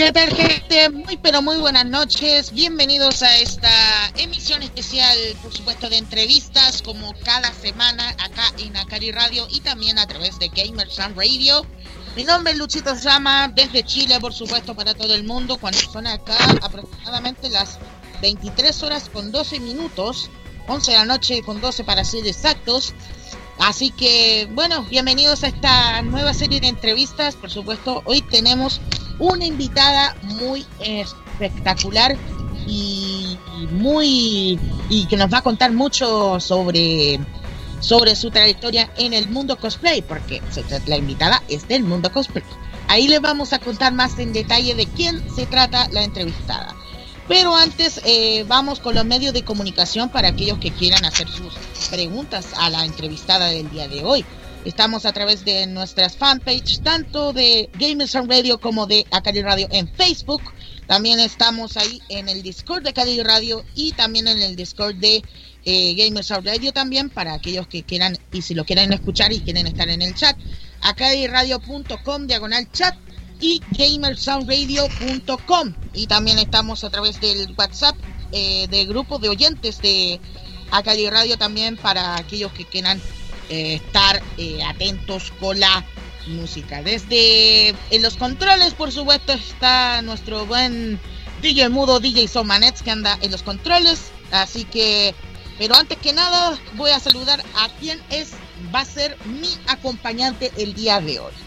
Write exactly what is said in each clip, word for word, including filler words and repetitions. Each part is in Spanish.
¿Qué tal, gente? Muy pero muy buenas noches. Bienvenidos a esta emisión especial, por supuesto, de entrevistas, como cada semana acá en Akari Radio y también a través de Gamer Sound Radio. Mi nombre es Luchito Llama, desde Chile, por supuesto, para todo el mundo, cuando son acá aproximadamente las veintitrés horas con doce minutos, once de la noche con doce para ser exactos. Así que, bueno, bienvenidos a esta nueva serie de entrevistas. Por supuesto, hoy tenemos una invitada muy espectacular y muy y que nos va a contar mucho sobre sobre su trayectoria en el mundo cosplay, porque la invitada es del mundo cosplay. Ahí les vamos a contar más en detalle de quién se trata la entrevistada. Pero antes eh, vamos con los medios de comunicación para aquellos que quieran hacer sus preguntas a la entrevistada del día de hoy. Estamos a través de nuestras fanpages, tanto de Gamer Sound Radio como de Akari Radio en Facebook. También estamos ahí en el Discord de Akari Radio y también en el Discord de eh, Gamer Sound Radio también, para aquellos que quieran, y si lo quieren escuchar y quieren estar en el chat, akari-radio punto com diagonal chat y gamersound radio punto com. Y también estamos a través del WhatsApp eh, del grupo de oyentes de Akari Radio también, para aquellos que quieran eh, estar eh, atentos con la música. Desde en los controles, por supuesto, está nuestro buen D J Mudo, D J Somanets, que anda en los controles. Así que, pero antes que nada, voy a saludar a quien es va a ser mi acompañante el día de hoy.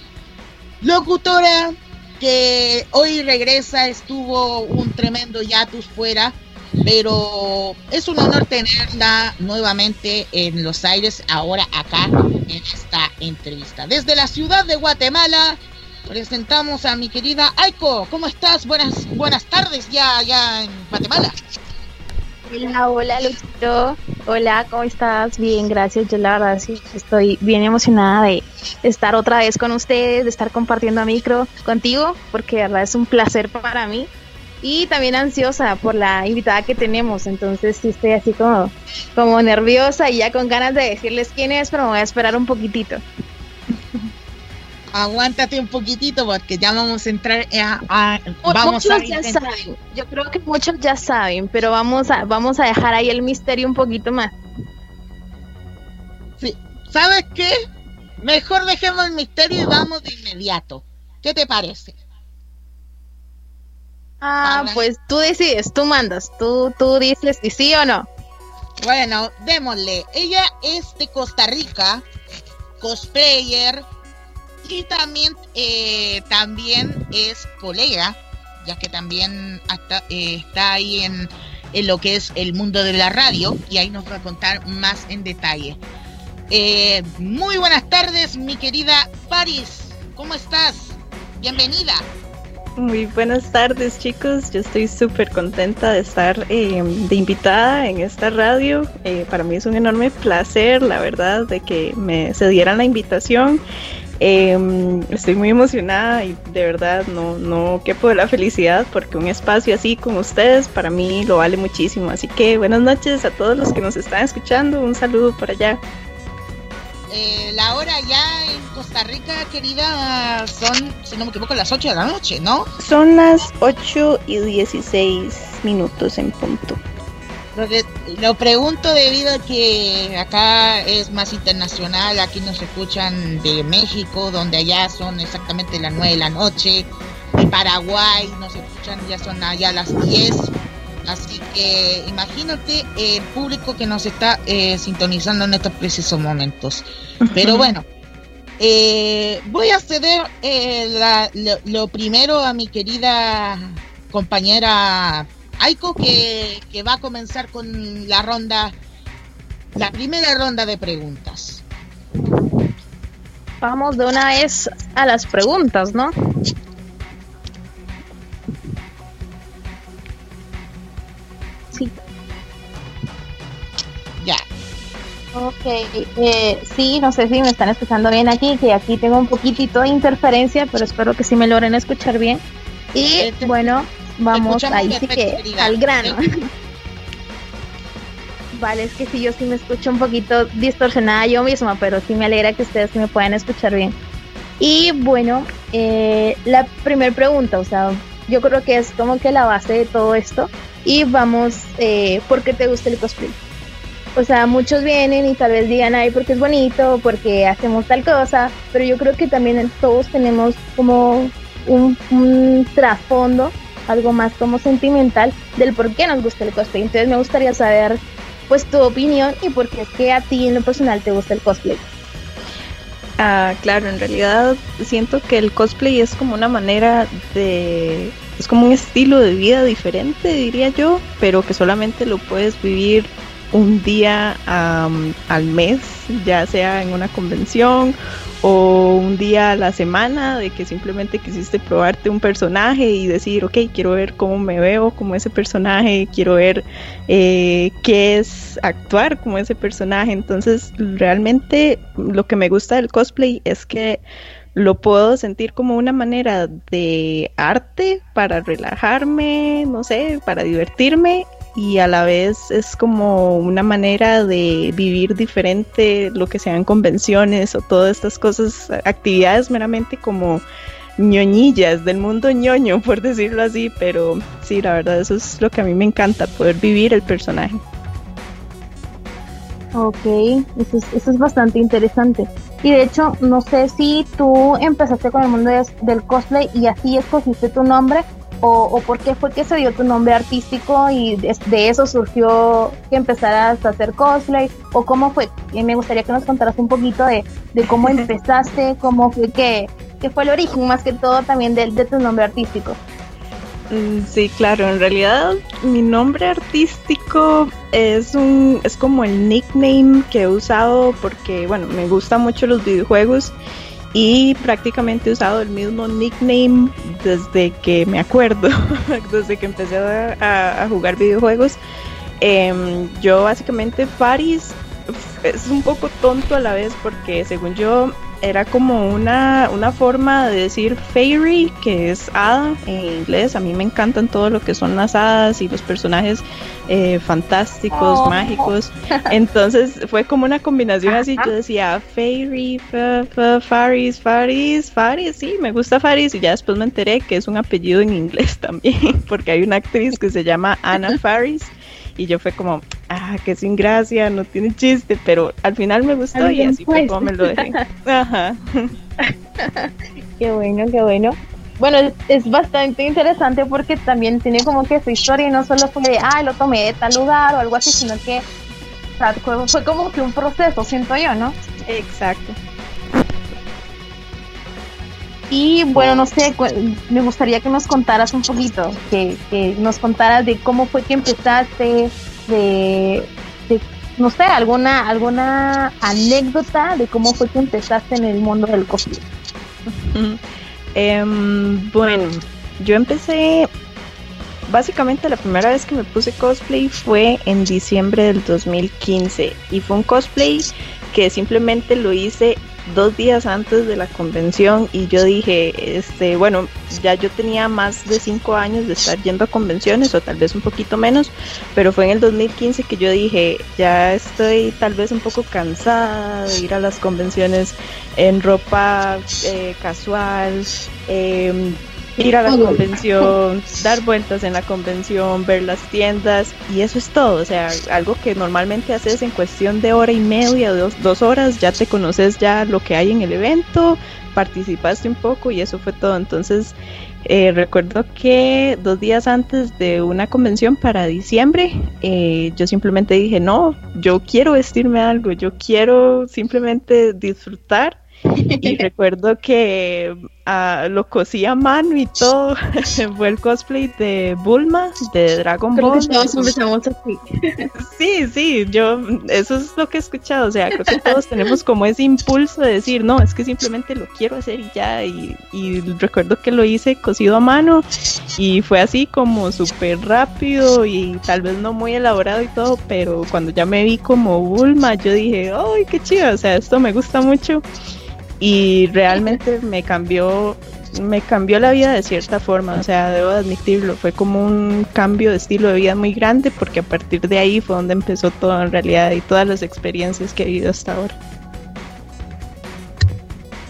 Locutora que hoy regresa, estuvo un tremendo hiatus fuera, pero es un honor tenerla nuevamente en los aires, ahora acá en esta entrevista. Desde la ciudad de Guatemala presentamos a mi querida Aiko. ¿Cómo estás? Buenas buenas tardes ya, ya en Guatemala. Hola, hola Luchito. Hola, ¿cómo estás? Bien, gracias. Yo la verdad sí estoy bien emocionada de estar otra vez con ustedes, de estar compartiendo micro contigo, porque de verdad es un placer para mí. Y también ansiosa por la invitada que tenemos, entonces sí estoy así como, como nerviosa y ya con ganas de decirles quién es, pero me voy a esperar un poquitito. Aguántate un poquitito porque ya vamos a entrar a, a vamos muchos a ya saben, yo creo que muchos ya saben, pero vamos a vamos a dejar ahí el misterio un poquito más. Sí, ¿sabes qué? Mejor dejemos el misterio y vamos de inmediato. ¿Qué te parece? Ah, ¿Hablan? Pues tú decides, tú mandas, tú tú dices si sí o no. Bueno, démosle. Ella es de Costa Rica, cosplayer. Y también eh, también es colega, ya que también hasta, eh, está ahí en, en lo que es el mundo de la radio, y ahí nos va a contar más en detalle. Eh, muy buenas tardes, mi querida Paris, ¿cómo estás? Bienvenida. Muy buenas tardes, chicos. Yo estoy súper contenta de estar eh, de invitada en esta radio. Eh, para mí es un enorme placer, la verdad, de que me se dieran la invitación. Eh, estoy muy emocionada y de verdad no, no quepo de la felicidad, porque un espacio así con ustedes para mí lo vale muchísimo. Así que buenas noches a todos los que nos están escuchando. Un saludo por allá. Eh, la hora ya en Costa Rica, querida, son, si no me equivoco, las ocho de la noche, ¿no? Son las ocho y dieciséis minutos en punto. Lo, de, lo pregunto debido a que acá es más internacional, aquí nos escuchan de México, donde allá son exactamente las nueve de la noche, de Paraguay nos escuchan, ya son allá las diez, así que imagínate el público que nos está eh, sintonizando en estos precisos momentos. Pero bueno, eh, voy a ceder eh, la, lo, lo primero a mi querida compañera Aiko, que, que va a comenzar con la ronda, la primera ronda de preguntas. Vamos de una vez a las preguntas, ¿no? Sí. Ya. Ok, eh, sí, no sé si me están escuchando bien aquí, que aquí tengo un poquitito de interferencia, pero espero que sí me logren escuchar bien. Y este, bueno, vamos ahí sí que al grano. Vale, es que sí, yo sí me escucho un poquito distorsionada yo misma, pero sí me alegra que ustedes sí me puedan escuchar bien. Y bueno, eh, la primera pregunta, o sea, yo creo que es como que la base de todo esto. Y vamos, eh, ¿por qué te gusta el cosplay? O sea, muchos vienen y tal vez digan, ay, porque es bonito, porque hacemos tal cosa, pero yo creo que también todos tenemos como un, un trasfondo, algo más como sentimental, del por qué nos gusta el cosplay. Entonces me gustaría saber, pues, tu opinión y por qué es que a ti en lo personal te gusta el cosplay. Ah, claro, en realidad siento que el cosplay es como una manera de... es como un estilo de vida diferente, diría yo, pero que solamente lo puedes vivir un día um, al mes, ya sea en una convención o un día a la semana, de que simplemente quisiste probarte un personaje y decir, ok, quiero ver cómo me veo como ese personaje, quiero ver eh, qué es actuar como ese personaje. Entonces realmente lo que me gusta del cosplay es que lo puedo sentir como una manera de arte para relajarme, no sé, para divertirme, y a la vez es como una manera de vivir diferente lo que sean convenciones o todas estas cosas, actividades meramente como ñoñillas del mundo ñoño, por decirlo así, pero sí, la verdad eso es lo que a mí me encanta, poder vivir el personaje. Ok, eso es, eso es bastante interesante. Y de hecho, no sé si tú empezaste con el mundo de, del cosplay y así escogiste tu nombre, o, o por qué fue que se dio tu nombre artístico y de, de eso surgió que empezaras a hacer cosplay, o cómo fue. Y me gustaría que nos contaras un poquito de, de cómo empezaste, cómo fue que, que fue el origen más que todo también de, de tu nombre artístico. Sí, claro, en realidad mi nombre artístico es un es como el nickname que he usado porque, bueno, me gustan mucho los videojuegos y prácticamente he usado el mismo nickname desde que me acuerdo, desde que empecé a, a jugar videojuegos. Eh, yo básicamente Faris es un poco tonto a la vez porque según yo era como una, una forma de decir fairy, que es hada en inglés. A mí me encantan todo lo que son las hadas y los personajes eh, fantásticos, oh. mágicos. Entonces fue como una combinación así. Yo decía fairy, fa, fa, faris, faris, faris, sí, me gusta Faris. Y ya después me enteré que es un apellido en inglés también, porque hay una actriz que se llama Anna Faris. Y yo fue como, ah, que sin gracia, no tiene chiste, pero al final me gustó Ay, y así pues. fue como me lo dejé. Ajá. Qué bueno, qué bueno. Bueno, es, es bastante interesante porque también tiene como que su historia y no solo fue de, ah, lo tomé de tal lugar o algo así, sino que o sea, fue, fue como que un proceso, siento yo, ¿no? Exacto. Y bueno, no sé, me gustaría que nos contaras un poquito, que, que nos contaras de cómo fue que empezaste, de, de no sé, alguna alguna anécdota de cómo fue que empezaste en el mundo del cosplay. um, bueno, yo empecé, básicamente la primera vez que me puse cosplay fue en diciembre del dos mil quince y fue un cosplay que simplemente lo hice dos días antes de la convención y yo dije, este, bueno, ya yo tenía más de cinco años de estar yendo a convenciones o tal vez un poquito menos, pero fue en el dos mil quince que yo dije, ya estoy tal vez un poco cansada de ir a las convenciones en ropa eh, casual, eh, ir a la convención, dar vueltas en la convención, ver las tiendas y eso es todo. O sea, algo que normalmente haces en cuestión de hora y media, dos, dos horas, ya te conoces ya lo que hay en el evento, participaste un poco y eso fue todo. Entonces eh, recuerdo que dos días antes de una convención para diciembre, eh, yo simplemente dije, no, yo quiero vestirme algo, yo quiero simplemente disfrutar. Y recuerdo que uh, lo cosí a mano y todo. Fue el cosplay de Bulma de Dragon creo Ball. Que todos empezamos así. Sí, sí, yo eso es lo que he escuchado. O sea, creo que todos tenemos como ese impulso de decir, no, es que simplemente lo quiero hacer y ya. Y, y recuerdo que lo hice cosido a mano y fue así como súper rápido y tal vez no muy elaborado y todo, pero cuando ya me vi como Bulma, yo dije, ¡ay, qué chido! O sea, esto me gusta mucho. Y realmente me cambió me cambió la vida de cierta forma, o sea, debo admitirlo, fue como un cambio de estilo de vida muy grande porque a partir de ahí fue donde empezó todo en realidad y todas las experiencias que he vivido hasta ahora.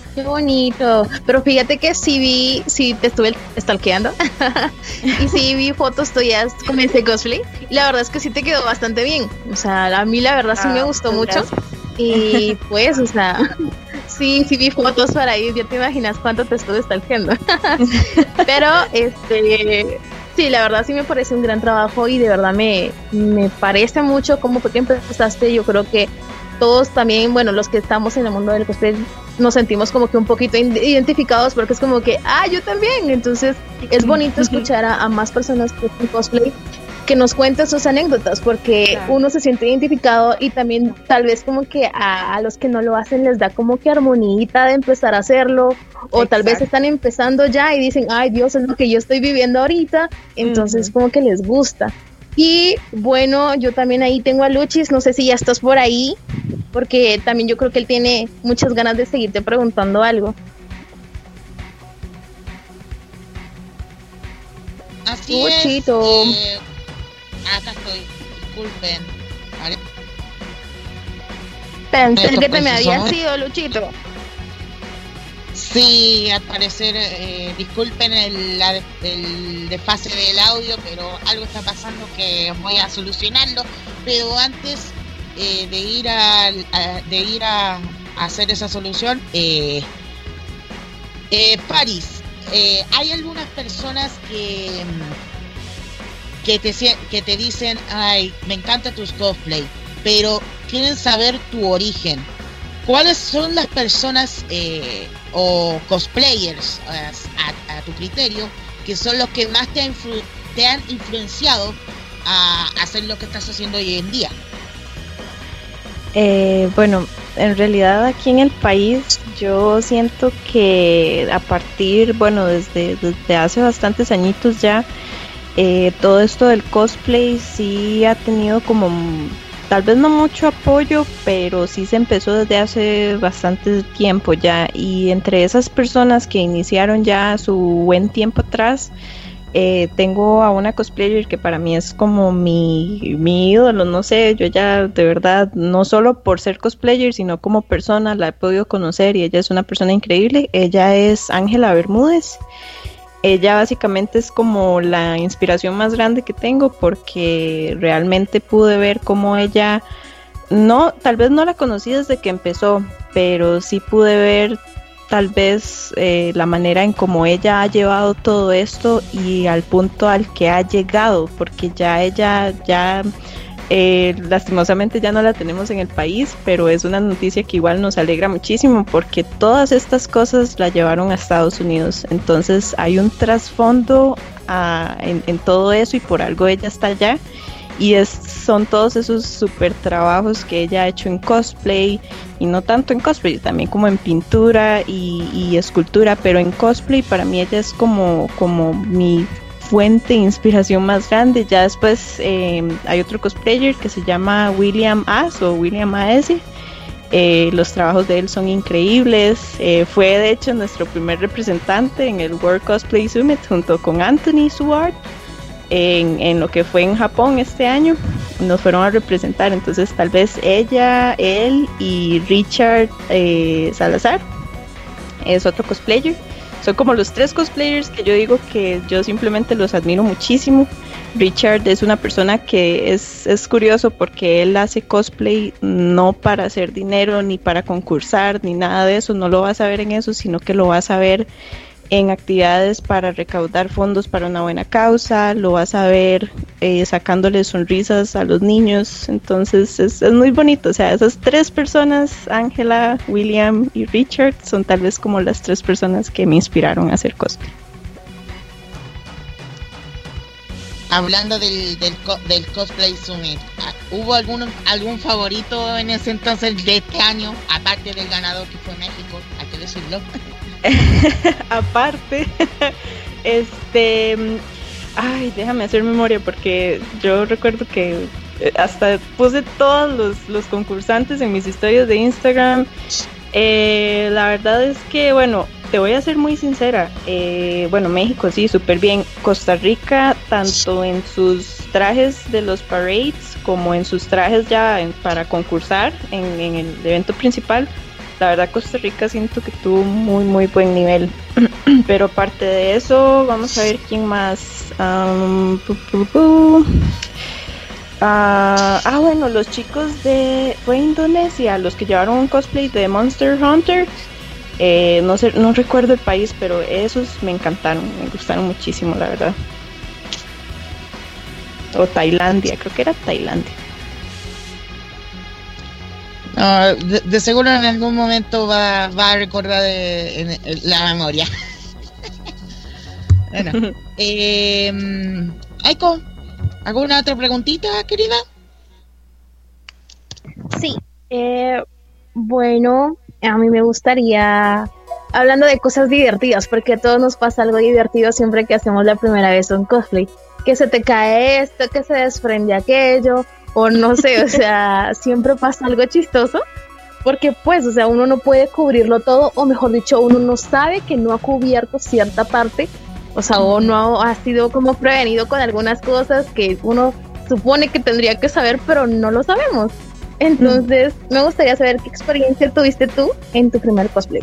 Qué bonito. Pero fíjate que sí vi, sí te estuve stalkeando y sí vi fotos tuyas con ese cosplay. Y la verdad es que sí te quedó bastante bien. O sea, a mí la verdad sí me gustó mucho. Y pues, o sea, sí, sí vi fotos para ir. Ya te imaginas cuánto te estuve stalkeando. Pero, este, sí, la verdad sí me parece un gran trabajo y de verdad me, me parece mucho cómo fue que empezaste. Yo creo que todos también, bueno, los que estamos en el mundo del cosplay nos sentimos como que un poquito identificados porque es como que, ah, yo también. Entonces es bonito escuchar a, a más personas que hacen cosplay que nos cuenten sus anécdotas porque claro, uno se siente identificado y también tal vez como que a, a los que no lo hacen les da como que armonita de empezar a hacerlo o exacto, tal vez están empezando ya y dicen, ay Dios, es lo que yo estoy viviendo ahorita, entonces uh-huh, como que les gusta. Y bueno, yo también ahí tengo a Luchis, no sé si ya estás por ahí, porque también yo creo que él tiene muchas ganas de seguirte preguntando algo. Así Luchito. es. Eh, acá estoy, disculpen. ¿Vale? Pensé que te me había sido, Luchito. Sí, al parecer, eh, disculpen el, la, el desfase del audio, pero algo está pasando que voy a solucionarlo. Pero antes eh, de ir a, a de ir a, a hacer esa solución, eh, eh, Paris, eh, hay algunas personas que que te que te dicen, ay, me encanta tus cosplay, pero quieren saber tu origen. ¿Cuáles son las personas eh, o cosplayers a, a tu criterio que son los que más te, influ- te han influenciado a hacer lo que estás haciendo hoy en día? Eh, bueno, en realidad aquí en el país yo siento que a partir, bueno, desde, desde hace bastantes añitos ya, eh, todo esto del cosplay sí ha tenido como... tal vez no mucho apoyo, pero sí se empezó desde hace bastante tiempo ya, y entre esas personas que iniciaron ya su buen tiempo atrás, eh, tengo a una cosplayer que para mí es como mi, mi ídolo, no sé, yo ya de verdad, no solo por ser cosplayer, sino como persona la he podido conocer y ella es una persona increíble. Ella es Ángela Bermúdez. Ella básicamente es como la inspiración más grande que tengo porque realmente pude ver cómo ella, no, tal vez no la conocí desde que empezó, pero sí pude ver tal vez eh, la manera en cómo ella ha llevado todo esto y al punto al que ha llegado, porque ya ella ya... Eh, lastimosamente ya no la tenemos en el país, pero es una noticia que igual nos alegra muchísimo porque todas estas cosas la llevaron a Estados Unidos, entonces hay un trasfondo uh, en, en todo eso y por algo ella está allá y es, son todos esos super trabajos que ella ha hecho en cosplay y no tanto en cosplay, también como en pintura y, y escultura, pero en cosplay para mí ella es como, como mi fuente de inspiración más grande. Ya después eh, hay otro cosplayer que se llama William As o William A S. Eh, los trabajos de él son increíbles. Eh, fue de hecho nuestro primer representante en el World Cosplay Summit junto con Anthony Suard en, en lo que fue en Japón este año. Nos fueron a representar, entonces tal vez ella, él y Richard eh, Salazar es otro cosplayer. Son como los tres cosplayers que yo digo que yo simplemente los admiro muchísimo. Richard es una persona que es, es curioso porque él hace cosplay no para hacer dinero, ni para concursar, ni nada de eso. No lo vas a ver en eso, sino que lo vas a ver en actividades para recaudar fondos para una buena causa. Lo vas a ver eh, sacándole sonrisas a los niños. Entonces es, es muy bonito. O sea, esas tres personas, Ángela, William y Richard, son tal vez como las tres personas que me inspiraron a hacer cosplay. Hablando del, del, del Cosplay Summit, ¿hubo algún, algún favorito en ese entonces de este año, aparte del ganador que fue México? Hay que decirlo. Aparte, este, ay, déjame hacer memoria porque yo recuerdo que hasta puse todos los, los concursantes en mis historias de Instagram. Eh, la verdad es que, bueno, te voy a ser muy sincera. Eh, bueno, México sí, súper bien. Costa Rica, tanto en sus trajes de los parades como en sus trajes ya en, para concursar en, en el evento principal, la verdad Costa Rica siento que tuvo muy muy buen nivel. Pero aparte de eso, vamos a ver quién más. Um, pu, pu, pu. Uh, ah, bueno, los chicos de fue Indonesia, los que llevaron un cosplay de Monster Hunter. Eh, no sé, no recuerdo el país, pero esos me encantaron, me gustaron muchísimo, la verdad. O Tailandia, creo que era Tailandia. Uh, de, de seguro en algún momento va, va a recordar de, en, en la memoria. Bueno, eh, Aiko, ¿alguna otra preguntita, querida? Sí, eh, bueno, a mí me gustaría, hablando de cosas divertidas, porque a todos nos pasa algo divertido siempre que hacemos la primera vez un cosplay, que se te cae esto, que se desprende aquello, o no sé, o sea, siempre pasa algo chistoso, porque pues, o sea, uno no puede cubrirlo todo, o mejor dicho, uno no sabe que no ha cubierto cierta parte, o sea, o no ha sido como prevenido con algunas cosas que uno supone que tendría que saber, pero no lo sabemos. Entonces, mm. me gustaría saber qué experiencia tuviste tú en tu primer cosplay.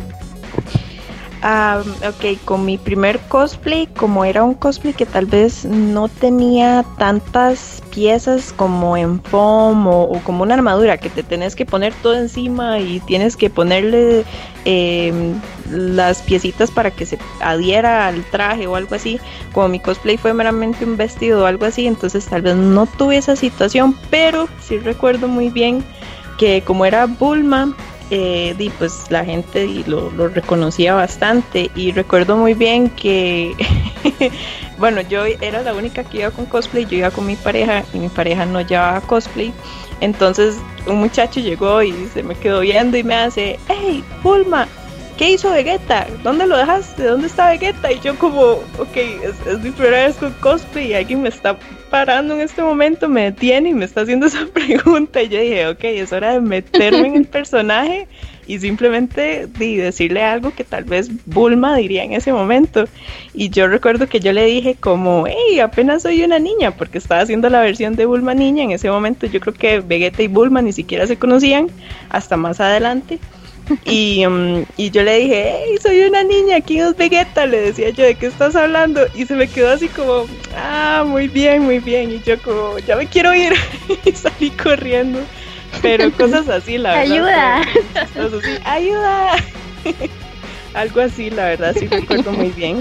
Um, ok, con mi primer cosplay, como era un cosplay que tal vez no tenía tantas piezas como en foam o, o como una armadura que te tenés que poner todo encima y tienes que ponerle eh, las piecitas para que se adhiera al traje o algo así. Como mi cosplay fue meramente un vestido o algo así, entonces tal vez no tuve esa situación, pero sí recuerdo muy bien que como era Bulma, Eh, y pues la gente y lo, lo reconocía bastante, y recuerdo muy bien que bueno, yo era la única que iba con cosplay, yo iba con mi pareja y mi pareja no llevaba cosplay, entonces un muchacho llegó y se me quedó viendo y me hace: hey, Bulma, ¿qué hizo Vegeta? ¿Dónde lo dejaste? ¿Dónde está Vegeta? Y yo como, ok, es, es mi primera vez con cosplay y alguien me está parando en este momento, me detiene y me está haciendo esa pregunta, y yo dije, ok, es hora de meterme en el personaje y simplemente de decirle algo que tal vez Bulma diría en ese momento. Y yo recuerdo que yo le dije como, hey, apenas soy una niña, porque estaba haciendo la versión de Bulma niña. En ese momento yo creo que Vegeta y Bulma ni siquiera se conocían hasta más adelante. Y, um, y yo le dije, hey, soy una niña, ¿quién es Vegeta? Le decía yo, ¿de qué estás hablando? Y se me quedó así como, ah, muy bien, muy bien. Y yo como, ya me quiero ir. Y salí corriendo. Pero cosas así, la verdad. ¡Ayuda! Entonces, sí, ¡ayuda! Algo así, la verdad, sí recuerdo muy bien.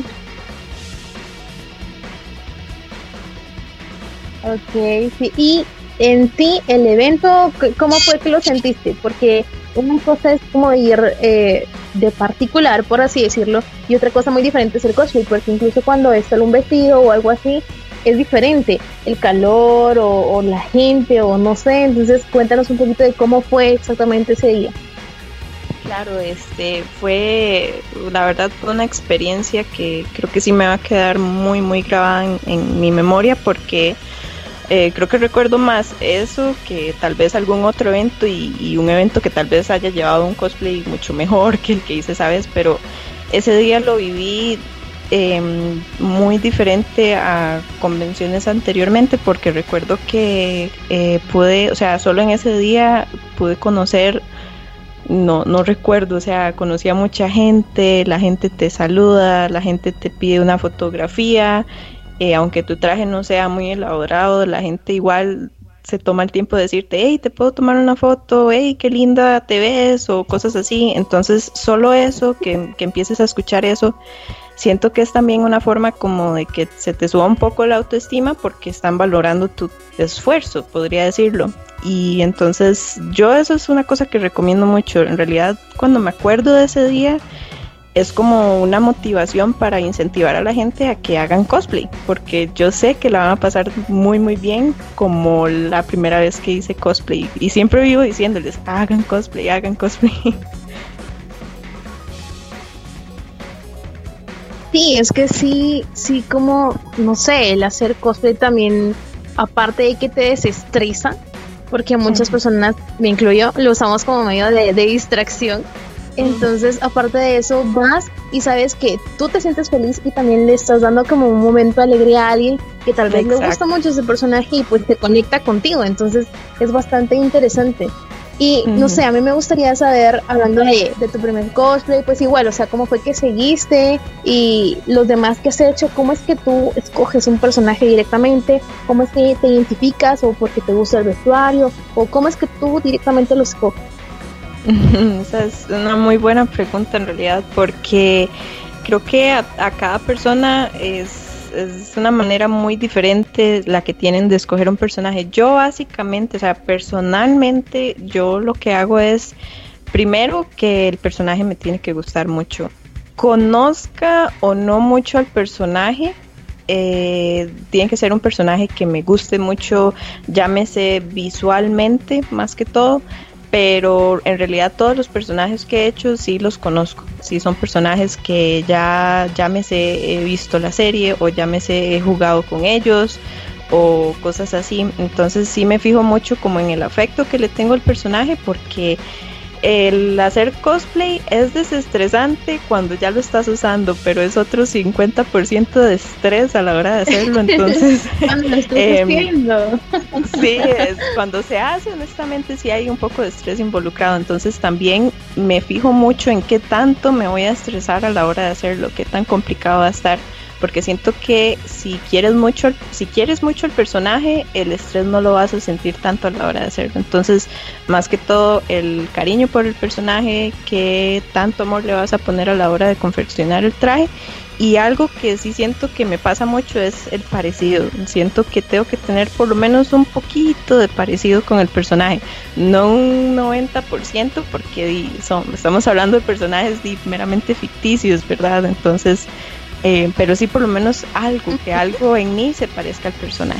Ok, sí. Y en sí, el evento, ¿cómo fue que lo sentiste? Porque una cosa es como ir eh, de particular, por así decirlo, y otra cosa muy diferente es el cosplay, porque incluso cuando es solo un vestido o algo así, es diferente el calor o, o la gente o no sé. Entonces cuéntanos un poquito de cómo fue exactamente ese día. Claro, este fue, la verdad fue una experiencia que creo que sí me va a quedar muy muy grabada en, en mi memoria, porque Eh, creo que recuerdo más eso que tal vez algún otro evento, y, y un evento que tal vez haya llevado un cosplay mucho mejor que el que hice esa vez, pero ese día lo viví eh, muy diferente a convenciones anteriormente, porque recuerdo que eh, pude, o sea, solo en ese día pude conocer, no, no recuerdo, o sea, conocí a mucha gente, la gente te saluda, la gente te pide una fotografía. Eh, aunque tu traje no sea muy elaborado, la gente igual se toma el tiempo de decirte, hey, te puedo tomar una foto, hey, qué linda te ves, o cosas así. Entonces solo eso, que, que empieces a escuchar eso, siento que es también una forma como de que se te suba un poco la autoestima, porque están valorando tu esfuerzo, podría decirlo. Y entonces yo eso es una cosa que recomiendo mucho. En realidad, cuando me acuerdo de ese día, es como una motivación para incentivar a la gente a que hagan cosplay, porque yo sé que la van a pasar muy muy bien, como la primera vez que hice cosplay, y siempre vivo diciéndoles, hagan cosplay, hagan cosplay. Sí, es que sí, sí, como, no sé, el hacer cosplay también, aparte de que te desestresa, porque muchas uh-huh. personas, me incluyo, lo usamos como medio de, de distracción. Entonces, aparte de eso, vas y sabes que tú te sientes feliz y también le estás dando como un momento de alegría a alguien que tal vez Exacto. le gusta mucho ese personaje y pues te conecta contigo. Entonces, es bastante interesante. Y Ujú. no sé, a mí me gustaría saber, hablando de, de tu primer cosplay, pues igual, o sea, cómo fue que seguiste y los demás que has hecho, cómo es que tú escoges un personaje directamente, cómo es que te identificas o porque te gusta el vestuario o cómo es que tú directamente lo escoges. Esa es una muy buena pregunta en realidad, porque creo que a, a cada persona es, es una manera muy diferente la que tienen de escoger un personaje. Yo básicamente, o sea, personalmente, yo lo que hago es, primero, que el personaje me tiene que gustar mucho. Conozca o no mucho al personaje, eh, tiene que ser un personaje que me guste mucho, llámese visualmente más que todo, pero en realidad todos los personajes que he hecho sí los conozco, sí son personajes que ya llámese he visto la serie o llámese he jugado con ellos o cosas así, entonces sí me fijo mucho como en el afecto que le tengo al personaje, porque el hacer cosplay es desestresante cuando ya lo estás usando, pero es otro cincuenta por ciento de estrés a la hora de hacerlo, entonces Cuando lo estoy eh, haciendo. sí, es, cuando se hace honestamente sí hay un poco de estrés involucrado, entonces también me fijo mucho en qué tanto me voy a estresar a la hora de hacerlo, qué tan complicado va a estar, porque siento que si quieres mucho, si quieres mucho el personaje, el estrés no lo vas a sentir tanto a la hora de hacerlo. Entonces, más que todo, el cariño por el personaje, qué tanto amor le vas a poner a la hora de confeccionar el traje. Y algo que sí siento que me pasa mucho es el parecido. Siento que tengo que tener por lo menos un poquito de parecido con el personaje. No un noventa por ciento, porque di, son, estamos hablando de personajes di, meramente ficticios, ¿verdad? Entonces... Eh, pero sí por lo menos algo, que algo en mí se parezca al personaje.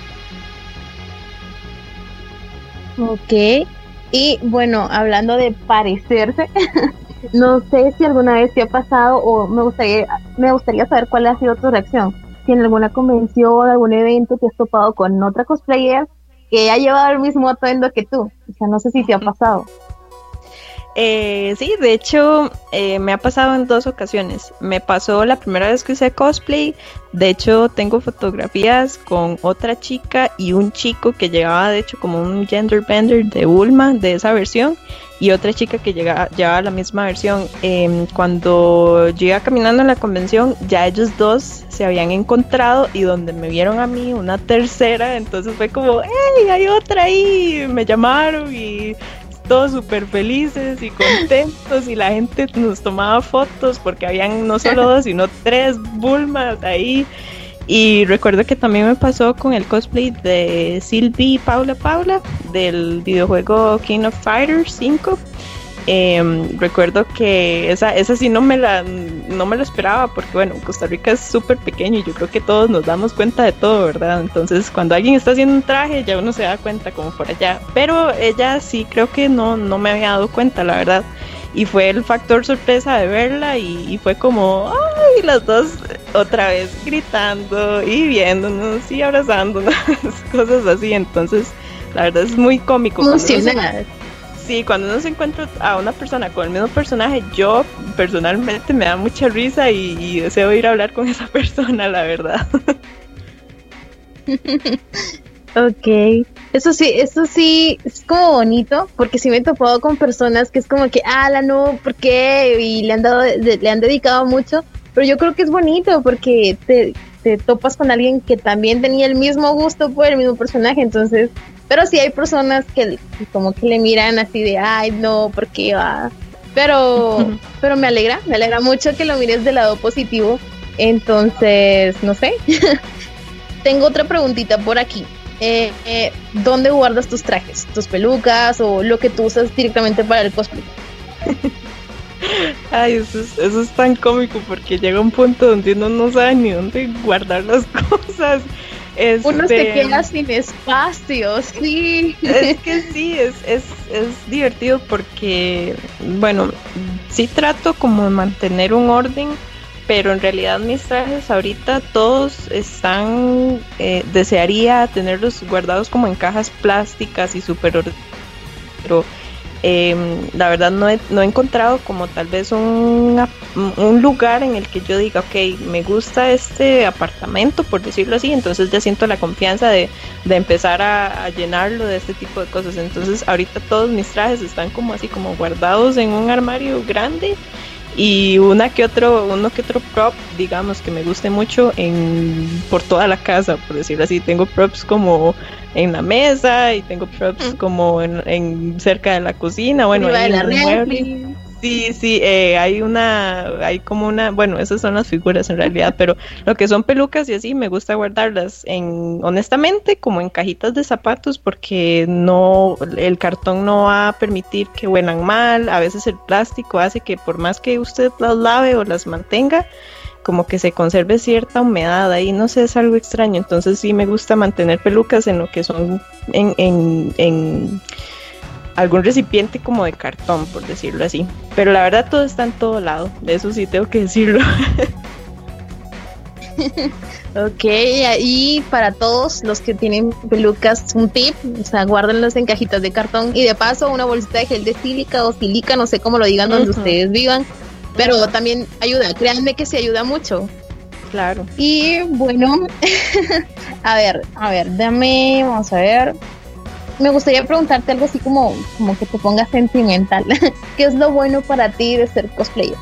Ok, y bueno, hablando de parecerse, no sé si alguna vez te ha pasado o me gustaría, me gustaría saber cuál ha sido tu reacción. Si en alguna convención, algún evento te has topado con otra cosplayer que ha llevado el mismo atuendo que tú. O sea, no sé si te ha pasado. Eh, sí, de hecho eh, me ha pasado en dos ocasiones. Me pasó la primera vez que usé cosplay. De hecho tengo fotografías con otra chica y un chico que llegaba de hecho como un gender bender de Bulma, de esa versión, y otra chica que llegaba, llevaba la misma versión. Eh, cuando yo iba caminando en la convención, ya ellos dos se habían encontrado y donde me vieron a mí una tercera, entonces fue como, ¡hey! Hay otra ahí. Me llamaron y todos súper felices y contentos y la gente nos tomaba fotos porque habían no solo dos sino tres Bulmas ahí. Y recuerdo que también me pasó con el cosplay de Sylvie Paula Paula del videojuego King of Fighters cinco. Eh, recuerdo que esa, esa sí no me la no me lo esperaba, porque bueno, Costa Rica es súper pequeño y yo creo que todos nos damos cuenta de todo, ¿verdad? Entonces cuando alguien está haciendo un traje ya uno se da cuenta como por allá, pero ella sí creo que no, no me había dado cuenta, la verdad, y fue el factor sorpresa de verla y, y fue como, ay, las dos otra vez gritando y viéndonos y abrazándonos, cosas así, entonces la verdad es muy cómico. Emocionada. Sí, cuando uno se encuentra a una persona con el mismo personaje, yo personalmente me da mucha risa y, y deseo ir a hablar con esa persona, la verdad. Ok, eso sí, eso sí, es como bonito, porque sí me he topado con personas que es como que, ah, la no, ¿por qué? Y le han dado, de, le han dedicado mucho, pero yo creo que es bonito porque te, te topas con alguien que también tenía el mismo gusto por el mismo personaje, entonces... Pero sí hay personas que como que le miran así de, ay, no, ¿por qué va? Pero, pero me alegra, me alegra mucho que lo mires del lado positivo. Entonces, no sé. Tengo otra preguntita por aquí. Eh, eh, ¿Dónde guardas tus trajes? ¿Tus pelucas o lo que tú usas directamente para el cosplay? Ay, eso es, eso es tan cómico porque llega un punto donde uno no sabe ni dónde guardar las cosas. Este, Uno se queda sin espacio, sí. Es que sí, es, es, es divertido porque, bueno, sí trato como de mantener un orden, pero en realidad mis trajes ahorita todos están, eh, desearía tenerlos guardados como en cajas plásticas y súper ordenados, pero Eh, la verdad no he, no he encontrado como tal vez un, un lugar en el que yo diga, ok, me gusta este apartamento, por decirlo así, entonces ya siento la confianza de, de empezar a, a llenarlo de este tipo de cosas. Entonces ahorita todos mis trajes están como así, como guardados en un armario grande, y una que otro, uno que otro prop, digamos, que me guste mucho en por toda la casa, por decirlo así. Tengo props como en la mesa y tengo props mm. como en, en cerca de la cocina, bueno, ahí en el mueble. Sí, sí, eh, hay una, hay como una, bueno, esas son las figuras en realidad, pero lo que son pelucas y así, me gusta guardarlas en, honestamente, como en cajitas de zapatos, porque no, el cartón no va a permitir que huelan mal. A veces el plástico hace que por más que usted las lave o las mantenga, como que se conserve cierta humedad ahí, no sé, es algo extraño. Entonces sí me gusta mantener pelucas en lo que son en, en, en algún recipiente como de cartón, por decirlo así. Pero la verdad todo está en todo lado, de eso sí tengo que decirlo. Ok, y para todos los que tienen pelucas, un tip, o sea, guárdenlas en cajitas de cartón, y de paso una bolsita de gel de sílica o silica, no sé cómo lo digan, uh-huh, donde ustedes vivan, pero también ayuda, créanme que sí ayuda mucho. Claro. Y bueno, a ver, a ver, dame, vamos a ver. Me gustaría preguntarte algo así como, como que te pongas sentimental. ¿Qué es lo bueno para ti de ser cosplayer?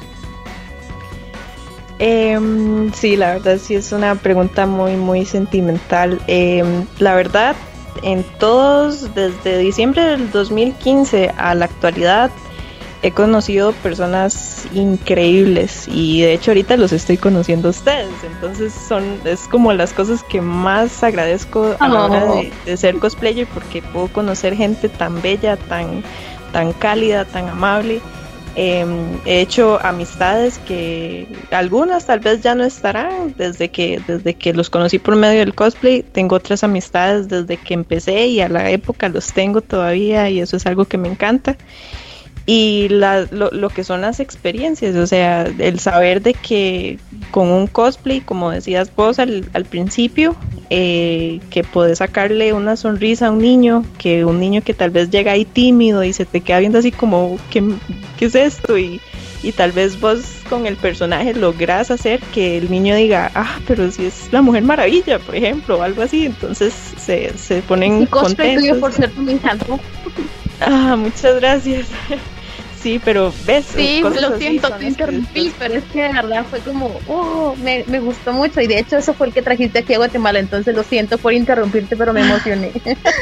Eh, sí, la verdad sí es una pregunta muy, muy sentimental. Eh, la verdad, en todos, desde diciembre del dos mil quince a la actualidad, he conocido personas increíbles, y de hecho ahorita los estoy conociendo a ustedes. Entonces son, es como las cosas que más agradezco a la hora de, de ser cosplayer, porque puedo conocer gente tan bella, tan, tan cálida, tan amable. Eh, he hecho amistades que algunas tal vez ya no estarán desde que, desde que los conocí por medio del cosplay. Tengo otras amistades desde que empecé y a la época los tengo todavía, y eso es algo que me encanta. Y la, lo, lo que son las experiencias, o sea, el saber de que con un cosplay, como decías vos al, al principio, eh, que podés sacarle una sonrisa a un niño, que un niño que tal vez llega ahí tímido y se te queda viendo así como, ¿qué, qué es esto? Y, y tal vez vos con el personaje lográs hacer que el niño diga, ah, pero si es la Mujer Maravilla, por ejemplo, o algo así. Entonces se, se ponen contentos. Cosplay tuyo, por cierto, me encantó. Ah, muchas gracias. Sí, pero ves, sí, lo siento, te interrumpí, pero es que de verdad fue como, oh, me, me gustó mucho, y de hecho eso fue el que trajiste aquí a Guatemala, entonces lo siento por interrumpirte, pero me emocioné.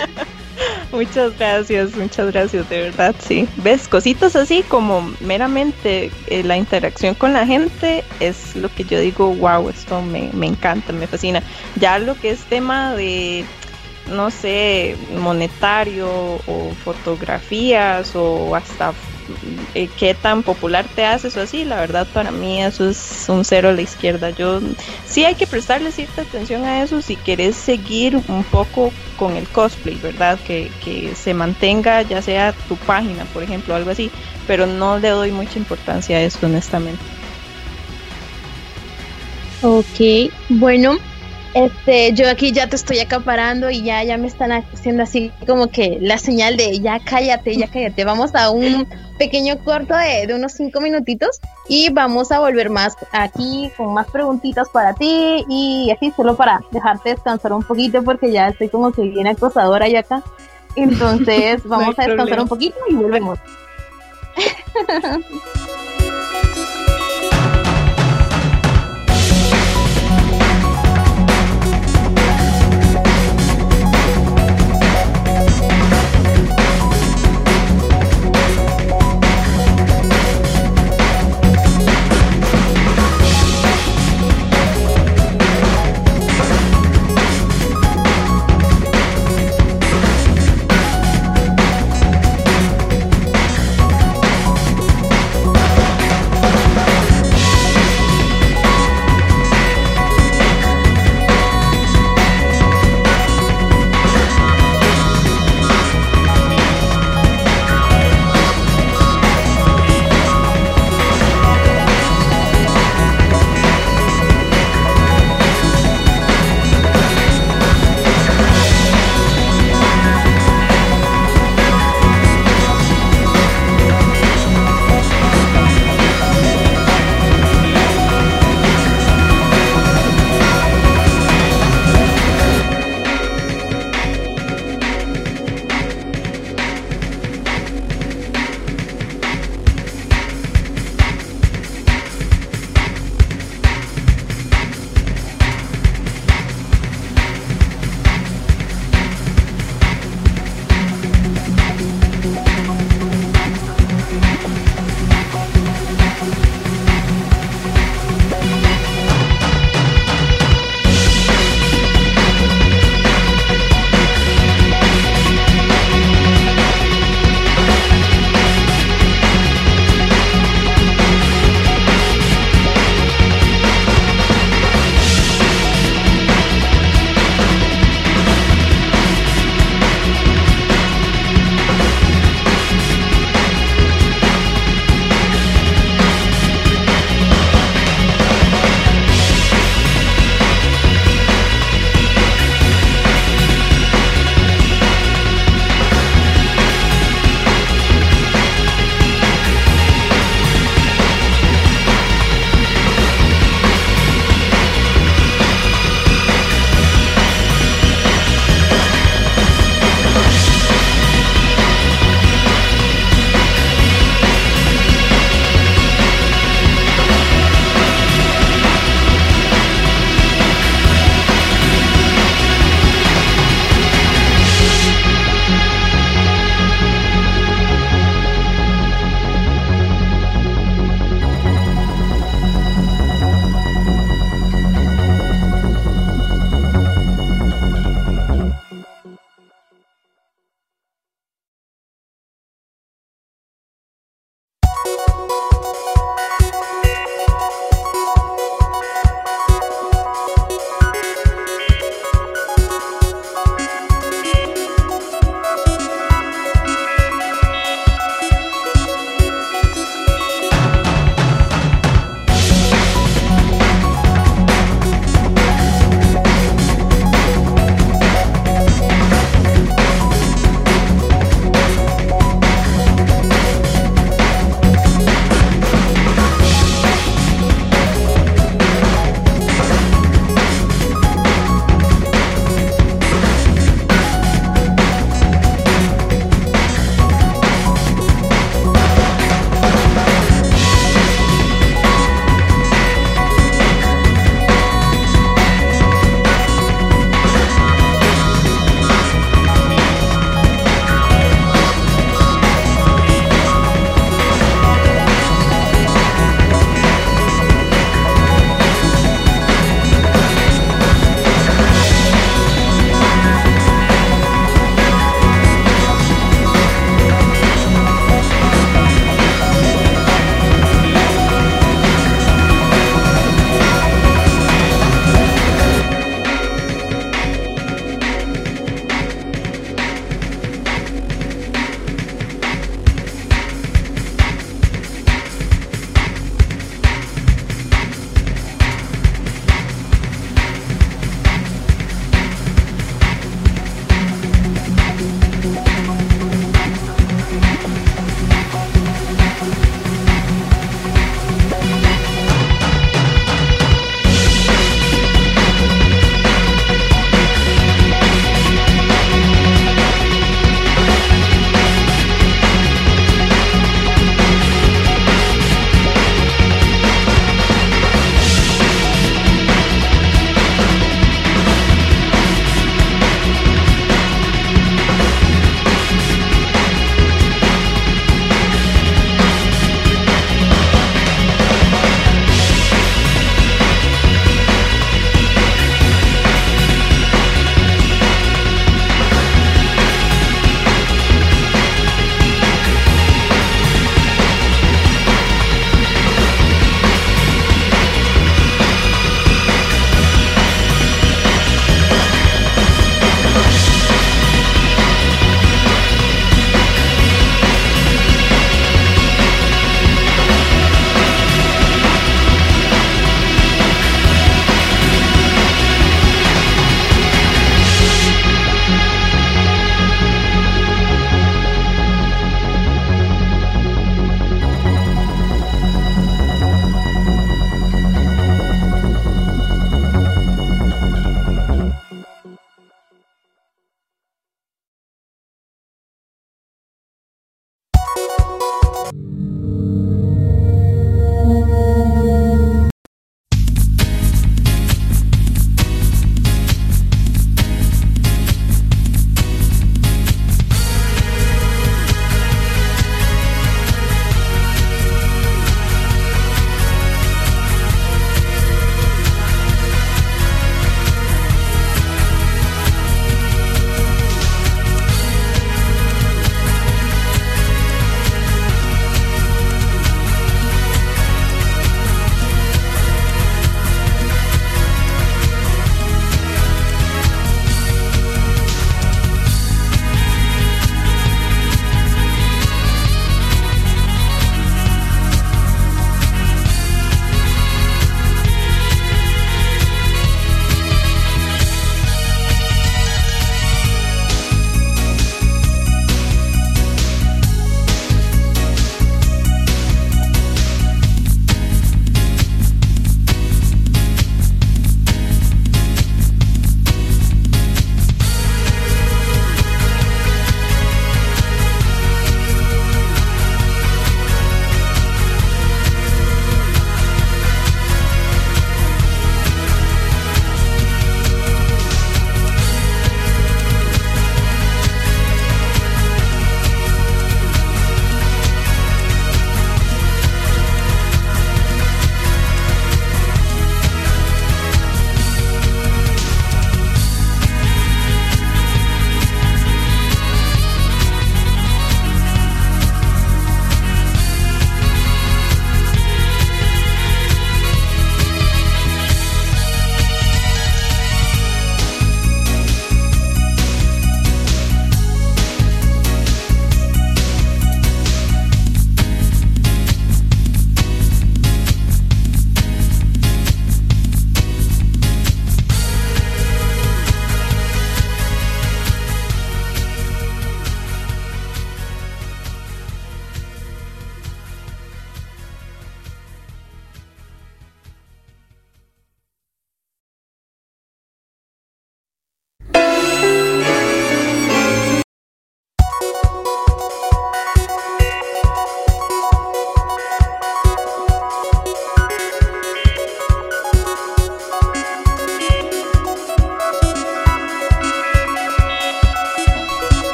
Muchas gracias, muchas gracias, de verdad, sí. Ves, cositas así como meramente eh, la interacción con la gente es lo que yo digo, wow, esto me, me encanta, me fascina. Ya lo que es tema de, no sé, monetario o fotografías o hasta eh, qué tan popular te haces o así, la verdad para mí eso es un cero a la izquierda. Yo sí hay que prestarle cierta atención a eso si querés seguir un poco con el cosplay, ¿verdad? Que, que se mantenga ya sea tu página, por ejemplo, algo así, pero no le doy mucha importancia a eso, honestamente. Ok, bueno, Este, yo aquí ya te estoy acaparando y ya, ya me están haciendo así como que la señal de ya cállate, ya cállate. Vamos a un pequeño corto de, de unos cinco minutitos y vamos a volver más aquí con más preguntitas para ti y así solo para dejarte descansar un poquito porque ya estoy como que bien acosadora yo acá. Entonces vamos no a descansar problema. un poquito y volvemos.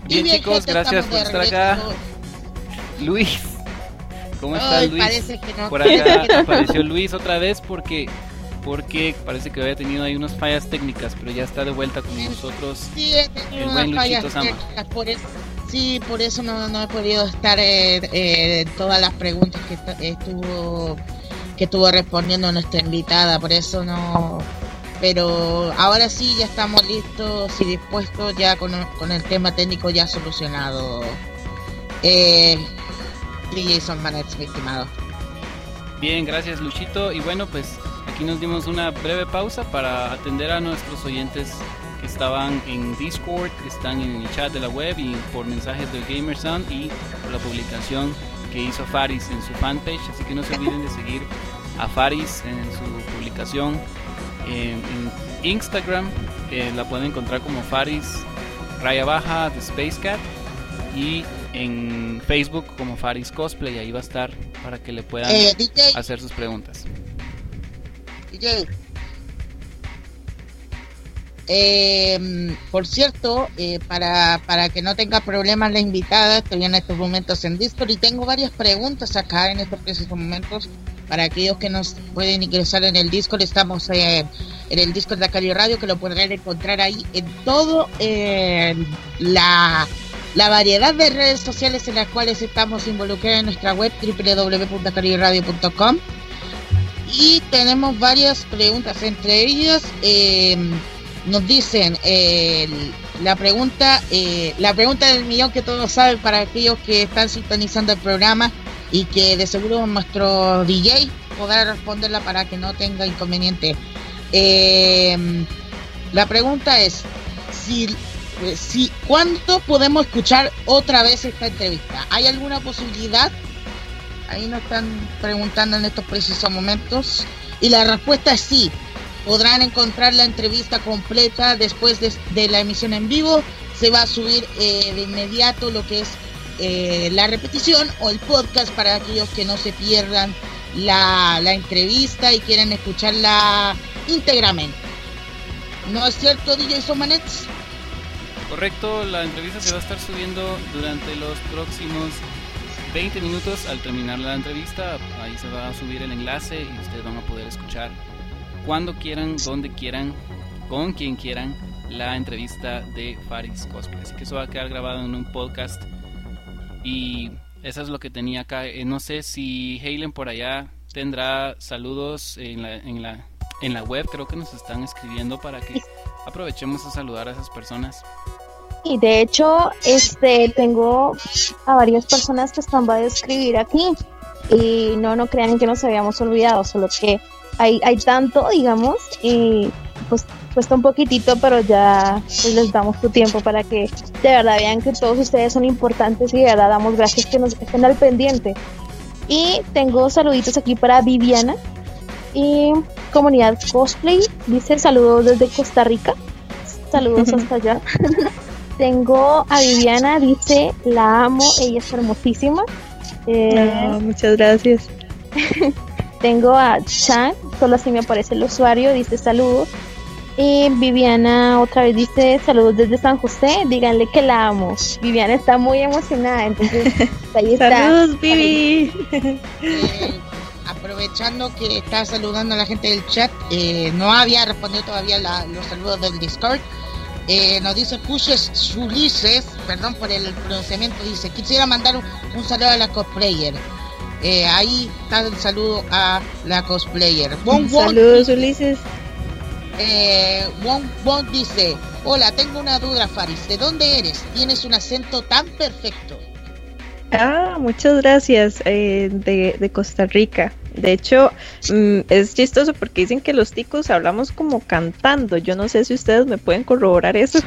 Bien, bien chicos, gente, gracias por estar acá. Luis, ¿cómo estás, Luis? Parece que no. Por acá apareció Luis otra vez porque porque parece que había tenido ahí unas fallas técnicas, pero ya está de vuelta con nosotros. Sí, he tenido unas fallas técnicas, por eso, sí, por eso no, no he podido estar en eh, eh, todas las preguntas que estuvo que estuvo respondiendo nuestra invitada, por eso no. Pero ahora sí, ya estamos listos y dispuestos ya con, con el tema técnico ya solucionado. Eh, D J Sonmanets, mi estimado. Bien, gracias Luchito. Y bueno, pues aquí nos dimos una breve pausa para atender a nuestros oyentes que estaban en Discord, que están en el chat de la web y por mensajes del Gamerson y por la publicación que hizo Faris en su fanpage. Así que no se olviden de seguir a Faris en su publicación. En, en Instagram eh, la pueden encontrar como Faris raya baja de Space Cat y en Facebook como Faris Cosplay. Ahí va a estar para que le puedan eh, D J, hacer sus preguntas. D J, eh, por cierto, eh, para, para que no tenga problemas la invitada, estoy en estos momentos en Discord y tengo varias preguntas acá en estos precisos momentos. Para aquellos que nos pueden ingresar en el Discord, estamos eh, en el Discord de Acari Radio, que lo podrán encontrar ahí en todo eh, la, la variedad de redes sociales en las cuales estamos involucrados en nuestra web doble u doble u doble u punto acari radio punto com. Y tenemos varias preguntas, entre ellas eh, nos dicen eh, la pregunta eh, la pregunta del millón que todos saben para aquellos que están sintonizando el programa y que de seguro nuestro D J podrá responderla para que no tenga inconveniente. Eh, la pregunta es si, si ¿cuándo podemos escuchar otra vez esta entrevista? ¿Hay alguna posibilidad? Ahí nos están preguntando en estos precisos momentos y la respuesta es sí. Podrán encontrar la entrevista completa después de, de la emisión en vivo. Se va a subir eh, de inmediato lo que es Eh, la repetición o el podcast para aquellos que no se pierdan la, la entrevista y quieren escucharla íntegramente. ¿No es cierto, D J Sonmanets? Correcto, la entrevista se va a estar subiendo durante los próximos veinte minutos. Al terminar la entrevista, ahí se va a subir el enlace y ustedes van a poder escuchar cuando quieran, donde quieran, con quien quieran la entrevista de Faris Cosplay. Así que eso va a quedar grabado en un podcast. Y eso es lo que tenía acá. Eh, no sé si Helen por allá tendrá saludos en la, en la en la web. Creo que nos están escribiendo para que aprovechemos a saludar a esas personas. Y de hecho, este tengo a varias personas que están para escribir aquí. Y no, no crean que nos habíamos olvidado, solo que hay, hay tanto, digamos, y pues cuesta un poquitito, pero ya pues, les damos su tiempo para que de verdad vean que todos ustedes son importantes y de verdad damos gracias que nos estén al pendiente. Y tengo saluditos aquí para Viviana y Comunidad Cosplay, dice saludos desde Costa Rica, saludos hasta allá. Tengo a Viviana, dice la amo, ella es hermosísima. Eh, no, muchas gracias. Tengo a Chan, solo así me aparece el usuario, dice saludos. Y Viviana otra vez dice saludos desde San José, díganle que la amo. Viviana está muy emocionada, entonces ahí está. Saludos, Vivi. Eh, aprovechando que está saludando a la gente del chat, eh, no había respondido todavía la, los saludos del Discord. Eh, nos dice Pushes Ulises, perdón por el pronunciamiento, dice quisiera mandar un, un saludo a la cosplayer. Eh, ahí está el saludo a la cosplayer. Bon, bon, saludos, Ulises. Eh, Wong Wong dice: hola, tengo una duda, Faris. ¿De dónde eres? Tienes un acento tan perfecto. Ah, muchas gracias. Eh, de, de Costa Rica. De hecho, mmm, es chistoso porque dicen que los ticos hablamos como cantando. Yo no sé si ustedes me pueden corroborar eso.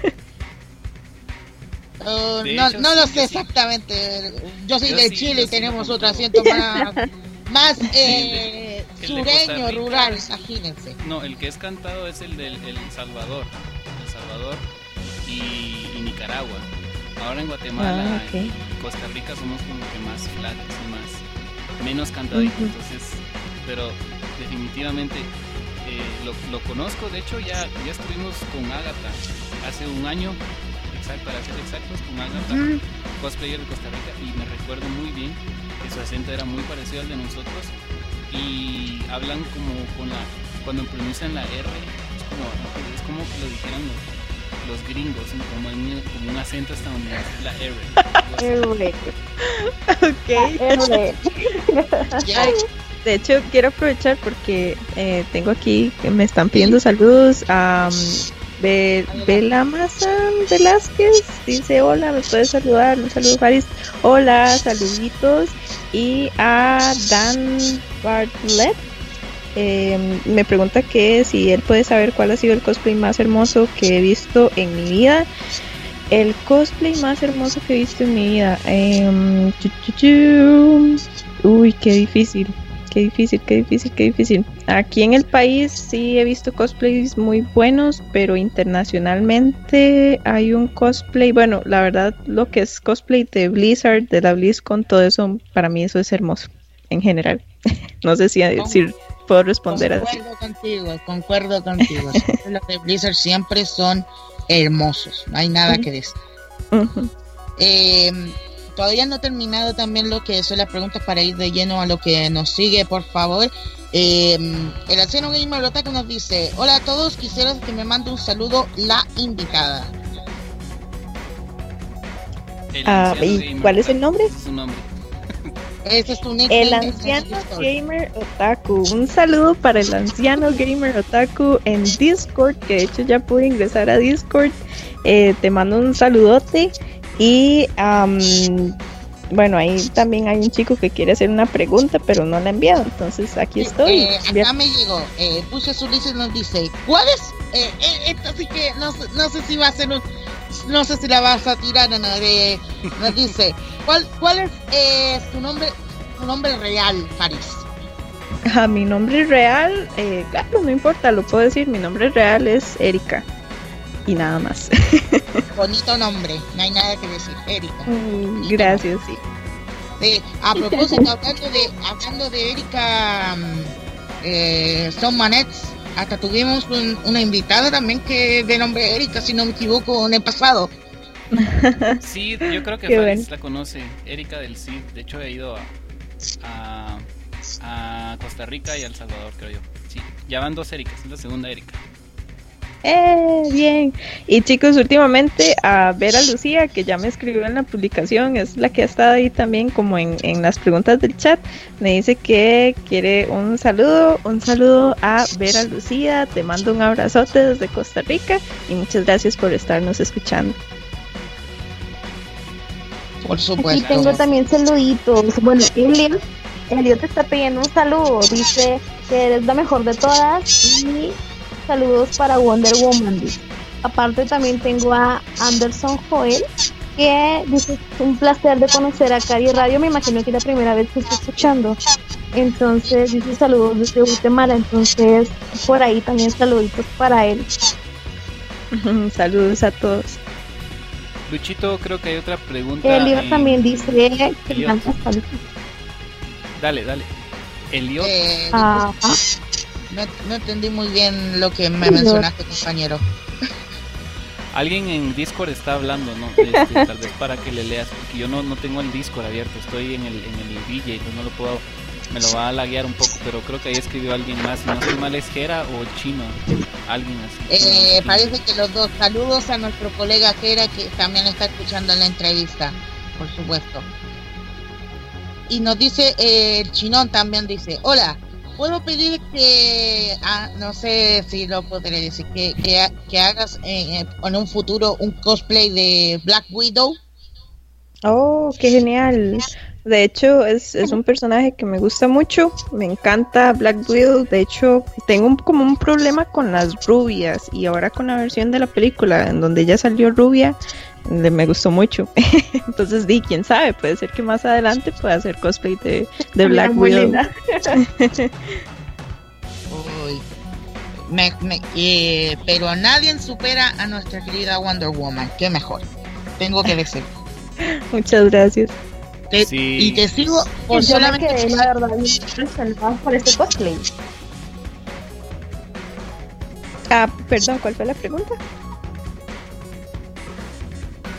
Uh, no, hecho, no lo sé exactamente. Yo soy yo de sí, Chile y tenemos sí, otro acento más, más eh, el de, el sureño, Rica, rural, imagínense. No, el que es cantado es el del el Salvador, El Salvador y, y Nicaragua. Ahora en Guatemala ah, okay. y Costa Rica somos como que más flat, más menos cantaditos, uh-huh. entonces, pero definitivamente eh, lo, lo conozco. De hecho ya, ya estuvimos con Ágata hace un año exacto, para ser exactos, con Agatha, Mm. cosplayer de Costa Rica, y me recuerdo muy bien que su acento era muy parecido al de nosotros y hablan como con la, cuando pronuncian la R, es como, es como que lo dijeran los, los gringos, como, en, como un acento estadounidense, la R. Ok. Ya. Ay, de hecho, quiero aprovechar porque eh, tengo aquí que me están pidiendo saludos a um, Be Bela Mazán Velázquez. Dice: hola, ¿me puedes saludar? Un saludo, Faris. Hola, saluditos. Y a Dan Bartlett. Eh, me pregunta que si él puede saber cuál ha sido el cosplay más hermoso que he visto en mi vida. El cosplay más hermoso que he visto en mi vida. Eh, chu, chu, chu. Uy, qué difícil. Qué difícil, qué difícil, qué difícil. Aquí en el país sí he visto cosplays muy buenos, pero internacionalmente hay un cosplay, bueno, la verdad, lo que es cosplay de Blizzard, de la BlizzCon, todo eso, para mí eso es hermoso, en general. No sé si, si puedo responder así. Concuerdo contigo, concuerdo contigo. Los de Blizzard siempre son hermosos, no hay nada Uh-huh. que decir. Uh-huh. Eh, todavía no he terminado también lo que son las preguntas para ir de lleno a lo que nos sigue, por favor. Eh, el anciano Gamer Otaku nos dice: hola a todos, quisiera que me mande un saludo la invitada. El Ah, anciano ¿y gamer cuál es el otaku, nombre? ese es su nombre. Ese es tu nickname. El ese es anciano tu story. gamer otaku. Un saludo para el anciano gamer otaku en Discord, que de hecho ya pude ingresar a Discord. Eh, te mando un saludote. Y um, bueno, ahí también hay un chico que quiere hacer una pregunta, pero no la ha enviado. Entonces aquí estoy. Eh, acá me llegó. Eh, Pusha Ulises nos dice: ¿cuál es? Eh, eh, esto sí que no, sé- no sé si va a ser un. No sé si la vas a tirar o no. De, nos dice: ¿cuál, cuál es eh, su nombre? Su nombre real, Faris. A mi nombre real, eh, claro, no importa, lo puedo decir. Mi nombre real es Erika. Y nada más. Bonito nombre, no hay nada que decir. Erika. Mm, Gracias, sí. Eh, a propósito, hablando de, hablando de Erika mm, eh, Son Manets, hasta tuvimos un- una invitada también que de nombre Erika, si no me equivoco, en el pasado. Sí, yo creo que Qué Faris bueno. la conoce, Erika del C I D. De hecho, he ido a, a, a Costa Rica y a El Salvador, creo yo. Sí, ya van dos Ericas, es la segunda Erika. Eh, bien. Y chicos, últimamente a Vera Lucía, que ya me escribió en la publicación, es la que ha estado ahí también como en, en las preguntas del chat, me dice que quiere un saludo, un saludo a Vera Lucía, te mando un abrazote desde Costa Rica y muchas gracias por estarnos escuchando. Por Aquí supuesto. tengo también saluditos. Bueno, Elliot, Elliot te está pidiendo un saludo. Dice que eres la mejor de todas y saludos para Wonder Woman. Dice. Aparte también tengo a Anderson Joel, que dice: es un placer de conocer a Cari Radio. Me imagino que es la primera vez que estoy escuchando. Entonces dice saludos desde Guatemala. Entonces por ahí también saluditos para él. Saludos a todos. Luchito, creo que hay otra pregunta. Elliot en- también dice que Elliot. canta saludos. Dale, dale. Eliot. Eh, Ajá. no, no entendí muy bien lo que me mencionaste, compañero. Alguien en Discord está hablando, ¿no? Este, tal vez para que le leas, porque yo no, no tengo el Discord abierto, estoy en el, en el D J, entonces no lo puedo, me lo va a laguear un poco, pero creo que ahí escribió alguien más, si no estoy mal es Jera o Chino, alguien así. Eh, Sí. parece que los dos. Saludos a nuestro colega Jera, que también está escuchando la entrevista, por supuesto. Y nos dice, eh, el Chinón también dice: hola, ¿puedo pedir que, ah, no sé si lo podré decir, que, que, que hagas eh, en un futuro un cosplay de Black Widow? Oh, qué genial. De hecho, es, es un personaje que me gusta mucho. Me encanta Black Widow. De hecho, tengo un- como un problema con las rubias. Y ahora con la versión de la película en donde ella salió rubia, le- me gustó mucho. Entonces, di, quién sabe, puede ser que más adelante pueda hacer cosplay de, de Black Muy Widow. linda. Uy, me, me, eh, pero nadie supera a nuestra querida Wonder Woman. Qué mejor, tengo que decir. Muchas gracias. Te- Sí. Y te sigo por Yo me solamente quedé, la verdad, muy impresionada por este cosplay. Ah, perdón, ¿cuál fue la pregunta?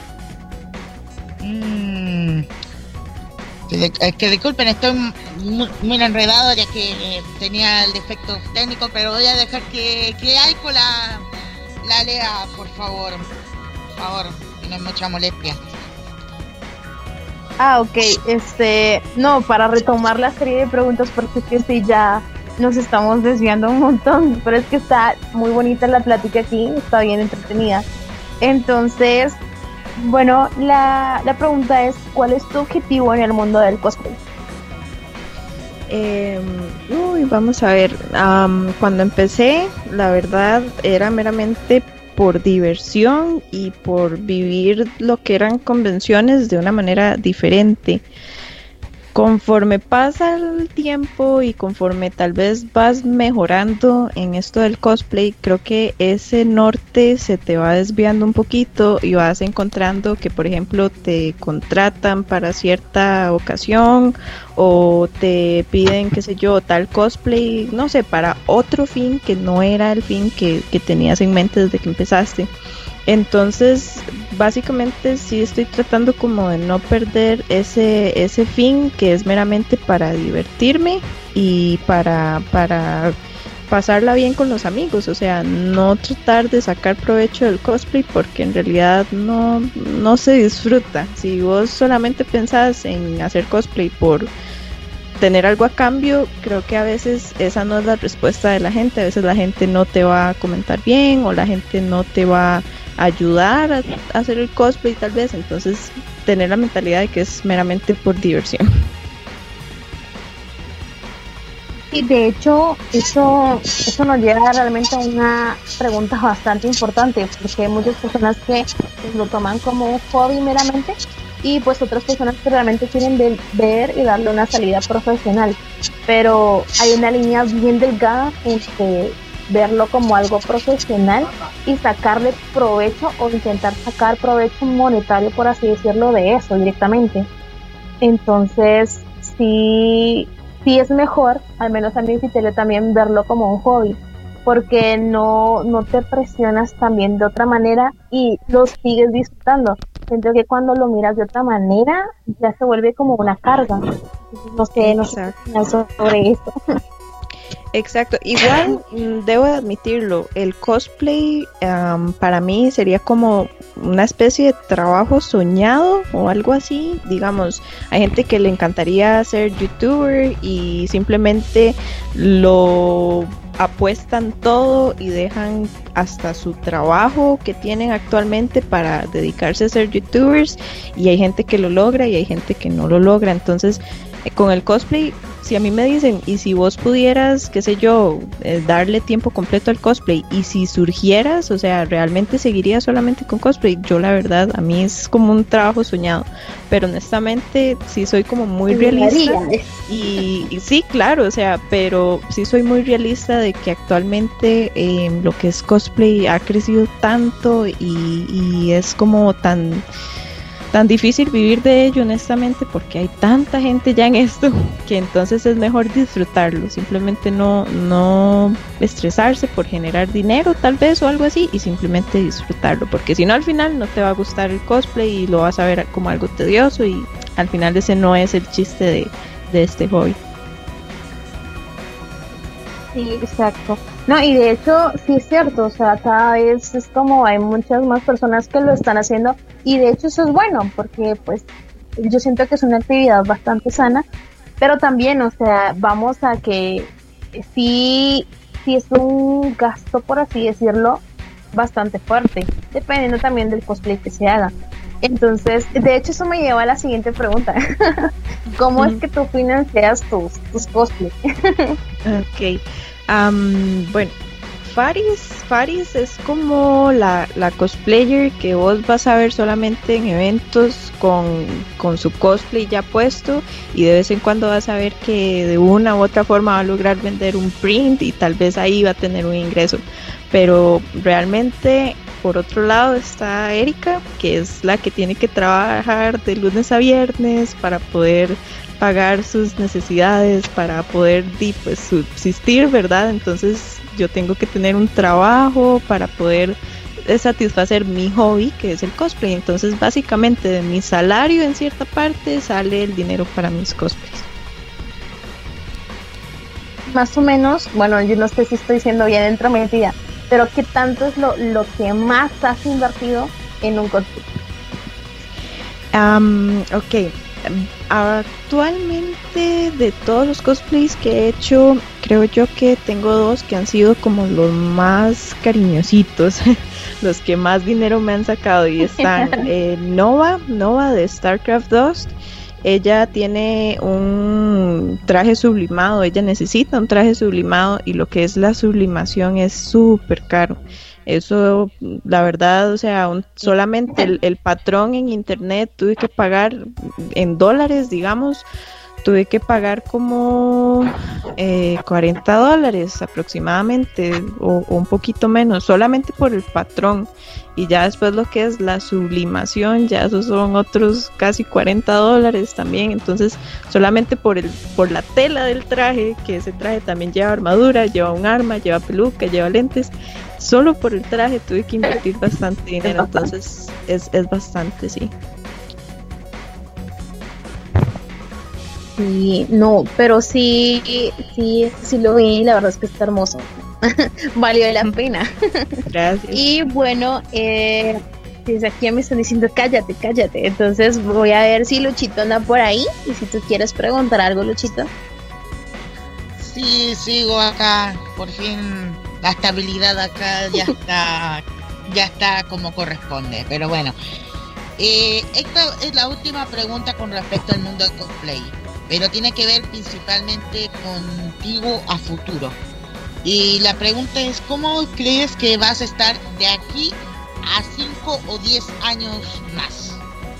Mm. Es que disculpen, estoy muy, muy enredado ya que eh, tenía el defecto técnico, pero voy a dejar que, que Aiko la, la lea, por favor. Por favor, que no hay mucha molestia. Ah, ok, este, no, para retomar la serie de preguntas, porque es que sí, ya nos estamos desviando un montón, pero es que está muy bonita la plática aquí, está bien entretenida. Entonces, bueno, la, la pregunta es, ¿cuál es tu objetivo en el mundo del cosplay? Eh, uy, vamos a ver, um, cuando empecé, la verdad, era meramente por diversión y por vivir lo que eran convenciones de una manera diferente. Conforme pasa el tiempo y conforme tal vez vas mejorando en esto del cosplay, creo que ese norte se te va desviando un poquito y vas encontrando que, por ejemplo, te contratan para cierta ocasión o te piden, qué sé yo, tal cosplay, no sé, para otro fin que no era el fin que, que tenías en mente desde que empezaste. Entonces, básicamente sí estoy tratando como de no perder ese ese fin que es meramente para divertirme y para para pasarla bien con los amigos, o sea, no tratar de sacar provecho del cosplay porque en realidad no no se disfruta. Si vos solamente pensás en hacer cosplay por tener algo a cambio, creo que a veces esa no es la respuesta de la gente. A veces la gente no te va a comentar bien o la gente no te va a ayudar a, a hacer el cosplay tal vez, entonces tener la mentalidad de que es meramente por diversión. Y de hecho, eso, eso nos lleva realmente a una pregunta bastante importante, porque hay muchas personas que lo toman como un hobby meramente y pues otras personas que realmente quieren ver, ver y darle una salida profesional, pero hay una línea bien delgada entre verlo como algo profesional y sacarle provecho o intentar sacar provecho monetario, por así decirlo, de eso directamente. Entonces, sí, sí es mejor, al menos a mi criterio también, verlo como un hobby, porque no, no te presionas también de otra manera y lo sigues disfrutando. Siento que cuando lo miras de otra manera ya se vuelve como una carga. No sé, no sé sobre eso. Exacto, igual debo admitirlo, el cosplay um, para mí sería como una especie de trabajo soñado o algo así. Digamos, hay gente que le encantaría ser youtuber y simplemente lo apuestan todo y dejan hasta su trabajo que tienen actualmente para dedicarse a ser youtubers, y hay gente que lo logra y hay gente que no lo logra. Entonces, eh, con el cosplay, si a mí me dicen, y si vos pudieras, qué sé yo, eh, darle tiempo completo al cosplay, y si surgieras, o sea, realmente seguirías solamente con cosplay, yo la verdad, a mí es como un trabajo soñado, pero honestamente sí soy como muy realista, y, y sí, claro, o sea, pero sí soy muy realista de que actualmente eh, lo que es cosplay ha crecido tanto y, y es como tan... tan difícil vivir de ello, honestamente, porque hay tanta gente ya en esto que entonces es mejor disfrutarlo, simplemente no no estresarse por generar dinero tal vez o algo así, y simplemente disfrutarlo, porque si no al final no te va a gustar el cosplay y lo vas a ver como algo tedioso, y al final ese no es el chiste de, de este hobby. Sí, exacto. No, y de hecho, sí es cierto, o sea, cada vez es como hay muchas más personas que lo están haciendo, y de hecho eso es bueno, porque pues yo siento que es una actividad bastante sana, pero también, o sea, vamos a que sí, sí es un gasto, por así decirlo, bastante fuerte, dependiendo también del cosplay que se haga. Entonces, de hecho eso me lleva a la siguiente pregunta. ¿Cómo es que tú financias tus, tus cosplays? Ok, um, bueno, Faris, Faris es como la, la cosplayer que vos vas a ver solamente en eventos con, con su cosplay ya puesto, y de vez en cuando vas a ver que de una u otra forma va a lograr vender un print y tal vez ahí va a tener un ingreso, pero realmente... Por otro lado está Erika, que es la que tiene que trabajar de lunes a viernes para poder pagar sus necesidades, para poder pues, subsistir, ¿verdad? Entonces yo tengo que tener un trabajo para poder es satisfacer mi hobby, que es el cosplay. Entonces básicamente de mi salario en cierta parte sale el dinero para mis cosplays. Más o menos, bueno, yo no sé si estoy siendo bien entrometida, pero ¿qué tanto es lo, lo que más has invertido en un cosplay? Um, ok, actualmente de todos los cosplays que he hecho, creo yo que tengo dos que han sido como los más cariñositos, los que más dinero me han sacado, y están eh, Nova, Nova de StarCraft dos. Ella tiene un traje sublimado, ella necesita un traje sublimado, y lo que es la sublimación es súper caro. Eso, la verdad, o sea, un, solamente el, el patrón en internet tuve que pagar en dólares, digamos, tuve que pagar como eh, cuarenta dólares aproximadamente, o, o un poquito menos, solamente por el patrón. Y ya después lo que es la sublimación, ya esos son otros casi cuarenta dólares también. Entonces solamente por el por la tela del traje, que ese traje también lleva armadura, lleva un arma, lleva peluca, lleva lentes, solo por el traje tuve que invertir bastante dinero. Entonces es, es bastante, sí. Sí, no, pero sí, sí, sí lo vi, la verdad es que está hermoso. Valió la pena. Gracias. Y bueno, eh, desde aquí me están diciendo cállate, cállate. Entonces voy a ver si Luchito anda por ahí. Y si tú quieres preguntar algo, Luchito. Sí, sigo acá. Por fin la estabilidad acá ya está, ya está como corresponde. Pero bueno, eh, esta es la última pregunta con respecto al mundo del cosplay, pero tiene que ver principalmente contigo a futuro. Y la pregunta es, ¿cómo crees que vas a estar de aquí a cinco o diez años más?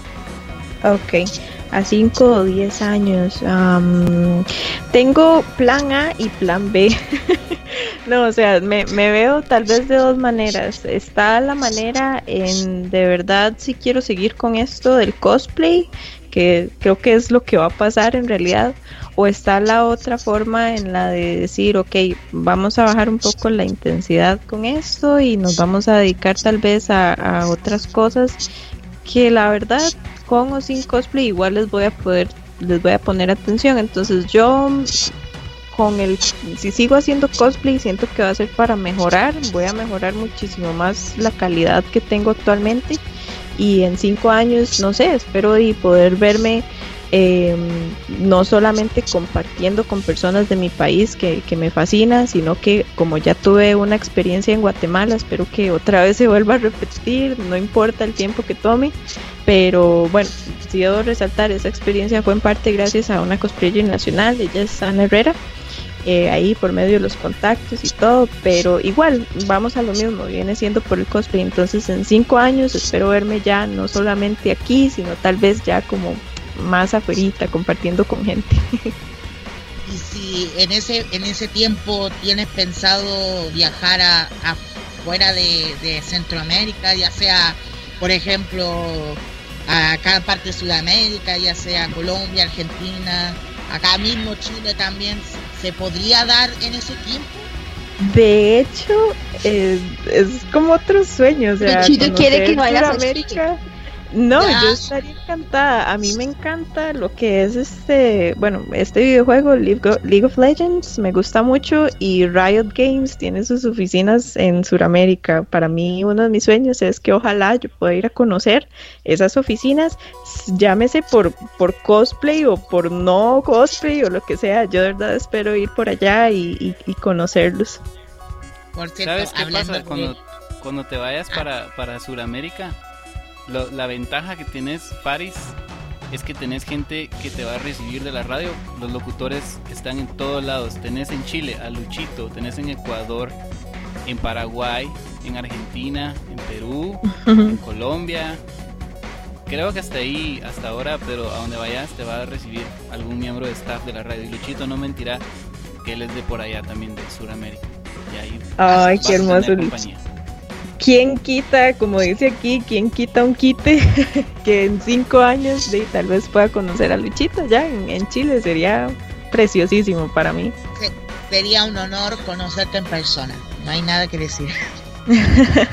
Ok, a cinco o diez años. Um, tengo plan A y plan B. No, o sea, me, me veo tal vez de dos maneras. Está la manera en, de verdad, si quiero seguir con esto del cosplay, que creo que es lo que va a pasar en realidad. O está la otra forma en la de decir, ok, vamos a bajar un poco la intensidad con esto y nos vamos a dedicar tal vez a, a otras cosas que la verdad, con o sin cosplay, igual les voy a poder, les voy a poner atención. Entonces yo, con el, si sigo haciendo cosplay, siento que va a ser para mejorar, voy a mejorar muchísimo más la calidad que tengo actualmente, y en cinco años, no sé, espero y poder verme Eh, no solamente compartiendo con personas de mi país que, que me fascina, sino que como ya tuve una experiencia en Guatemala, espero que otra vez se vuelva a repetir, no importa el tiempo que tome, pero bueno, si debo resaltar, esa experiencia fue en parte gracias a una cosplayer nacional, ella es Ana Herrera, eh, ahí por medio de los contactos y todo, pero igual vamos a lo mismo, viene siendo por el cosplay. Entonces en cinco años espero verme ya no solamente aquí, sino tal vez ya como más afuerita, compartiendo con gente. Y si en ese en ese tiempo tienes pensado viajar a, a fuera de, de Centroamérica, ya sea, por ejemplo, a cada parte de Sudamérica, ya sea Colombia, Argentina, acá mismo Chile también, ¿se podría dar en ese tiempo? De hecho, eh, es como otro sueño, o sea, Chile quiere que vayas a América. No, ya. yo estaría encantada. A mí me encanta lo que es este, bueno, este videojuego League of Legends, me gusta mucho, y Riot Games tiene sus oficinas en Sudamérica. Para mí uno de mis sueños es que ojalá yo pueda ir a conocer esas oficinas, llámese por, por cosplay o por no cosplay o lo que sea. Yo de verdad espero ir por allá y, y, y conocerlos. Por cierto, ¿sabes qué pasa? de... Cuando, cuando te vayas para, para Sudamérica, Lo, la ventaja que tienes, Paris, es que tenés gente que te va a recibir de la radio. Los locutores están en todos lados. Tenés en Chile a Luchito, tenés en Ecuador, en Paraguay, en Argentina, en Perú, en Colombia. Creo que hasta ahí, hasta ahora, pero a donde vayas te va a recibir algún miembro de staff de la radio. Y Luchito no mentirá que él es de por allá también, de Sudamérica. Y ahí Ay, vas, qué vas hermoso, compañía. ¿Quién quita, como dice aquí, quién quita un quite que en cinco años de, tal vez pueda conocer a Luchito ya en, en Chile? Sería preciosísimo para mí. Sería un honor conocerte en persona, no hay nada que decir.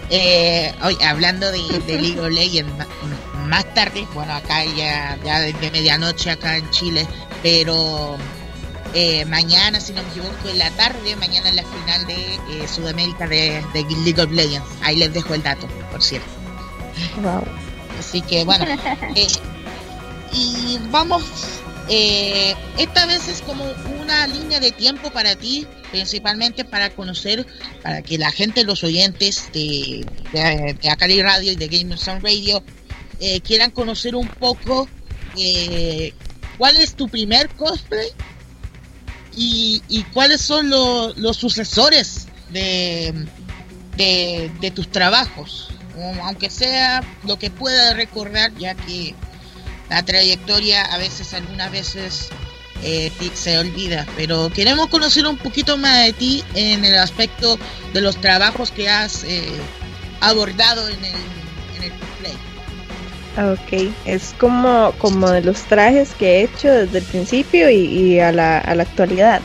Eh, hoy, hablando de, de League of Legends, más, más tarde, bueno, acá ya, ya desde medianoche acá en Chile, pero eh, mañana, si no me equivoco, en la tarde, mañana es la final de eh, Sudamérica de, de League of Legends. Ahí les dejo el dato, por cierto. Wow. Así que bueno, eh, y vamos, eh, esta vez es como una línea de tiempo para ti, principalmente para conocer, para que la gente, los oyentes de, de, de Akari Radio y de Gamers on Radio eh, quieran conocer un poco eh, cuál es tu primer cosplay y, y cuáles son lo, los sucesores de, de, de tus trabajos, aunque sea lo que pueda recordar, ya que la trayectoria a veces, algunas veces eh, se olvida, pero queremos conocer un poquito más de ti en el aspecto de los trabajos que has eh, abordado en el, en el cosplay. Ok, es como, como de los trajes que he hecho desde el principio y, y a, la, a la actualidad.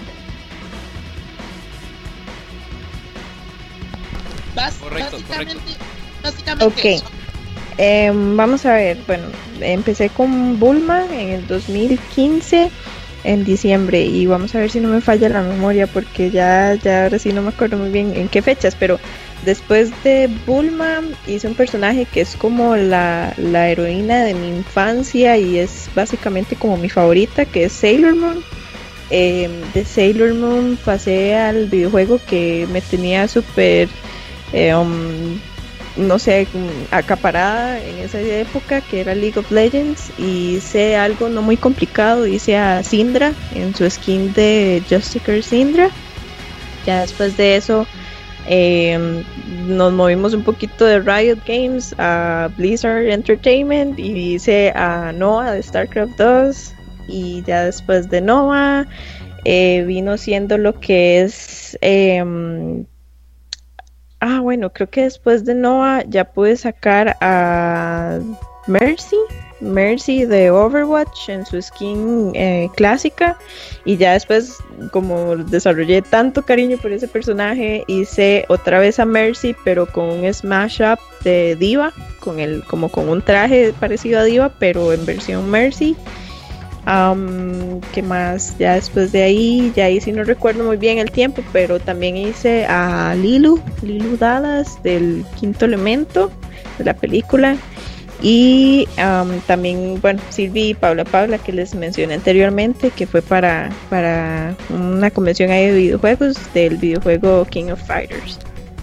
Bas, Correcto, básicamente, correcto. básicamente Ok. eso. Eh, vamos a ver, bueno, empecé con Bulma en el dos mil quince, en diciembre, y vamos a ver si no me falla la memoria, porque ya, ya ahora sí no me acuerdo muy bien en qué fechas, pero después de Bulma hice un personaje que es como la, la heroína de mi infancia y es básicamente como mi favorita, que es Sailor Moon. Eh, de Sailor Moon pasé al videojuego que me tenía súper... Eh, um, no sé, acaparada en esa época, que era League of Legends, y hice algo no muy complicado, hice a Syndra en su skin de Justicar Syndra. Ya después de eso eh, nos movimos un poquito de Riot Games a Blizzard Entertainment y hice a Noah de StarCraft dos, y ya después de Noah eh, vino siendo lo que es... Eh, Ah, bueno, creo que después de Noah ya pude sacar a Mercy, Mercy de Overwatch en su skin eh, clásica, y ya después, como desarrollé tanto cariño por ese personaje, hice otra vez a Mercy, pero con un smash up de Diva, con el, como con un traje parecido a Diva, pero en versión Mercy. Um, ¿Qué más? Ya después de ahí, ya ahí sí no recuerdo muy bien el tiempo, pero también hice a Lilu, Lilu Dallas del Quinto Elemento de la película, y um, también, bueno, Silvi y Paula Paula, que les mencioné anteriormente, que fue para, para una convención ahí de videojuegos del videojuego King of Fighters.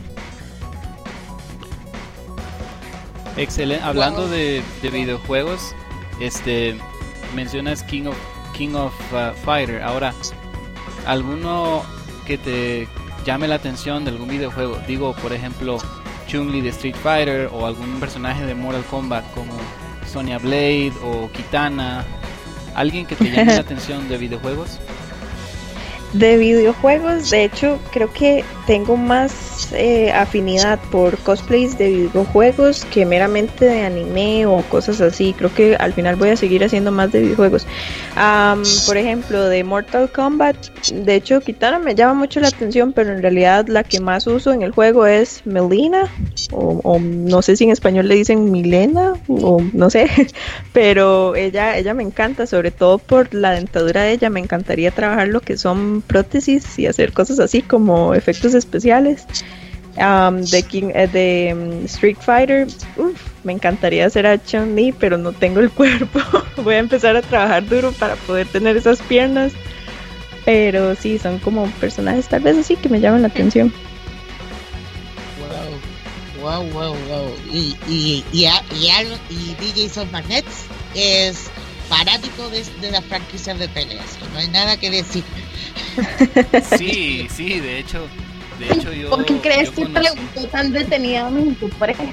Excelente. Hablando de, de videojuegos, este... mencionas King of King of uh, Fighter. Ahora, ¿alguno que te llame la atención de algún videojuego? Digo, por ejemplo, Chun-Li de Street Fighter, o algún personaje de Mortal Kombat como Sonya Blade o Kitana. ¿Alguien que te llame la atención de videojuegos? De videojuegos, de hecho, creo que tengo más eh, afinidad por cosplays de videojuegos que meramente de anime o cosas así. Creo que al final voy a seguir haciendo más de videojuegos. Um, por ejemplo, de Mortal Kombat, de hecho, Kitana me llama mucho la atención, pero en realidad la que más uso en el juego es Melina, o, o no sé si en español le dicen Milena, o no sé, pero ella, ella me encanta, sobre todo por la dentadura de ella. Me encantaría trabajar lo que son prótesis y hacer cosas así como efectos especiales. Um, de King, eh, de um, Street Fighter, uf, me encantaría hacer a Chun-Li, pero no tengo el cuerpo. Voy a empezar a trabajar duro para poder tener esas piernas, pero sí, son como personajes tal vez así que me llaman la atención. Wow, wow, wow, wow. Y, y, y, y, y D J Soft Magnets es fanático de, de las franquicias de peleas, no hay nada que decir. Sí, sí, de hecho, de hecho yo... ¿Por qué crees yo que conocí... preguntó tan detenidamente por eso?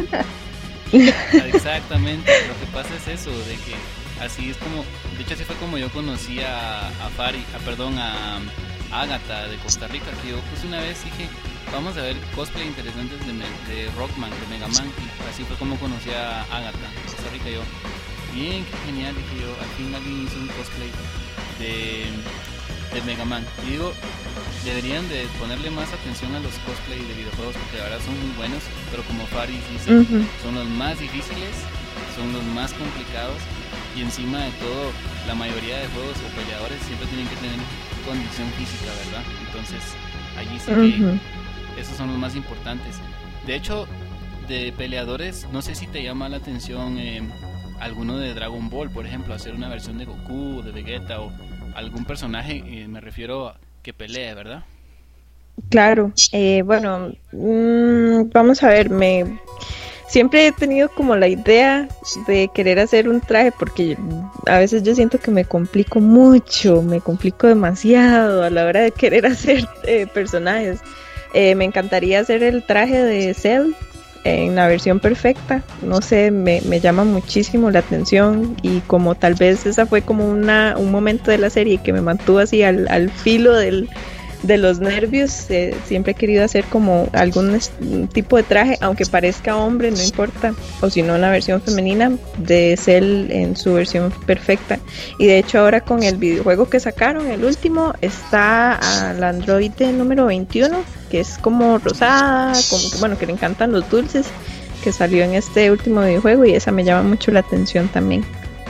Exactamente, lo que pasa es eso, de que así es como, de hecho así fue como yo conocí a, a Fari, a, perdón, a Agatha de Costa Rica, que yo pues una vez dije, vamos a ver cosplay interesantes de, de Rockman, de Mega Man, y así fue como conocí a Agatha de Costa Rica. Yo, bien, qué genial, dije yo, al fin alguien hizo un cosplay de, de Mega Man. Y digo, deberían de ponerle más atención a los cosplay de videojuegos porque la verdad son muy buenos, pero como Faris dice, uh-huh. son los más difíciles, son los más complicados y encima de todo la mayoría de juegos o peleadores siempre tienen que tener condición física, ¿verdad? Entonces allí sí uh-huh. que esos son los más importantes. De hecho, de peleadores, no sé si te llama la atención eh, alguno de Dragon Ball, por ejemplo, hacer una versión de Goku, de Vegeta o algún personaje, eh, me refiero a que pelee, ¿verdad? Claro, eh, bueno, mmm, vamos a ver, me siempre he tenido como la idea de querer hacer un traje porque a veces yo siento que me complico mucho, me complico demasiado a la hora de querer hacer eh, personajes. Eh, me encantaría hacer el traje de Cell en la versión perfecta, no sé, me, me llama muchísimo la atención y como tal vez esa fue como una un momento de la serie que me mantuvo así al, al filo del, de los nervios, eh, siempre he querido hacer como algún est- tipo de traje, aunque parezca hombre, no importa, o si no en la versión femenina, de Cell en su versión perfecta. Y de hecho ahora con el videojuego que sacaron, el último, está al androide número veintiuno, que es como rosada, como que, bueno, que le encantan los dulces, que salió en este último videojuego y esa me llama mucho la atención también.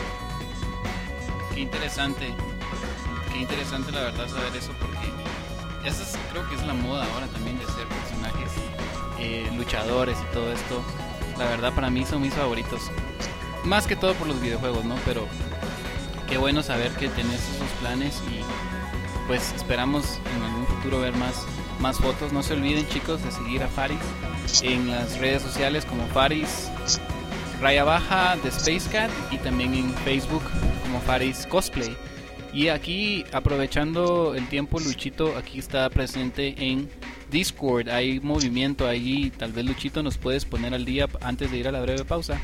Qué interesante, qué interesante la verdad saber eso, porque esa es, creo que es la moda ahora también de ser personajes eh, luchadores y todo esto. La verdad para mí son mis favoritos, más que todo por los videojuegos, ¿no? Pero qué bueno saber que tenés esos planes y pues esperamos en algún futuro ver más más fotos. No se olviden, chicos, de seguir a Faris en las redes sociales como Faris Raya Baja de Space Cat y también en Facebook como Faris Cosplay. Y aquí, aprovechando el tiempo, Luchito aquí está presente en Discord, hay movimiento allí, tal vez Luchito nos puedes poner al día antes de ir a la breve pausa.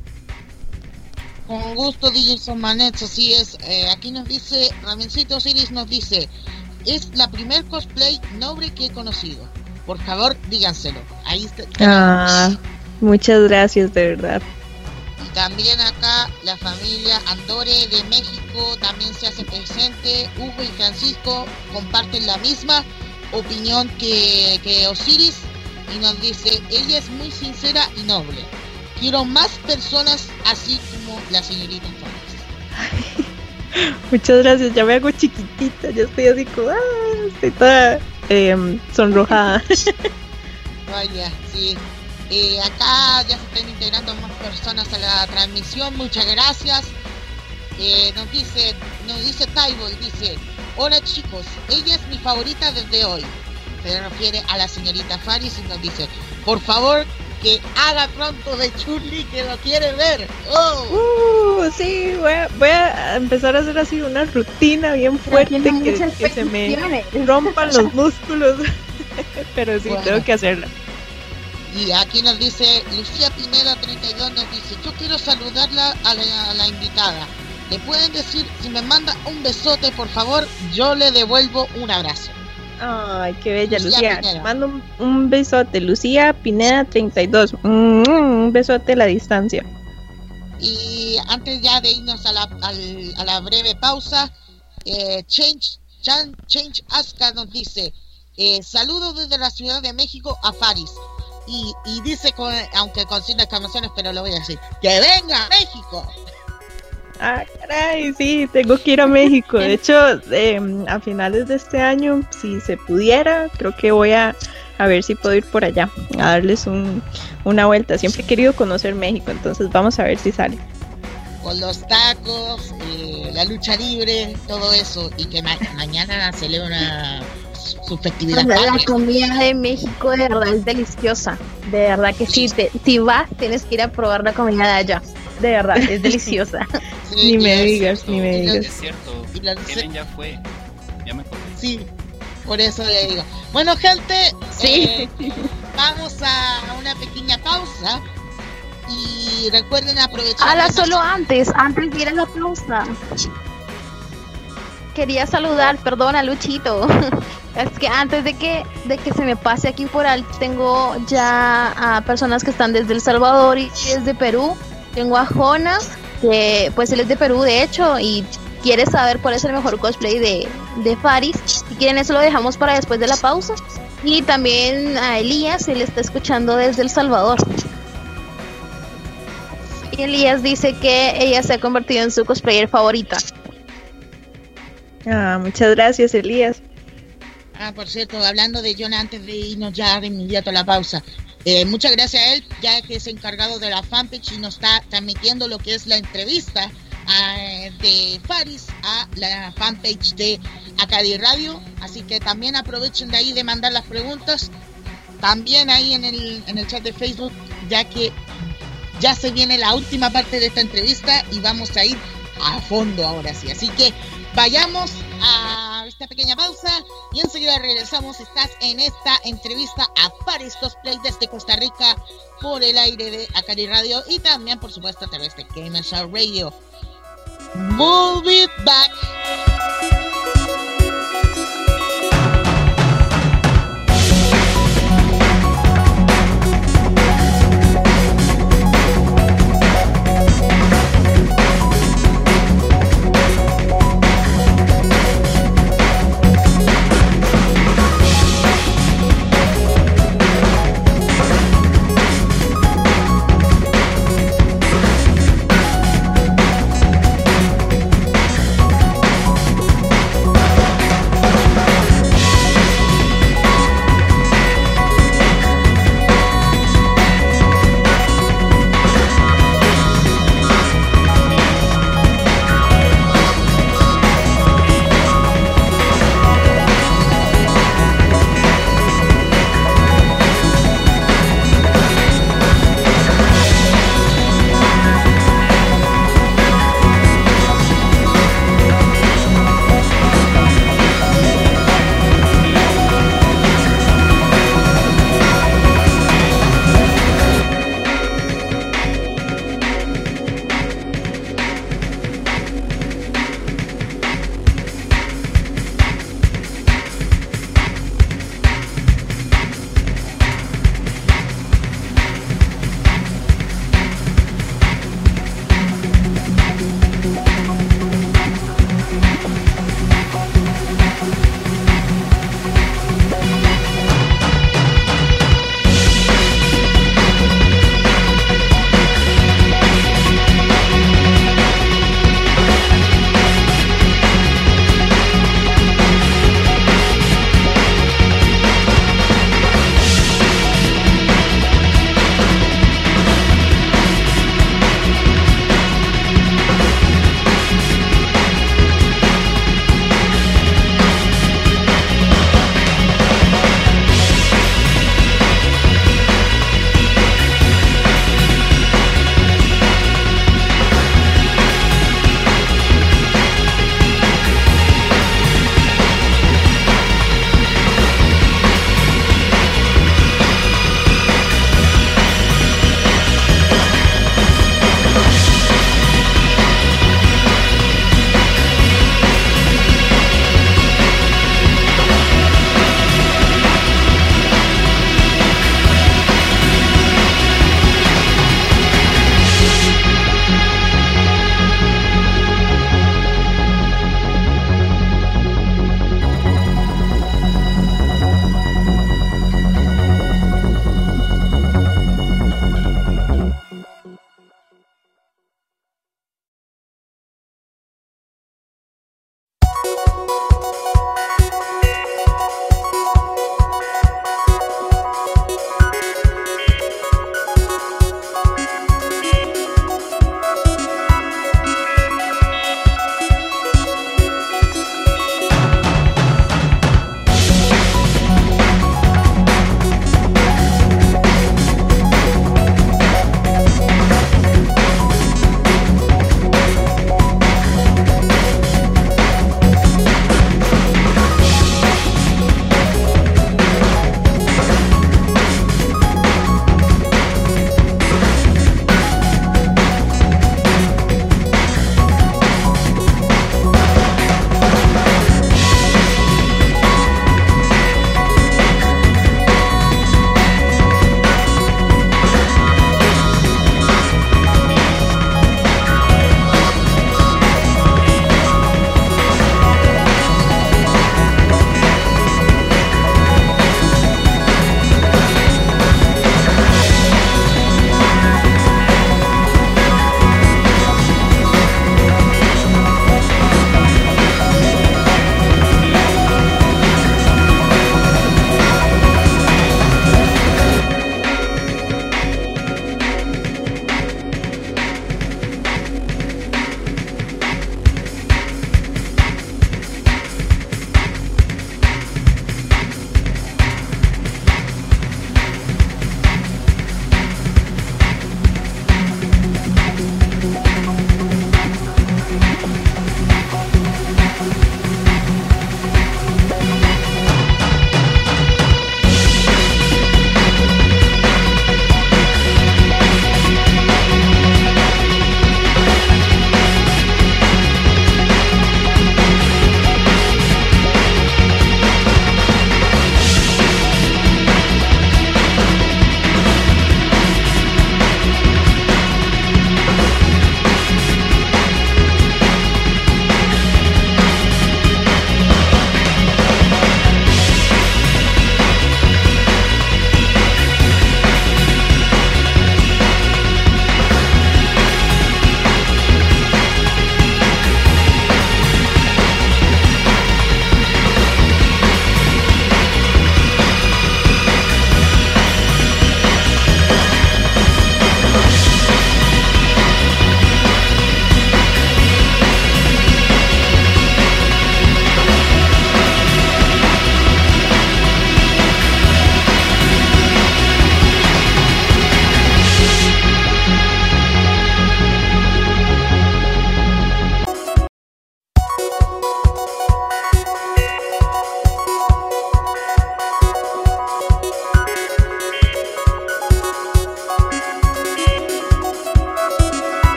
Con gusto, D J Somanet, así es. Eh, aquí nos dice, Ramencito Osiris nos dice: es la primer cosplay noble que he conocido. Por favor, díganselo. Ahí está. Ah, muchas gracias, de verdad. Y también acá la familia Andore de México también se hace presente. Hugo y Francisco comparten la misma opinión que, que Osiris y nos dice: ella es muy sincera y noble. Quiero más personas así como la señorita Faris. Muchas gracias, ya me hago chiquitita, ya estoy así como, ah, estoy toda eh, sonrojada. Vaya, sí. Eh, acá ya se están integrando más personas a la transmisión, muchas gracias. Eh, nos dice, nos dice Tyball, dice: hola chicos, ella es mi favorita desde hoy. Se refiere a la señorita Faris y nos dice: por favor, que haga pronto de Chun-Li, que lo quiere ver. Oh. Uh, sí, voy a, voy a empezar a hacer así una rutina bien fuerte que, que se me rompan los músculos. Pero sí, bueno, tengo que hacerla. Y aquí nos dice Lucía Pineda treinta y dos, nos dice: yo quiero saludarla a la, a la invitada. ¿Le pueden decir si me manda un besote, por favor? Yo le devuelvo un abrazo. Ay, qué bella, Lucía. Lucía. Mando un, un besote, Lucía Pineda treinta y dos. Mm, un besote a la distancia. Y antes ya de irnos a la, al, a la breve pausa, eh, Change, Chan, Change Aska nos dice: eh, saludos desde la Ciudad de México a Faris. Y, y dice, con, aunque con sin exclamaciones, pero lo voy a decir: ¡que venga a México! Ah, caray, sí, tengo que ir a México. De hecho, eh, a finales de este año, si se pudiera, creo que voy a, a ver si puedo ir por allá, a darles un, una vuelta. Siempre he querido conocer México, entonces vamos a ver si sale. Con los tacos, eh, la lucha libre, todo eso, y que ma- mañana celebra su festividad. La comida de México de verdad es deliciosa, de verdad que sí, te, si vas tienes que ir a probar la comida de allá. De verdad, es deliciosa. Sí, ni me digas, cierto, ni me digas. Es cierto, Kellen ya fue, ya me acordé. Sí, por eso le digo. Bueno, gente, sí. eh, vamos a una pequeña pausa. Y recuerden aprovechar... Ala, solo antes, antes de ir a la pausa. Quería saludar, perdona Luchito. Es que antes de que de que se me pase aquí por alto, tengo ya a personas que están desde El Salvador y desde Perú. Tengo a Jonas, que pues él es de Perú de hecho y quiere saber cuál es el mejor cosplay de, de Faris. Si quieren, eso lo dejamos para después de la pausa. Y también a Elías, él está escuchando desde El Salvador. Y Elías dice que ella se ha convertido en su cosplayer favorita. Ah, muchas gracias, Elías. Ah, por cierto, hablando de John, antes de irnos ya de inmediato a la pausa, eh, muchas gracias a él, ya que es encargado de la fanpage y nos está transmitiendo lo que es la entrevista uh, de Faris a la fanpage de Acadi Radio. Así que también aprovechen de ahí de mandar las preguntas, también ahí en el, en el chat de Facebook, ya que ya se viene la última parte de esta entrevista y vamos a ir a fondo ahora sí. Así que vayamos a esta pequeña pausa y enseguida regresamos. Estás en esta entrevista a Faris Cosplay desde Costa Rica por el aire de Acadi Radio y también, por supuesto, a través de Gamershow Radio. Move it back.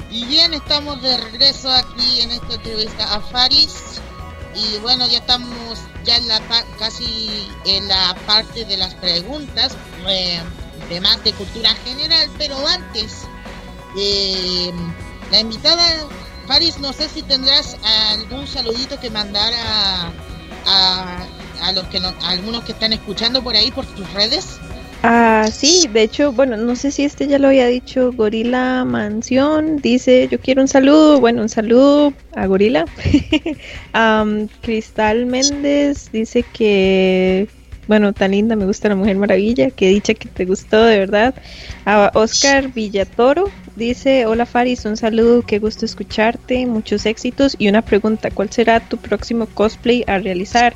Y bien, estamos de regreso aquí en esta entrevista a Faris. Y bueno, ya estamos ya en la casi en la parte de las preguntas, eh, de más de cultura general, pero antes, eh, la invitada Faris, no sé si tendrás algún saludito que mandar a, a, a los que no, a algunos que están escuchando por ahí por tus redes. Ah, sí, de hecho, bueno, no sé si este ya lo había dicho, Gorila Mansión dice, yo quiero un saludo, bueno, un saludo a Gorila. um, Cristal Méndez dice que, bueno, tan linda, me gusta la Mujer Maravilla, que dicha que te gustó, de verdad. A Oscar Villatoro dice, hola Faris, un saludo, qué gusto escucharte, muchos éxitos, y una pregunta, ¿cuál será tu próximo cosplay a realizar?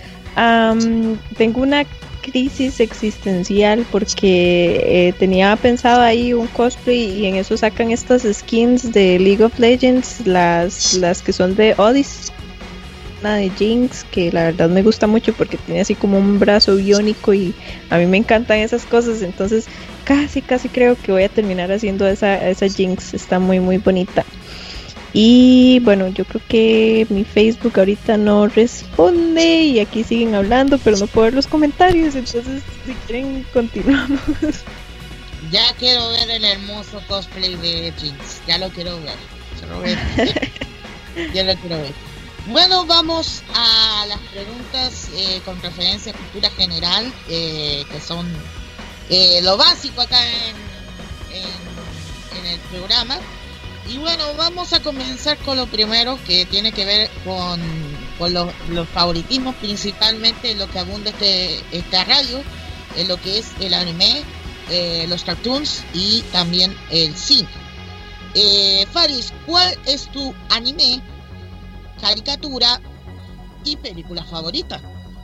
Um, tengo una crisis existencial porque eh, tenía pensado ahí un cosplay y en eso sacan estas skins de League of Legends, las, las que son de Odyssey, una de Jinx, que la verdad me gusta mucho porque tiene así como un brazo biónico y a mí me encantan esas cosas, entonces casi casi creo que voy a terminar haciendo esa, esa Jinx, está muy muy bonita. Y bueno, yo creo que mi Facebook ahorita no responde y aquí siguen hablando, pero no puedo ver los comentarios, entonces si quieren continuamos. Ya quiero ver el hermoso cosplay de Jinx, ya lo quiero ver. Quiero ver. Ya lo quiero ver. Bueno, vamos a las preguntas eh, con referencia a cultura general, eh, que son eh, lo básico acá en, en, en el programa. Y bueno, vamos a comenzar con lo primero, que tiene que ver con, con los, los favoritismos, principalmente lo que abunda este, esta radio, en lo que es el anime, eh, los cartoons y también el cine. Eh, Faris, ¿cuál es tu anime, caricatura y película favorita?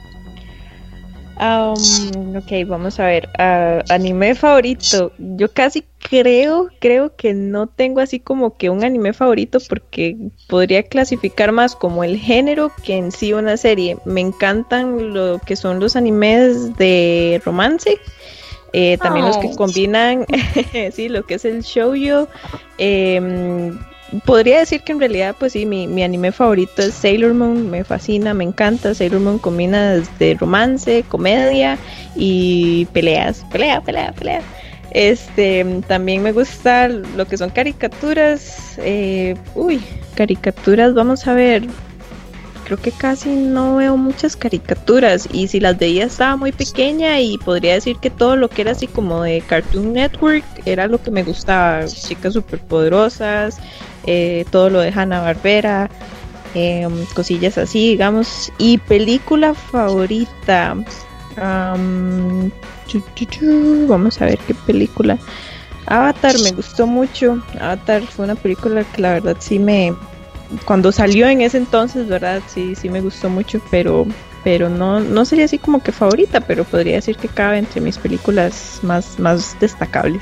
Um, ok, vamos a ver. Uh, anime favorito. Yo casi creo, creo que no tengo así como que un anime favorito porque podría clasificar más como el género que en sí una serie. Me encantan lo que son los animes de romance. Eh, también oh. los que combinan, sí, lo que es el shoujo. Eh, Podría decir que en realidad, pues sí, mi, mi anime favorito es Sailor Moon, me fascina, me encanta. Sailor Moon combina desde romance, comedia y peleas, pelea, pelea, pelea. Este, también me gusta lo que son caricaturas, eh, uy, caricaturas, vamos a ver, creo que casi no veo muchas caricaturas y si las veía estaba muy pequeña y podría decir que todo lo que era así como de Cartoon Network era lo que me gustaba, chicas superpoderosas, eh, todo lo de Hanna-Barbera, eh, cosillas así, digamos. Y película favorita, um, chu, chu, chu, vamos a ver qué película. Avatar me gustó mucho, Avatar fue una película que la verdad sí me... Cuando salió en ese entonces, ¿verdad? Sí, sí me gustó mucho, pero pero no no sería así como que favorita, pero podría decir que cabe entre mis películas más, más destacables.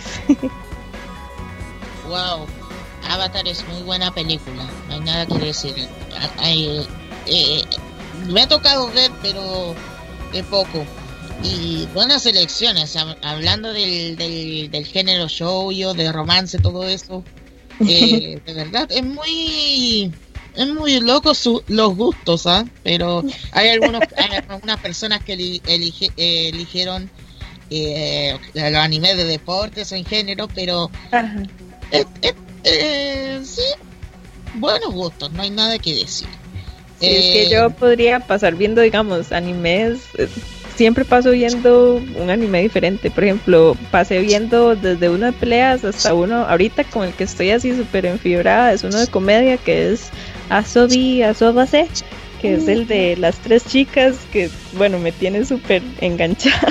Wow, Avatar es muy buena película, no hay nada que decir. Hay, eh, me ha tocado ver, pero de poco. Y buenas elecciones, hablando del, del, del género shoujo, de romance, todo eso. Eh, de verdad es muy es muy loco su, los gustos, ¿ah? ¿eh? Pero hay algunos hay algunas personas que eli, elige, eh, eligieron eh, los animes de deportes en género, pero eh, eh, eh, sí, buenos gustos, no hay nada que decir. Sí, eh, es que yo podría pasar viendo, digamos, animes. Siempre paso viendo un anime diferente. Por ejemplo, pasé viendo desde uno de peleas hasta uno, ahorita con el que estoy así súper enfibrada, es uno de comedia que es Asobi Asobase, que es el de las tres chicas, que bueno, me tiene súper enganchada.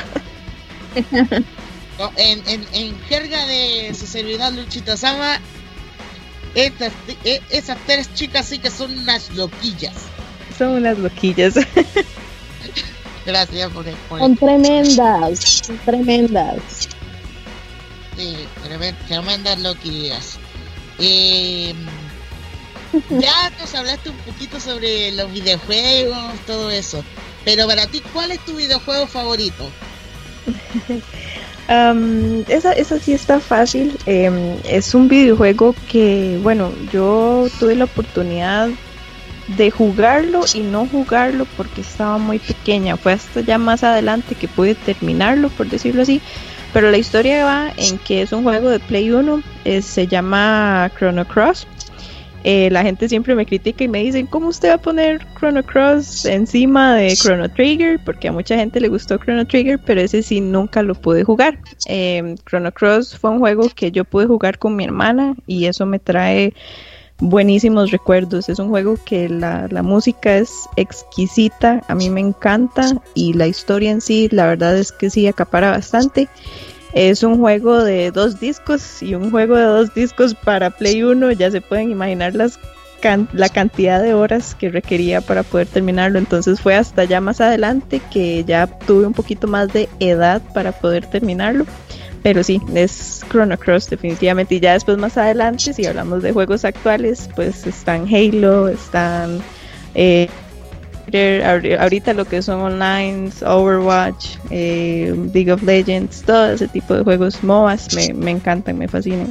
No, en, en, en jerga de su servidor Luchito Sama, estas, esas tres chicas sí que son unas loquillas. Son unas loquillas. Gracias por el, por el... Son tremendas, son tremendas. Sí, tremendas loquillas. Eh, ya nos hablaste un poquito sobre los videojuegos, todo eso. Pero para ti, ¿cuál es tu videojuego favorito? Um, esa, esa sí está fácil. Eh, es un videojuego que, bueno, yo tuve la oportunidad de jugarlo y no jugarlo porque estaba muy pequeña. Fue hasta ya más adelante que pude terminarlo, por decirlo así. Pero la historia va en que es un juego de Play uno, eh, se llama Chrono Cross. Eh, la gente siempre me critica y me dicen, ¿cómo usted va a poner Chrono Cross encima de Chrono Trigger? Porque a mucha gente le gustó Chrono Trigger, pero ese sí nunca lo pude jugar. Eh, Chrono Cross fue un juego que yo pude jugar con mi hermana y eso me trae buenísimos recuerdos. Es un juego que la, la música es exquisita, a mí me encanta, y la historia en sí, la verdad es que sí acapara bastante. Es un juego de dos discos y un juego de dos discos para Play uno, ya se pueden imaginar las can- la cantidad de horas que requería para poder terminarlo. Entonces fue hasta ya más adelante que ya tuve un poquito más de edad para poder terminarlo. Pero sí, es Chrono Cross definitivamente. Y ya después más adelante, si hablamos de juegos actuales, pues están Halo, están eh, ahorita lo que son online, Overwatch, eh, League of Legends, todo ese tipo de juegos M O B As me, me encantan, me fascinan.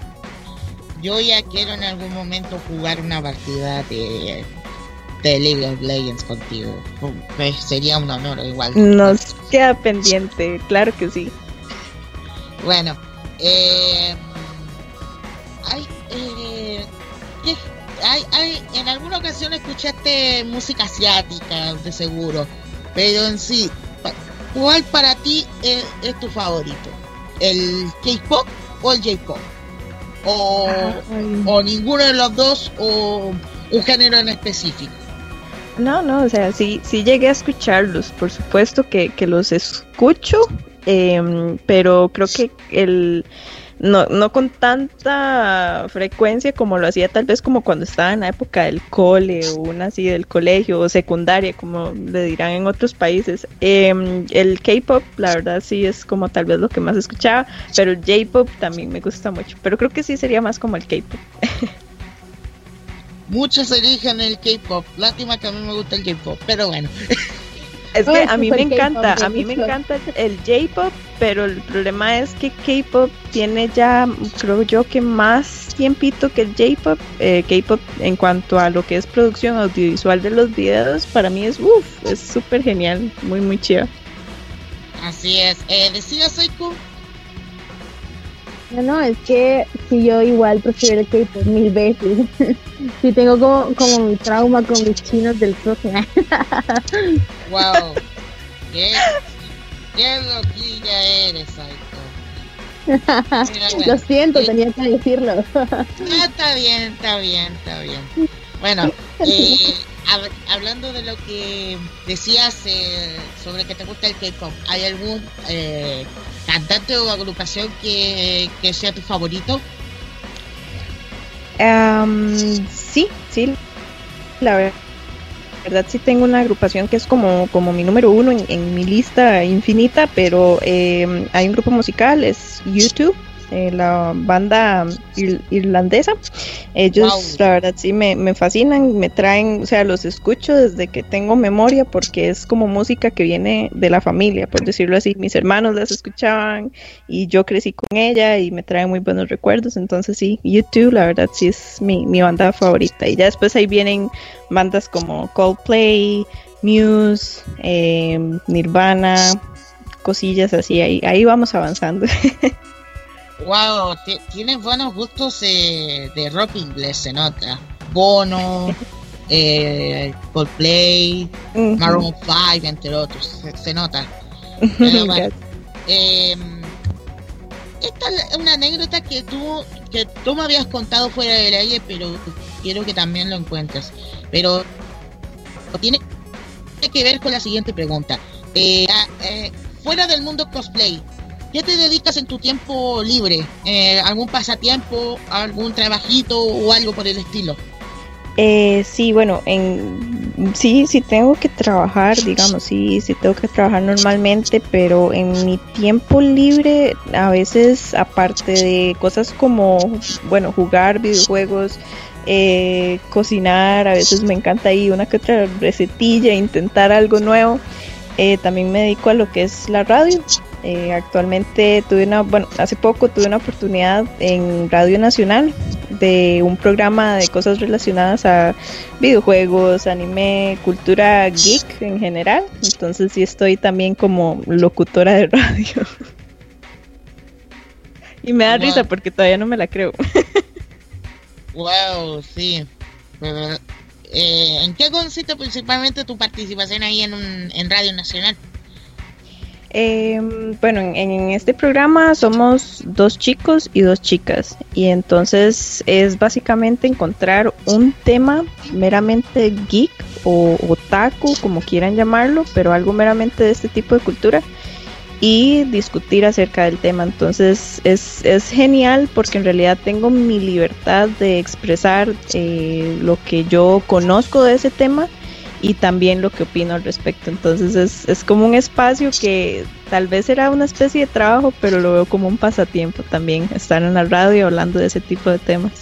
Yo ya quiero en algún momento jugar una partida de, de League of Legends contigo. Pues sería un honor igual. Nos queda pendiente, claro que sí. Bueno, eh, hay, eh, ¿qué? Hay, hay, en alguna ocasión escuchaste música asiática, de seguro, pero en sí, ¿cuál para ti es, es tu favorito? ¿El K-pop o el J-pop? O, o ninguno de los dos, o un género en específico. No, no, o sea, sí, sí llegué a escucharlos, por supuesto que, que los escucho, eh, pero creo que el no, no con tanta frecuencia como lo hacía tal vez como cuando estaba en la época del cole o una así del colegio o secundaria, como le dirán en otros países. Eh, el K-pop, la verdad sí es como tal vez lo que más escuchaba, pero el J-pop también me gusta mucho, pero creo que sí sería más como el K-pop. Muchos eligen el K-pop, lástima que a mí me gusta el K-pop, pero bueno. Es que a mí me encanta, a mí me encanta el J-pop, pero el problema es que K-pop tiene ya, creo yo que más tiempito que el J-pop. Eh, K-pop en cuanto a lo que es producción audiovisual de los videos, para mí es uff, es súper genial, muy muy chido. Así es. Eh, ¿Decía Seiko? No, no, es que si yo igual prefiero el K-pop mil veces. Sí, tengo como, como mi trauma con mis chinos del profe. Wow, qué, qué loquilla eres, Saiko. Bueno, lo siento, eh, tenía que decirlo. No, está bien, está bien, está bien. Bueno, eh, hab- hablando de lo que decías eh, sobre que te gusta el K-pop, ¿hay algún eh, cantante o agrupación que, que sea tu favorito? Um, sí, sí, la verdad. La verdad sí tengo una agrupación que es como, como mi número uno en, en mi lista infinita, pero eh, hay un grupo musical, es U dos, eh, la banda ir, irlandesa. Ellos wow. La verdad sí me, me fascinan, me traen, o sea, los escucho desde que tengo memoria porque es como música que viene de la familia, por decirlo así. Mis hermanos las escuchaban y yo crecí con ella y me traen muy buenos recuerdos. Entonces sí, U dos la verdad sí es mi, mi banda favorita. Y ya después ahí vienen bandas como Coldplay, Muse, eh, Nirvana, cosillas así, ahí, ahí vamos avanzando. Wow, t- tienes buenos gustos eh, de rock inglés, se nota. Bono, eh, Coldplay, uh-huh. Maroon five, entre otros, se, se nota. Pero, bueno, eh, esta es una anécdota que tú, que tú me habías contado fuera del aire, pero quiero que también lo encuentres. Pero tiene que ver con la siguiente pregunta. Eh, eh, fuera del mundo cosplay, ¿qué te dedicas en tu tiempo libre? Eh, ¿Algún pasatiempo, algún trabajito o algo por el estilo? Eh, sí, bueno, en, sí, sí tengo que trabajar, digamos, sí, sí tengo que trabajar normalmente, pero en mi tiempo libre, a veces, aparte de cosas como, bueno, jugar videojuegos, eh, cocinar, a veces me encanta ahí una que otra recetilla, intentar algo nuevo. Eh, también me dedico a lo que es la radio. Eh, actualmente tuve una, bueno, hace poco tuve una oportunidad en Radio Nacional de un programa de cosas relacionadas a videojuegos, anime, cultura geek en general. Entonces sí estoy también como locutora de radio. Y me da wow. risa porque todavía no me la creo. Wow, sí. Uh, eh, ¿En qué consiste principalmente tu participación ahí en, un, en Radio Nacional? Eh, bueno, en, en este programa somos dos chicos y dos chicas, y entonces es básicamente encontrar un tema meramente geek o otaku, como quieran llamarlo, pero algo meramente de este tipo de cultura, y discutir acerca del tema. Entonces es, es genial porque en realidad tengo mi libertad de expresar eh, lo que yo conozco de ese tema y también lo que opino al respecto. Entonces es, es como un espacio que tal vez era una especie de trabajo, pero lo veo como un pasatiempo también, estar en la radio hablando de ese tipo de temas.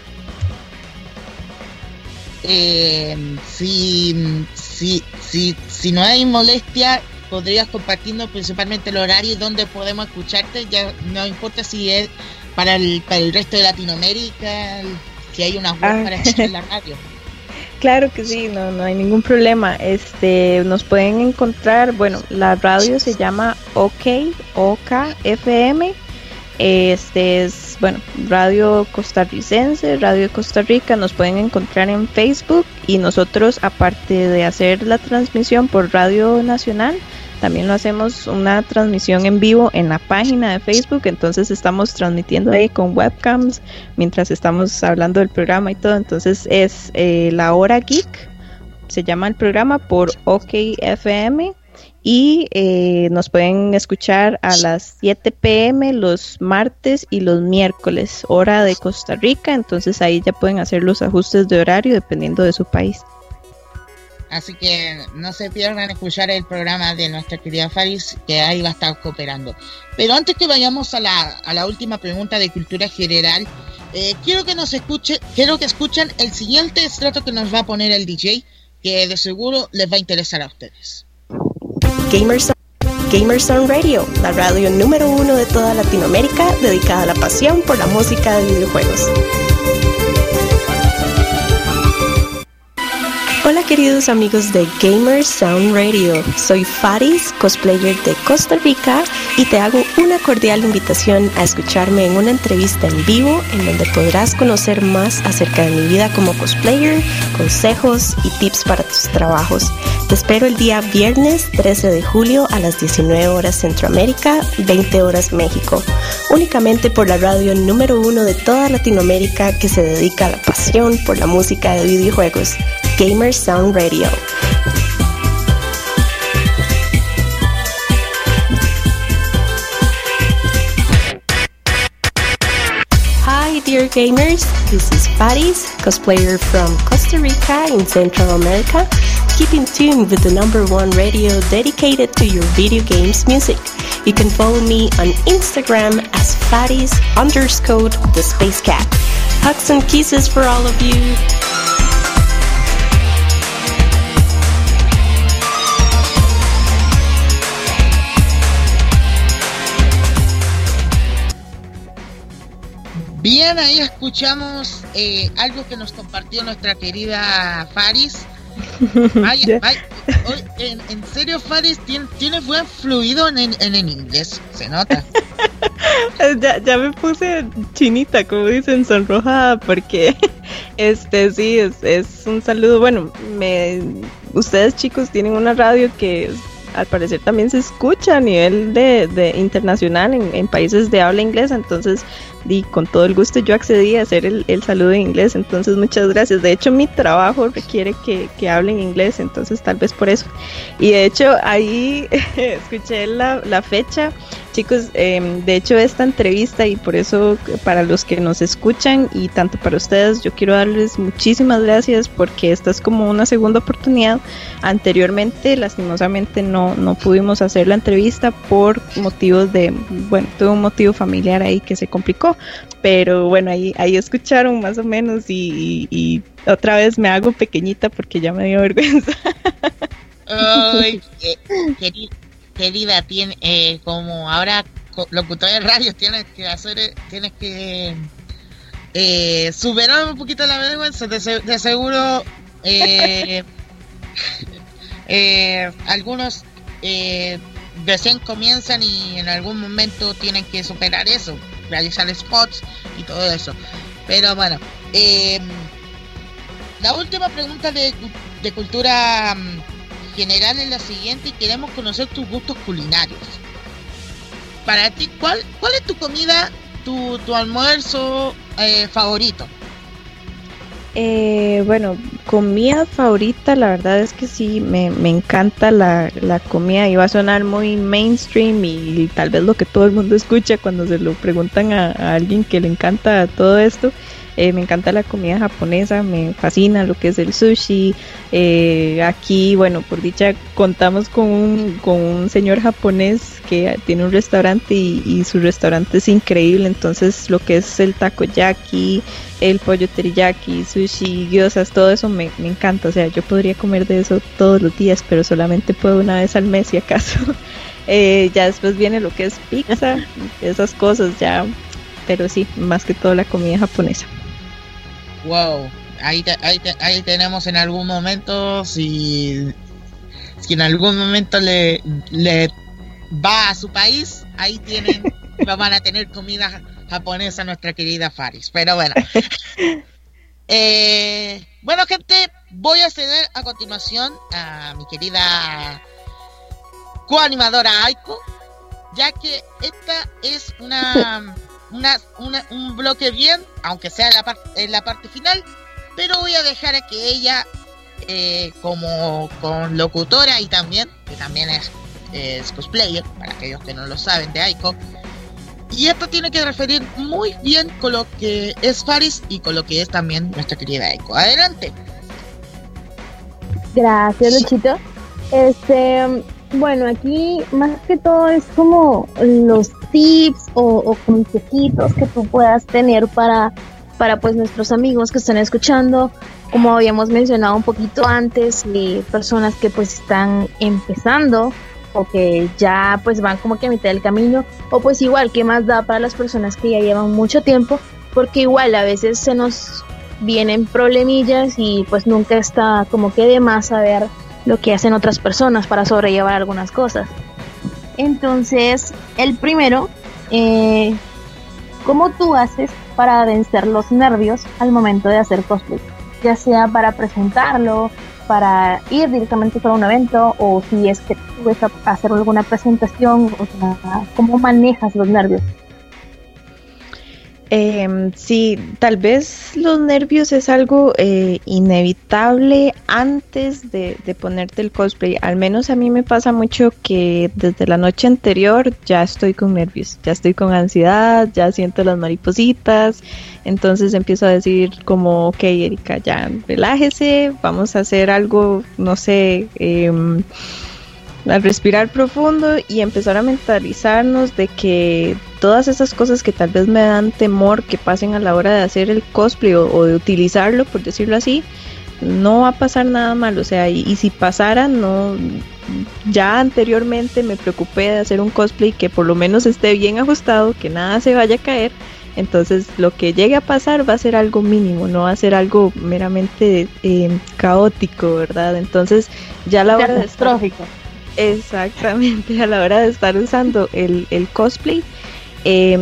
Eh, si, si, si, si no hay molestia, podrías compartirnos principalmente el horario y dónde podemos escucharte. Ya no importa si es para el, para el resto de Latinoamérica, si hay una web ah. para escuchar la radio. Claro que sí, no, no hay ningún problema. Este, nos pueden encontrar, bueno, la radio se llama OK, O K F M. Este es, bueno, Radio Costarricense, Radio de Costa Rica. Nos pueden encontrar en Facebook, y nosotros, aparte de hacer la transmisión por Radio Nacional, también lo hacemos una transmisión en vivo en la página de Facebook. Entonces estamos transmitiendo ahí con webcams mientras estamos hablando del programa y todo. Entonces es eh, La Hora Geek, se llama el programa, por OK F M. Y eh, nos pueden escuchar a las siete pm los martes y los miércoles, hora de Costa Rica. Entonces ahí ya pueden hacer los ajustes de horario dependiendo de su país. Así que no se pierdan escuchar el programa de nuestra querida Faris, que ahí va a estar cooperando. Pero antes que vayamos a la, a la última pregunta de cultura general, eh, quiero que nos escuche, quiero que escuchen el siguiente estrato que nos va a poner el D J, que de seguro les va a interesar a ustedes. Gamers, Gamers on Radio, la radio número uno de toda Latinoamérica, dedicada a la pasión por la música de videojuegos. Hola queridos amigos de Gamers Sound Radio, soy Faris, cosplayer de Costa Rica, y te hago una cordial invitación a escucharme en una entrevista en vivo en donde podrás conocer más acerca de mi vida como cosplayer, consejos y tips para tus trabajos. Te espero el día viernes trece de julio a las diecinueve horas Centroamérica, veinte horas México, únicamente por la radio número uno de toda Latinoamérica que se dedica a la pasión por la música de videojuegos. Gamers Sound Radio. Hi dear gamers, this is Faris, cosplayer from Costa Rica in Central America. Keep in tune with the number one radio dedicated to your video games music. You can follow me on Instagram as Faris underscore the Space Cat. Hugs and kisses for all of you. Bien, ahí escuchamos eh, algo que nos compartió nuestra querida Faris. Vaya, vaya. Oye, en, en serio, Faris, tiene, tiene buen fluido en, en, en inglés, se nota. ya, ya me puse chinita, como dicen, sonrojada, porque este sí, es, es un saludo. Bueno, me, ustedes chicos tienen una radio que al parecer también se escucha a nivel de, de internacional en, en países de habla inglesa, entonces y con todo el gusto yo accedí a hacer el, el saludo en inglés, entonces muchas gracias. De hecho mi trabajo requiere que, que hable en inglés, entonces tal vez por eso. Y de hecho ahí escuché la, la fecha, chicos, eh, de hecho esta entrevista, y por eso para los que nos escuchan y tanto para ustedes, yo quiero darles muchísimas gracias porque esta es como una segunda oportunidad. Anteriormente lastimosamente no, no pudimos hacer la entrevista por motivos de, bueno, tuve un motivo familiar ahí que se complicó, pero bueno, ahí, ahí escucharon más o menos y, y, y otra vez me hago pequeñita porque ya me dio vergüenza. Ay, eh, querido, querida, tiene, eh, como ahora locutor de radio, tienes que hacer, tienes que eh, superar un poquito la vergüenza. De, de seguro eh, eh, algunos eh, recién comienzan y en algún momento tienen que superar eso, realizar spots y todo eso. Pero bueno, eh, la última pregunta de, de cultura general es la siguiente y queremos conocer tus gustos culinarios. Para ti, ¿cuál, cuál es tu comida, tu, tu almuerzo eh, favorito? Eh, bueno, comida favorita, la verdad es que sí, me, me encanta la, la comida. Iba a sonar muy mainstream y, y tal vez lo que todo el mundo escucha cuando se lo preguntan a, a alguien que le encanta todo esto. Eh, me encanta la comida japonesa, me fascina lo que es el sushi. Eh, aquí, bueno, por dicha contamos con un, con un señor japonés que tiene un restaurante y, y su restaurante es increíble. Entonces lo que es el takoyaki, el pollo teriyaki, sushi, gyozas, todo eso me, me encanta. O sea, yo podría comer de eso todos los días, pero solamente puedo una vez al mes si acaso. eh, ya después viene lo que es pizza, esas cosas ya, pero sí, más que todo la comida japonesa. Wow, ahí, te, ahí, te, ahí tenemos en algún momento, si, si en algún momento le, le va a su país, ahí tienen, van a tener comida japonesa nuestra querida Faris. Pero bueno, eh, bueno gente, voy a ceder a continuación a mi querida coanimadora Aiko, ya que esta es una... Una, una, un bloque bien, aunque sea en la, par- en la parte final, pero voy a dejar a que ella, eh, como con locutora y también, que también es, es cosplayer, para aquellos que no lo saben, de Aiko, y esto tiene que referir muy bien con lo que es Faris y con lo que es también nuestra querida Aiko. Adelante. Gracias, Luchito. Este, bueno, aquí más que todo es como los tips o, o consejitos que tú puedas tener para, para pues nuestros amigos que están escuchando, como habíamos mencionado un poquito antes, y personas que pues están empezando o que ya pues van como que a mitad del camino, o pues igual, ¿qué más da para las personas que ya llevan mucho tiempo? Porque igual a veces se nos vienen problemillas y pues nunca está como que de más saber lo que hacen otras personas para sobrellevar algunas cosas. Entonces, el primero, eh, ¿cómo tú haces para vencer los nervios al momento de hacer cosplay? Ya sea para presentarlo, para ir directamente para un evento, o si es que tú vas a hacer alguna presentación, o sea, ¿cómo manejas los nervios? Eh, sí, tal vez los nervios es algo eh, inevitable antes de, de ponerte el cosplay. Al menos a mí me pasa mucho que desde la noche anterior ya estoy con nervios, ya estoy con ansiedad, ya siento las maripositas. Entonces empiezo a decir como, ok, Erika, ya relájese, vamos a hacer algo, no sé, eh, al respirar profundo y empezar a mentalizarnos de que todas esas cosas que tal vez me dan temor que pasen a la hora de hacer el cosplay o, o de utilizarlo, por decirlo así, no va a pasar nada mal. O sea, y, y si pasara, no, ya anteriormente me preocupé de hacer un cosplay que por lo menos esté bien ajustado, que nada se vaya a caer. Entonces lo que llegue a pasar va a ser algo mínimo, no va a ser algo meramente eh, caótico, ¿verdad? Entonces ya a la hora de estar, exactamente, a la hora de estar usando el, el cosplay, eh,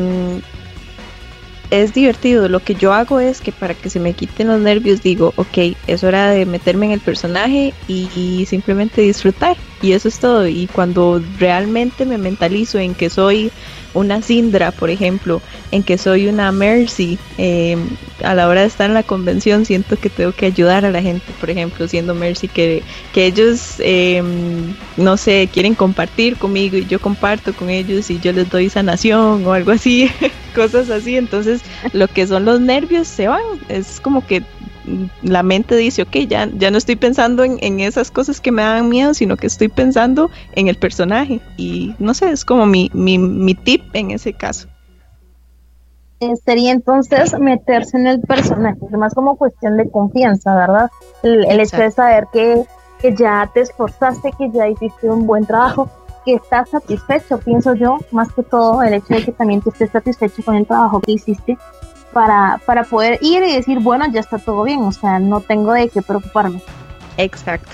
es divertido. Lo que yo hago es que para que se me quiten los nervios digo, ok, es hora de meterme en el personaje y, y simplemente disfrutar, y eso es todo. Y cuando realmente me mentalizo en que soy una Syndra, por ejemplo, en que soy una Mercy, eh, a la hora de estar en la convención siento que tengo que ayudar a la gente, por ejemplo, siendo Mercy, que, que ellos, eh, no sé, quieren compartir conmigo y yo comparto con ellos y yo les doy sanación o algo así, cosas así. Entonces lo que son los nervios se van, es como que la mente dice, ok, ya, ya no estoy pensando en, en esas cosas que me dan miedo, sino que estoy pensando en el personaje. Y no sé, es como mi, mi, mi tip en ese caso. Eh, sería entonces meterse en el personaje, es más como cuestión de confianza, ¿verdad? El, el hecho de saber que, que ya te esforzaste, que ya hiciste un buen trabajo, que estás satisfecho, pienso yo, más que todo el hecho de que también tú estés satisfecho con el trabajo que hiciste para, para poder ir y decir, bueno, ya está todo bien, o sea, no tengo de qué preocuparme. Exacto.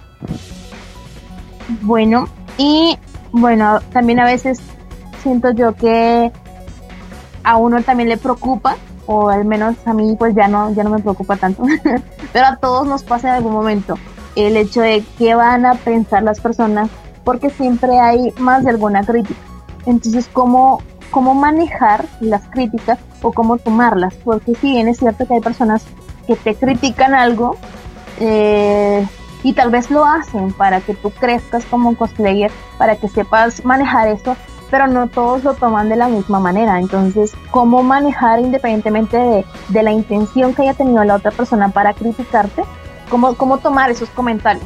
Bueno, y bueno, también a veces siento yo que a uno también le preocupa, o al menos a mí pues ya no, ya no me preocupa tanto, pero a todos nos pasa en algún momento el hecho de qué van a pensar las personas, porque siempre hay más de alguna crítica. Entonces, ¿cómo, cómo manejar las críticas o cómo tomarlas? Porque si bien es cierto que hay personas que te critican algo, eh, y tal vez lo hacen para que tú crezcas como cosplayer, para que sepas manejar eso, pero no todos lo toman de la misma manera. Entonces, ¿cómo manejar independientemente de, de la intención que haya tenido la otra persona para criticarte? ¿Cómo, cómo tomar esos comentarios?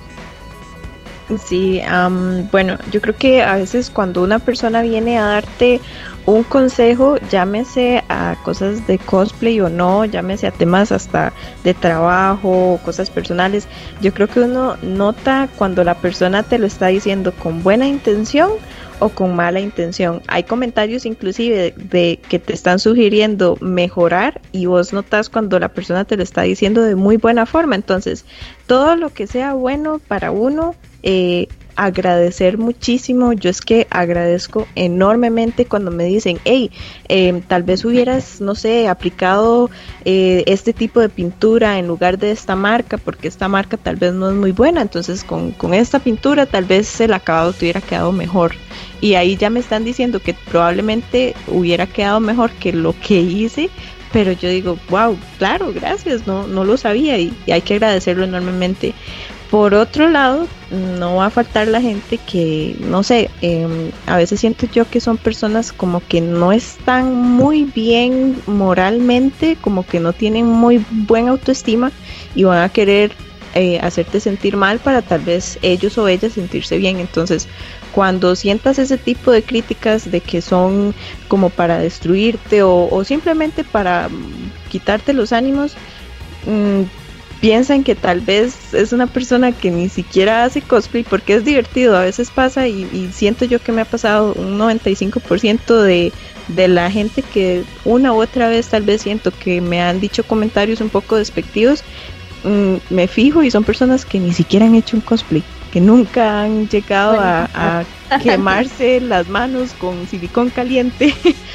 Sí, um, bueno, yo creo que a veces cuando una persona viene a darte un consejo, llámese a cosas de cosplay o no, llámese a temas hasta de trabajo, cosas personales, yo creo que uno nota cuando la persona te lo está diciendo con buena intención o con mala intención. Hay comentarios inclusive de, de que te están sugiriendo mejorar y vos notas cuando la persona te lo está diciendo de muy buena forma. Entonces, todo lo que sea bueno para uno, eh, agradecer muchísimo. Yo es que agradezco enormemente cuando me dicen, hey, eh, tal vez hubieras, no sé, aplicado eh, este tipo de pintura en lugar de esta marca, porque esta marca tal vez no es muy buena, entonces con, con esta pintura tal vez el acabado te hubiera quedado mejor. Y ahí ya me están diciendo que probablemente hubiera quedado mejor que lo que hice, pero yo digo, wow, claro, gracias, no, no lo sabía y, y hay que agradecerlo enormemente. Por otro lado, no va a faltar la gente que, no sé, eh, a veces siento yo que son personas como que no están muy bien moralmente, como que no tienen muy buena autoestima y van a querer eh, hacerte sentir mal para tal vez ellos o ellas sentirse bien. Entonces, cuando sientas ese tipo de críticas de que son como para destruirte o, o simplemente para quitarte los ánimos, mmm, piensan que tal vez es una persona que ni siquiera hace cosplay porque es divertido, a veces pasa y, y siento yo que me ha pasado un noventa y cinco por ciento de, de la gente que una u otra vez tal vez siento que me han dicho comentarios un poco despectivos, mmm, me fijo y son personas que ni siquiera han hecho un cosplay, que nunca han llegado a, a quemarse las manos con silicón caliente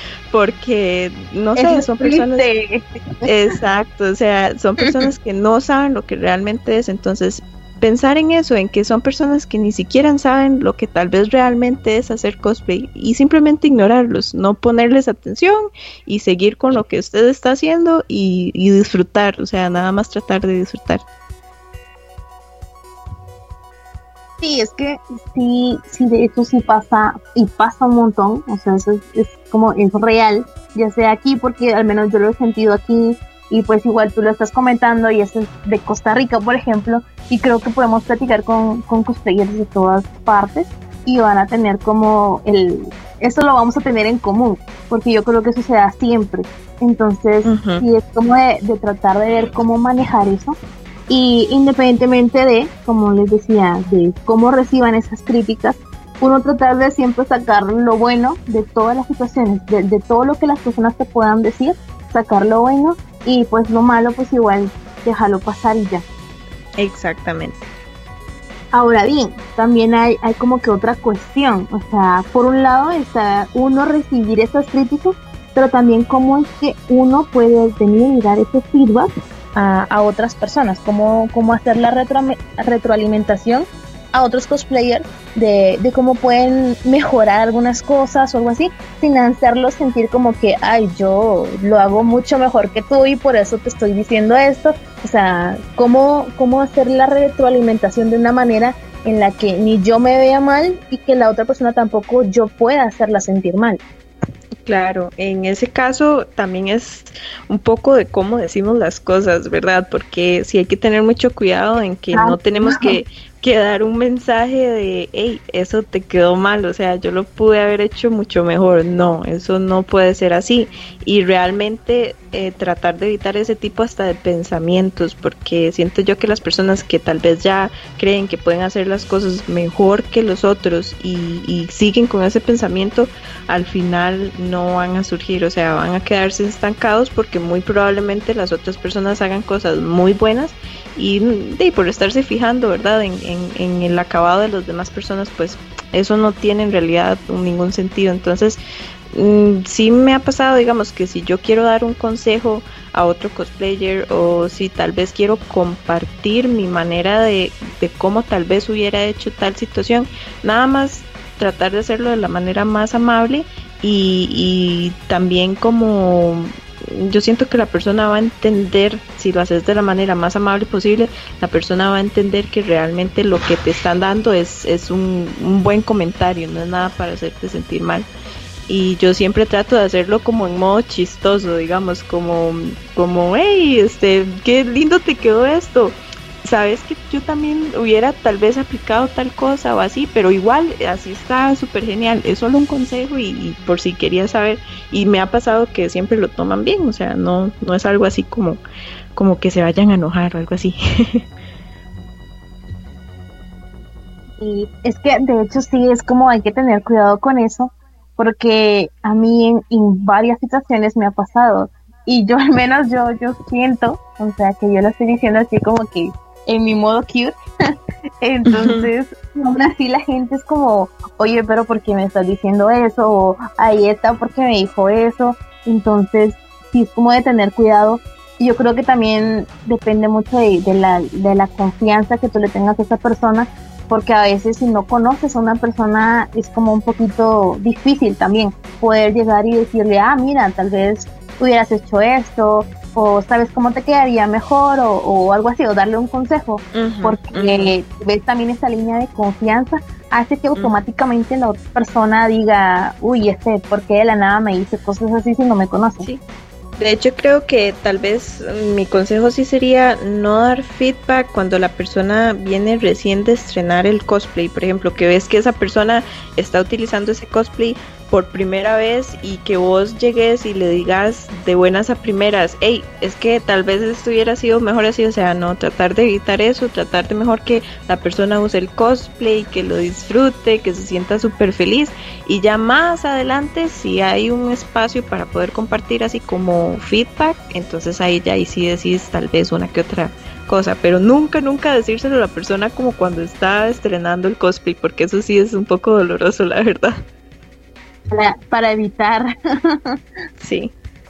porque no sé, es son personas triste. Exacto, o sea, son personas que no saben lo que realmente es. Entonces, pensar en eso, en que son personas que ni siquiera saben lo que tal vez realmente es hacer cosplay y simplemente ignorarlos, no ponerles atención y seguir con lo que usted está haciendo y, y disfrutar, o sea, nada más tratar de disfrutar. Sí, es que sí, sí, de hecho sí pasa, y pasa un montón, o sea, eso es, es como, es real, ya sea aquí, porque al menos yo lo he sentido aquí, y pues igual tú lo estás comentando, y eso es de Costa Rica, por ejemplo, y creo que podemos platicar con, con cosplayers de todas partes, y van a tener como el, eso lo vamos a tener en común, porque yo creo que eso se da siempre, entonces, uh-huh. sí es como de, de tratar de ver cómo manejar eso, y independientemente de, como les decía, de cómo reciban esas críticas, uno tratar de siempre sacar lo bueno de todas las situaciones, de, de todo lo que las personas te puedan decir, sacar lo bueno y pues lo malo pues igual dejarlo pasar y ya. Exactamente. Ahora bien, también hay, hay como que otra cuestión, o sea, por un lado está uno recibir esas críticas, pero también cómo es que uno puede venir y dar ese feedback A, a otras personas, cómo, cómo hacer la retro, retroalimentación a otros cosplayers de, de cómo pueden mejorar algunas cosas o algo así, sin hacerlos sentir como que, ay, yo lo hago mucho mejor que tú y por eso te estoy diciendo esto. O sea, cómo, cómo hacer la retroalimentación de una manera en la que ni yo me vea mal y que la otra persona tampoco yo pueda hacerla sentir mal. Claro, en ese caso también es un poco de cómo decimos las cosas, ¿verdad? Porque sí hay que tener mucho cuidado en que no tenemos que que dar un mensaje de, hey, eso te quedó mal, o sea, yo lo pude haber hecho mucho mejor. No, eso no puede ser así. Y realmente eh, tratar de evitar ese tipo hasta de pensamientos, porque siento yo que las personas que tal vez ya creen que pueden hacer las cosas mejor que los otros y, y siguen con ese pensamiento, al final no van a surgir, o sea, van a quedarse estancados porque muy probablemente las otras personas hagan cosas muy buenas y, y por estarse fijando, ¿verdad?, en, en, en el acabado de las demás personas, pues eso no tiene en realidad ningún sentido. Entonces mm, sí me ha pasado, digamos, que si yo quiero dar un consejo a otro cosplayer o si tal vez quiero compartir mi manera de, de cómo tal vez hubiera hecho tal situación, nada más tratar de hacerlo de la manera más amable y, y también como yo siento que la persona va a entender, si lo haces de la manera más amable posible, la persona va a entender que realmente lo que te están dando es, es un, un buen comentario, no es nada para hacerte sentir mal. Y yo siempre trato de hacerlo como en modo chistoso, digamos, como, como hey, este, qué lindo te quedó esto. Sabes que yo también hubiera tal vez aplicado tal cosa o así, pero igual así está súper genial, es solo un consejo y, y por si querías saber, y me ha pasado que siempre lo toman bien, o sea, no, no es algo así como, como que se vayan a enojar o algo así. Y es que de hecho sí, es como hay que tener cuidado con eso, porque a mí en, en varias situaciones me ha pasado, y yo al menos yo, yo siento, o sea, que yo lo estoy diciendo así como que en mi modo cute, entonces uh-huh. aún así la gente es como, oye, pero ¿por qué me estás diciendo eso? O ahí está, ¿por qué me dijo eso? Entonces sí es como de tener cuidado, y yo creo que también depende mucho de, de, la, de la confianza que tú le tengas a esa persona, porque a veces si no conoces a una persona es como un poquito difícil también poder llegar y decirle, ah, mira, tal vez hubieras hecho esto, o sabes cómo te quedaría mejor, o, o algo así, o darle un consejo, uh-huh, porque uh-huh. ves también esa línea de confianza, hace que automáticamente uh-huh. la otra persona diga, uy, este, ¿por qué de la nada me dice cosas así si no me conoce? Sí. De hecho creo que tal vez mi consejo sí sería no dar feedback cuando la persona viene recién de estrenar el cosplay, por ejemplo, que ves que esa persona está utilizando ese cosplay por primera vez y que vos llegues y le digas de buenas a primeras, hey, es que tal vez esto hubiera sido mejor así, o sea, no, tratar de evitar eso, tratar de mejor que la persona use el cosplay, que lo disfrute, que se sienta súper feliz, y ya más adelante si hay un espacio para poder compartir así como feedback, entonces ahí ya ahí sí decís tal vez una que otra cosa, pero nunca, nunca decírselo a la persona como cuando está estrenando el cosplay, porque eso sí es un poco doloroso, la verdad. Para, para evitar. Sí.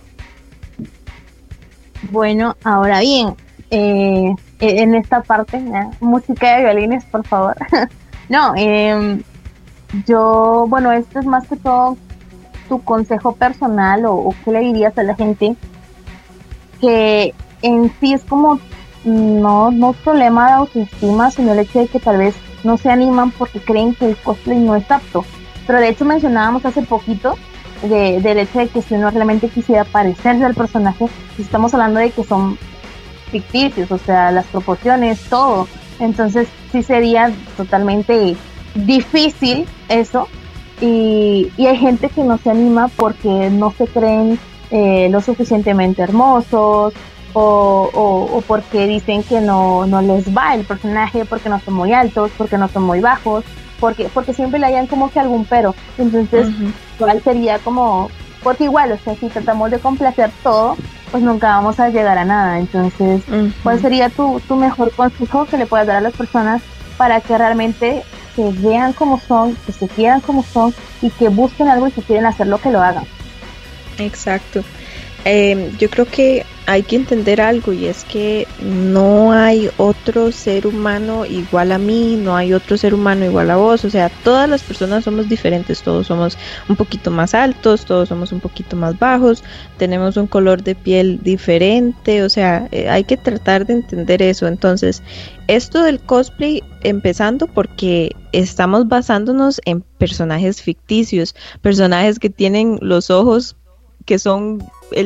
Bueno, ahora bien, eh, en esta parte, ¿eh? Música de violines, por favor. No, eh, yo, bueno, esto es más que todo tu consejo personal, o, o qué le dirías a la gente que en sí es como no, no problema de autoestima, sino el hecho de que tal vez no se animan porque creen que el cosplay no es apto. Pero de hecho mencionábamos hace poquito de, del hecho de que si uno realmente quisiera parecerse al personaje, estamos hablando de que son ficticios, o sea, las proporciones, todo. Entonces sí sería totalmente difícil eso, y, y hay gente que no se anima porque no se creen eh, lo suficientemente hermosos, o, o, o porque dicen que no, no les va el personaje, porque no son muy altos, porque no son muy bajos, porque porque siempre le hayan como que algún pero. Entonces uh-huh. igual sería como, porque igual, o sea, si tratamos de complacer todo, pues nunca vamos a llegar a nada. Entonces uh-huh. ¿cuál sería tu, tu mejor consejo que le puedas dar a las personas para que realmente se vean como son, que se quieran como son, y que busquen algo y si quieren hacerlo, que lo hagan? Exacto. Eh, yo creo que hay que entender algo, y es que no hay otro ser humano igual a mí, no hay otro ser humano igual a vos, o sea, todas las personas somos diferentes, todos somos un poquito más altos, todos somos un poquito más bajos, tenemos un color de piel diferente, o sea, eh, hay que tratar de entender eso. Entonces, esto del cosplay, empezando porque estamos basándonos en personajes ficticios, personajes que tienen los ojos que son el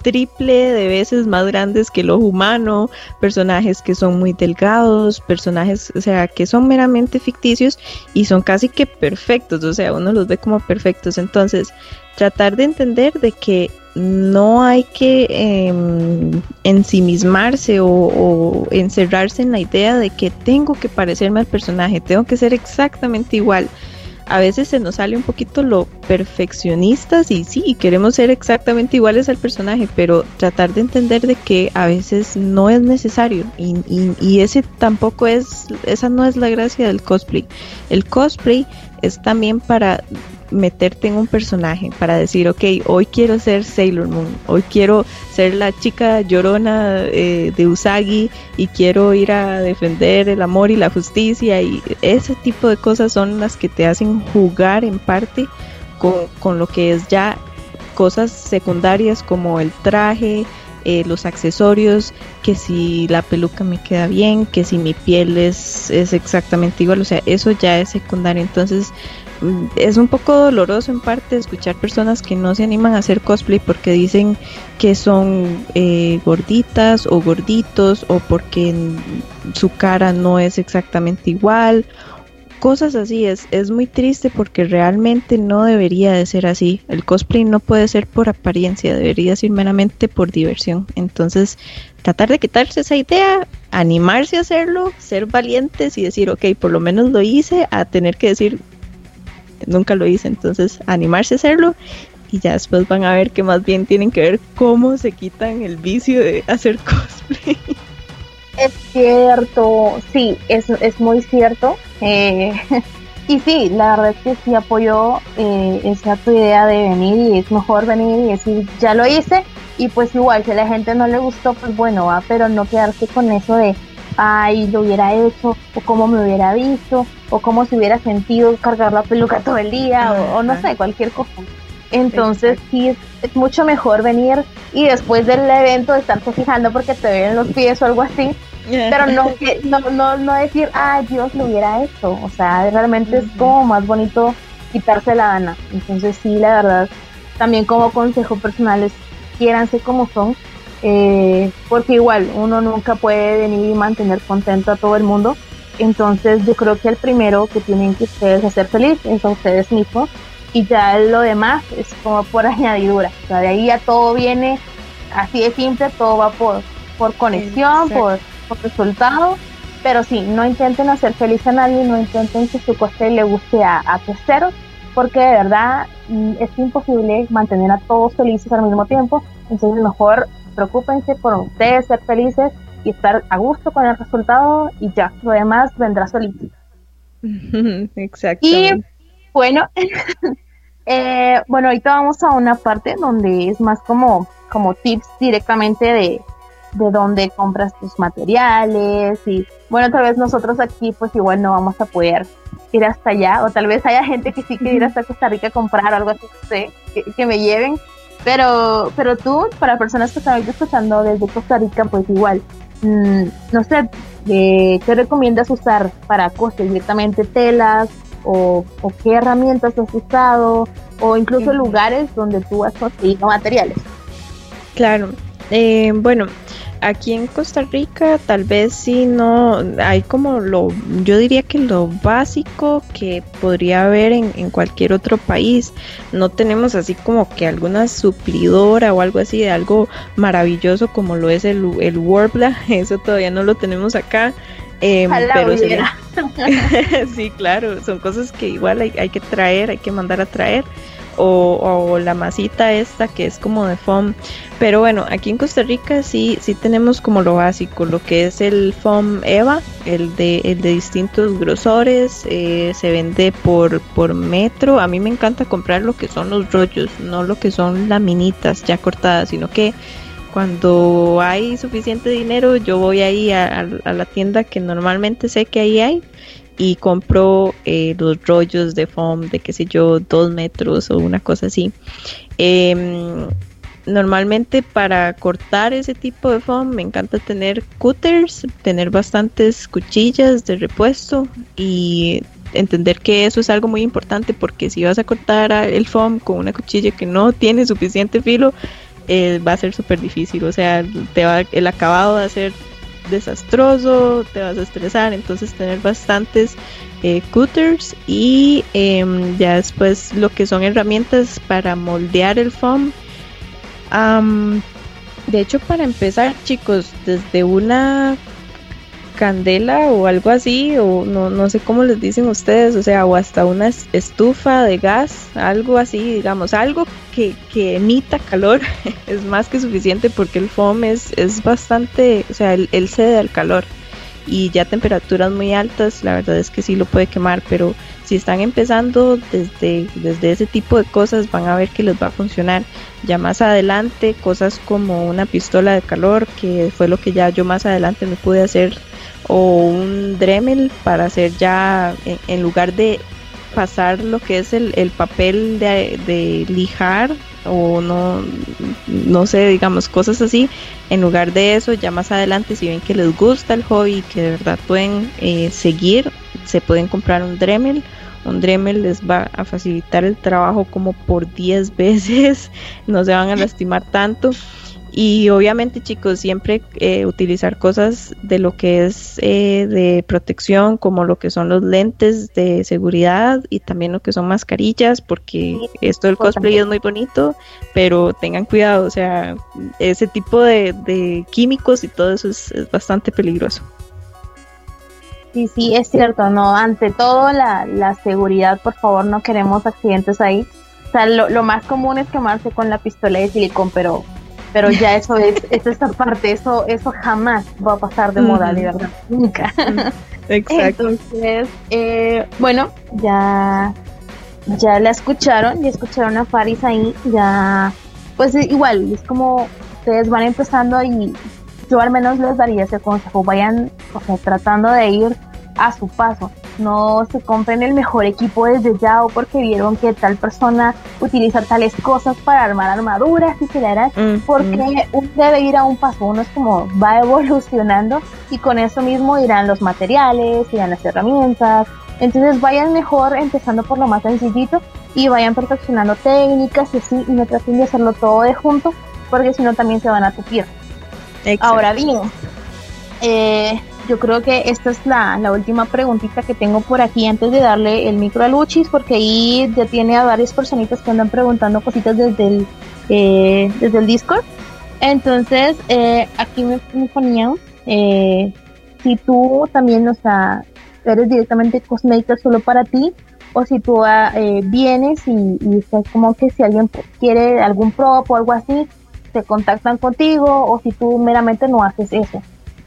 triple de veces más grandes que el ojo humano, personajes que son muy delgados, personajes, o sea, que son meramente ficticios y son casi que perfectos, o sea, uno los ve como perfectos. Entonces, tratar de entender de que no hay que eh, ensimismarse o, o encerrarse en la idea de que tengo que parecerme al personaje, tengo que ser exactamente igual. A veces se nos sale un poquito lo perfeccionistas y sí, queremos ser exactamente iguales al personaje, pero tratar de entender de que a veces no es necesario y, y, y ese tampoco es, esa no es la gracia del cosplay. El cosplay es también para meterte en un personaje, para decir, ok, hoy quiero ser Sailor Moon, hoy quiero ser la chica llorona eh, de Usagi y quiero ir a defender el amor y la justicia, y ese tipo de cosas son las que te hacen jugar en parte con, con lo que es ya cosas secundarias como el traje, eh, los accesorios, que si la peluca me queda bien, que si mi piel es, es exactamente igual, o sea, eso ya es secundario. Entonces es un poco doloroso en parte escuchar personas que no se animan a hacer cosplay porque dicen que son eh, gorditas o gorditos, o porque su cara no es exactamente igual, cosas así. Es, es muy triste porque realmente no debería de ser así. El cosplay no puede ser por apariencia, debería ser meramente por diversión. Entonces, tratar de quitarse esa idea, animarse a hacerlo, ser valientes y decir, ok, por lo menos lo hice, a tener que decir nunca lo hice. Entonces, animarse a hacerlo y ya después van a ver que más bien tienen que ver cómo se quitan el vicio de hacer cosplay. Es cierto, sí, es, es muy cierto. Eh, y sí, la verdad es que sí apoyo eh, esa tu idea de venir, y es mejor venir y decir, ya lo hice, y pues igual, si a la gente no le gustó, pues bueno, va, pero no quedarse con eso de, ay, lo hubiera hecho, o cómo me hubiera visto, o cómo se hubiera sentido cargar la peluca todo el día, o, o no sé, cualquier cosa. Entonces Exacto. sí, es, es mucho mejor venir y después del evento estarse fijando porque te ven los pies o algo así, pero no, que, no, no, no decir, ay, Dios lo hubiera hecho. O sea, realmente uh-huh. es como más bonito quitarse la gana. Entonces sí, la verdad, también como consejo personal es, quiéranse como son, eh, porque igual uno nunca puede venir y mantener contento a todo el mundo. Entonces yo creo que el primero que tienen que ustedes hacer feliz es a ustedes mismos, y ya lo demás es como por añadidura. O sea, de ahí ya todo viene así de simple, todo va por, por conexión, por, por resultado. Pero sí, no intenten hacer feliz a nadie, no intenten que su cosplay le guste a, a terceros, porque de verdad es imposible mantener a todos felices al mismo tiempo. Entonces mejor preocúpense por ustedes, ser felices y estar a gusto con el resultado, y ya, lo demás vendrá solito. Exacto. Y bueno, eh, bueno, ahorita vamos a una parte donde es más como, como tips directamente de, de dónde compras tus materiales, y bueno, tal vez nosotros aquí pues igual no vamos a poder ir hasta allá, o tal vez haya gente que sí quiere ir hasta Costa Rica a comprar o algo así, no sé, que, que me lleven, pero, pero tú, para personas que están escuchando desde Costa Rica, pues igual, mmm, no sé, eh, ¿qué recomiendas usar para cosas directamente? ¿Telas? O, o qué herramientas has usado, o incluso uh-huh. lugares donde tú has conseguido materiales. Claro, eh, bueno, aquí en Costa Rica tal vez sí no hay como lo, yo diría que lo básico que podría haber en, en cualquier otro país. No tenemos así como que alguna suplidora o algo así de algo maravilloso como lo es el, el Worbla, eso todavía no lo tenemos acá. Eh, pero sí, sí, claro, son cosas que igual hay, hay que traer, hay que mandar a traer, o, o la masita esta que es como de foam. Pero bueno, aquí en Costa Rica sí, sí tenemos como lo básico, lo que es el foam Eva, el de, el de distintos grosores, eh, se vende por, por metro. A mí me encanta comprar lo que son los rollos, no lo que son laminitas ya cortadas, sino que cuando hay suficiente dinero, yo voy ahí a, a, a la tienda que normalmente sé que ahí hay, y compro eh, los rollos de foam de, qué sé yo, dos metros o una cosa así. Eh, normalmente para cortar ese tipo de foam me encanta tener cutters, tener bastantes cuchillas de repuesto, y entender que eso es algo muy importante, porque si vas a cortar el foam con una cuchilla que no tiene suficiente filo, eh, va a ser súper difícil, o sea, te va, el acabado va a ser desastroso, te vas a estresar, entonces tener bastantes eh, cutters y eh, ya después lo que son herramientas para moldear el foam. Um, de hecho, para empezar, chicos, desde una candela o algo así, o no, no sé cómo les dicen ustedes, o sea, o hasta una estufa de gas, algo así, digamos, algo que, que emita calor es más que suficiente, porque el foam es, es bastante, o sea, él, él cede al calor, y ya temperaturas muy altas, la verdad es que sí lo puede quemar, pero si están empezando desde, desde ese tipo de cosas, van a ver que les va a funcionar. Ya más adelante, cosas como una pistola de calor, que fue lo que ya yo más adelante me pude hacer, o un Dremel para hacer ya, en, en lugar de pasar lo que es el, el papel de, de lijar, o no, no sé, digamos, cosas así, en lugar de eso, ya más adelante, si ven que les gusta el hobby, que de verdad pueden eh, seguir, se pueden comprar un Dremel. Un Dremel les va a facilitar el trabajo como por diez veces, no se van a lastimar tanto. Y obviamente, chicos, siempre eh, utilizar cosas de lo que es eh, de protección, como lo que son los lentes de seguridad y también lo que son mascarillas, porque esto del cosplay es muy bonito, pero tengan cuidado, o sea, ese tipo de, de químicos y todo eso es, es bastante peligroso. Sí, sí, es cierto, no, ante todo la, la seguridad, por favor, no queremos accidentes ahí. O sea, lo, lo más común es quemarse con la pistola de silicón, pero pero ya eso es, es esta parte, eso eso jamás va a pasar de moda, mm. de verdad, nunca. Exacto. Entonces, eh, bueno, ya ya la escucharon, ya escucharon a Faris ahí, ya, pues igual, es como ustedes van empezando y yo al menos les daría ese consejo, vayan, o sea, tratando de ir a su paso, no se compren el mejor equipo desde ya o porque vieron que tal persona utiliza tales cosas para armar armaduras y que mm, porque mm. uno debe ir a un paso, uno es como va evolucionando y con eso mismo irán los materiales, irán las herramientas, entonces vayan mejor empezando por lo más sencillito y vayan perfeccionando técnicas y así, y no traten de hacerlo todo de junto porque si no también se van a tupir. Exacto. Ahora bien, eh, yo creo que esta es la, la última preguntita que tengo por aquí antes de darle el micro a Luchis, porque ahí ya tiene a varias personitas que andan preguntando cositas desde el, eh, desde el Discord. Entonces, eh, aquí me, me ponían, eh, si tú también, o sea, eres directamente cosmaker solo para ti, o si tú eh, vienes y, y es como que si alguien quiere algún prop o algo así, te contactan contigo, o si tú meramente no haces eso.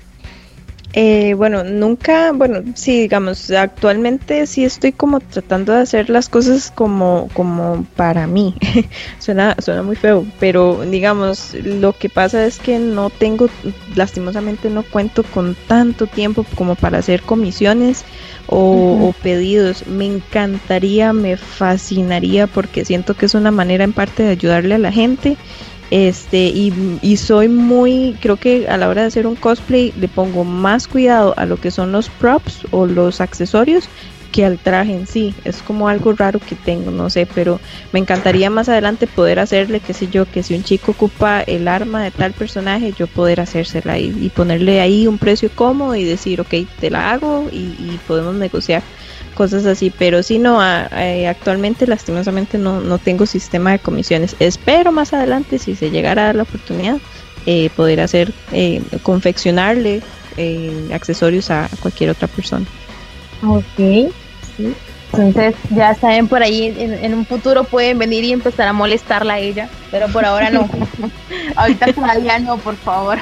Eh, bueno, nunca, bueno, sí, digamos, actualmente sí estoy como tratando de hacer las cosas como, como para mí. suena, suena muy feo, pero digamos, lo que pasa es que no tengo, lastimosamente no cuento con tanto tiempo como para hacer comisiones o, uh-huh. o pedidos. Me encantaría, me fascinaría, porque siento que es una manera en parte de ayudarle a la gente. Este, y, y soy muy, creo que a la hora de hacer un cosplay le pongo más cuidado a lo que son los props o los accesorios que al traje en sí. Es como algo raro que tengo, no sé, pero me encantaría más adelante poder hacerle, qué sé yo, que si un chico ocupa el arma de tal personaje, yo poder hacérsela y, y ponerle ahí un precio cómodo y decir, ok, te la hago y, y podemos negociar cosas así, pero si no, a, a, actualmente lastimosamente no, no tengo sistema de comisiones. Espero más adelante, si se llegara a dar la oportunidad, eh, poder hacer, eh, confeccionarle eh, accesorios a cualquier otra persona. Ok, sí. Entonces ya saben, por ahí en, en un futuro pueden venir y empezar a molestarla a ella, pero por ahora no. Ahorita todavía no, por favor.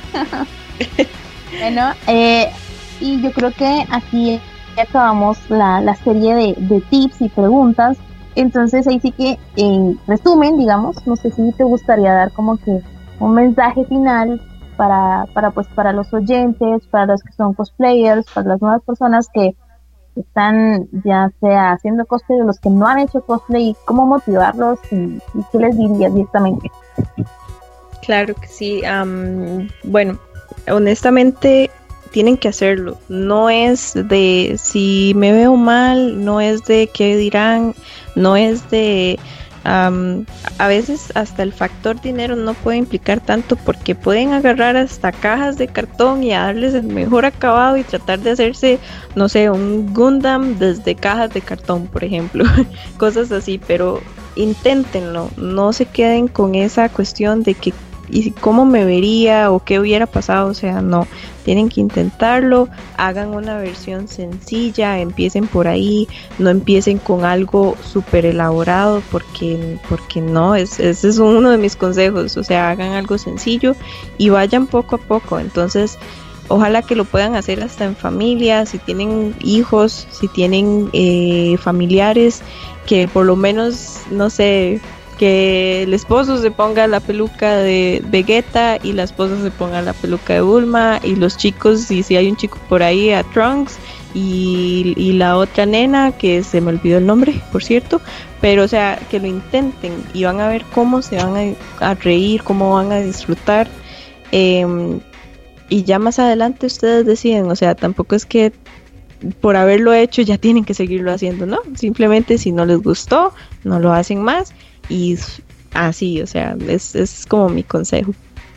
Bueno, eh, y yo creo que aquí acabamos la, la serie de, de tips y preguntas. Entonces ahí sí que en resumen, digamos, no sé si te gustaría dar como que un mensaje final para, para pues para los oyentes, para los que son cosplayers, para las nuevas personas que están ya sea haciendo cosplay, o los que no han hecho cosplay, cómo motivarlos y, y qué les dirías directamente. Claro que sí. Um, bueno, honestamente tienen que hacerlo. No es de si me veo mal, no es de qué dirán, no es de um, a veces hasta el factor dinero no puede implicar tanto, porque pueden agarrar hasta cajas de cartón y a darles el mejor acabado y tratar de hacerse, no sé, un Gundam desde cajas de cartón, por ejemplo, cosas así, pero inténtenlo, no se queden con esa cuestión de que y cómo me vería o qué hubiera pasado, o sea, no, tienen que intentarlo, hagan una versión sencilla, empiecen por ahí, no empiecen con algo súper elaborado, porque, porque no, es, ese es uno de mis consejos, o sea, hagan algo sencillo y vayan poco a poco. Entonces ojalá que lo puedan hacer hasta en familia, si tienen hijos, si tienen eh, familiares, que por lo menos, no sé, que el esposo se ponga la peluca de Vegeta y la esposa se ponga la peluca de Bulma, y los chicos, y si hay un chico por ahí, a Trunks, y, y la otra nena, que se me olvidó el nombre, por cierto, pero o sea, que lo intenten y van a ver cómo se van a, a reír, cómo van a disfrutar, eh, y ya más adelante ustedes deciden, o sea, tampoco es que por haberlo hecho ya tienen que seguirlo haciendo, ¿no? Simplemente si no les gustó, no lo hacen más, y así, o sea, es, es como mi consejo.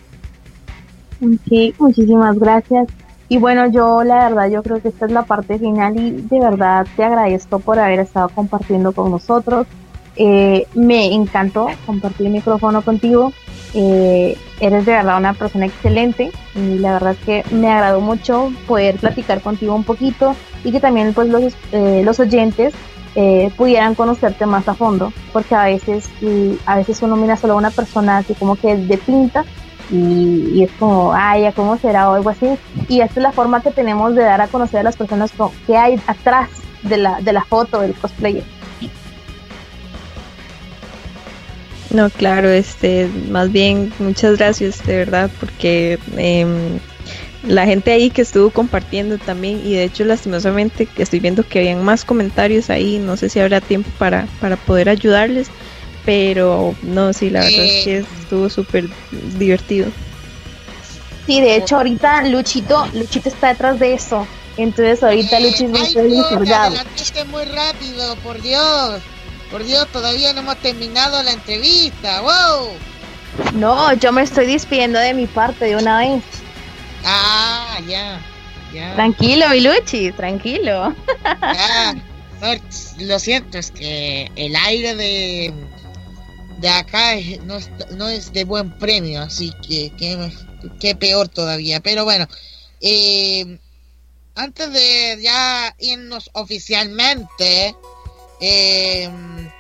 Sí, muchísimas gracias. Y bueno, yo la verdad, yo creo que esta es la parte final y de verdad te agradezco por haber estado compartiendo con nosotros. Eh, me encantó compartir el micrófono contigo. Eh, eres de verdad una persona excelente y la verdad es que me agradó mucho poder platicar contigo un poquito y que también pues los, eh, los oyentes Eh, pudieran conocerte más a fondo, porque a veces y a veces uno mira solo a una persona así como que de pinta y, y es como, ay, ¿ya cómo será? O algo así, y esta es la forma que tenemos de dar a conocer a las personas que hay atrás de la, de la foto del cosplayer. No, claro, este, más bien muchas gracias de verdad, porque eh, la gente ahí que estuvo compartiendo también, y de hecho lastimosamente estoy viendo que habían más comentarios ahí, no sé si habrá tiempo para, para poder ayudarles, pero no, sí, la verdad eh, es que estuvo súper divertido. Sí, de hecho ahorita Luchito, Luchito está detrás de eso, entonces ahorita eh, Luchito está encargado. Adelantaste muy rápido, por Dios, por Dios, todavía no hemos terminado la entrevista, wow. No, yo me estoy despidiendo de mi parte de una vez. Ah, ya, ya. Tranquilo, mi Luchi, tranquilo. Ya, no, lo siento, es que el aire de de acá es, no, es, no es de buen premio, así que que, que peor todavía. Pero bueno, eh, antes de ya irnos oficialmente, eh,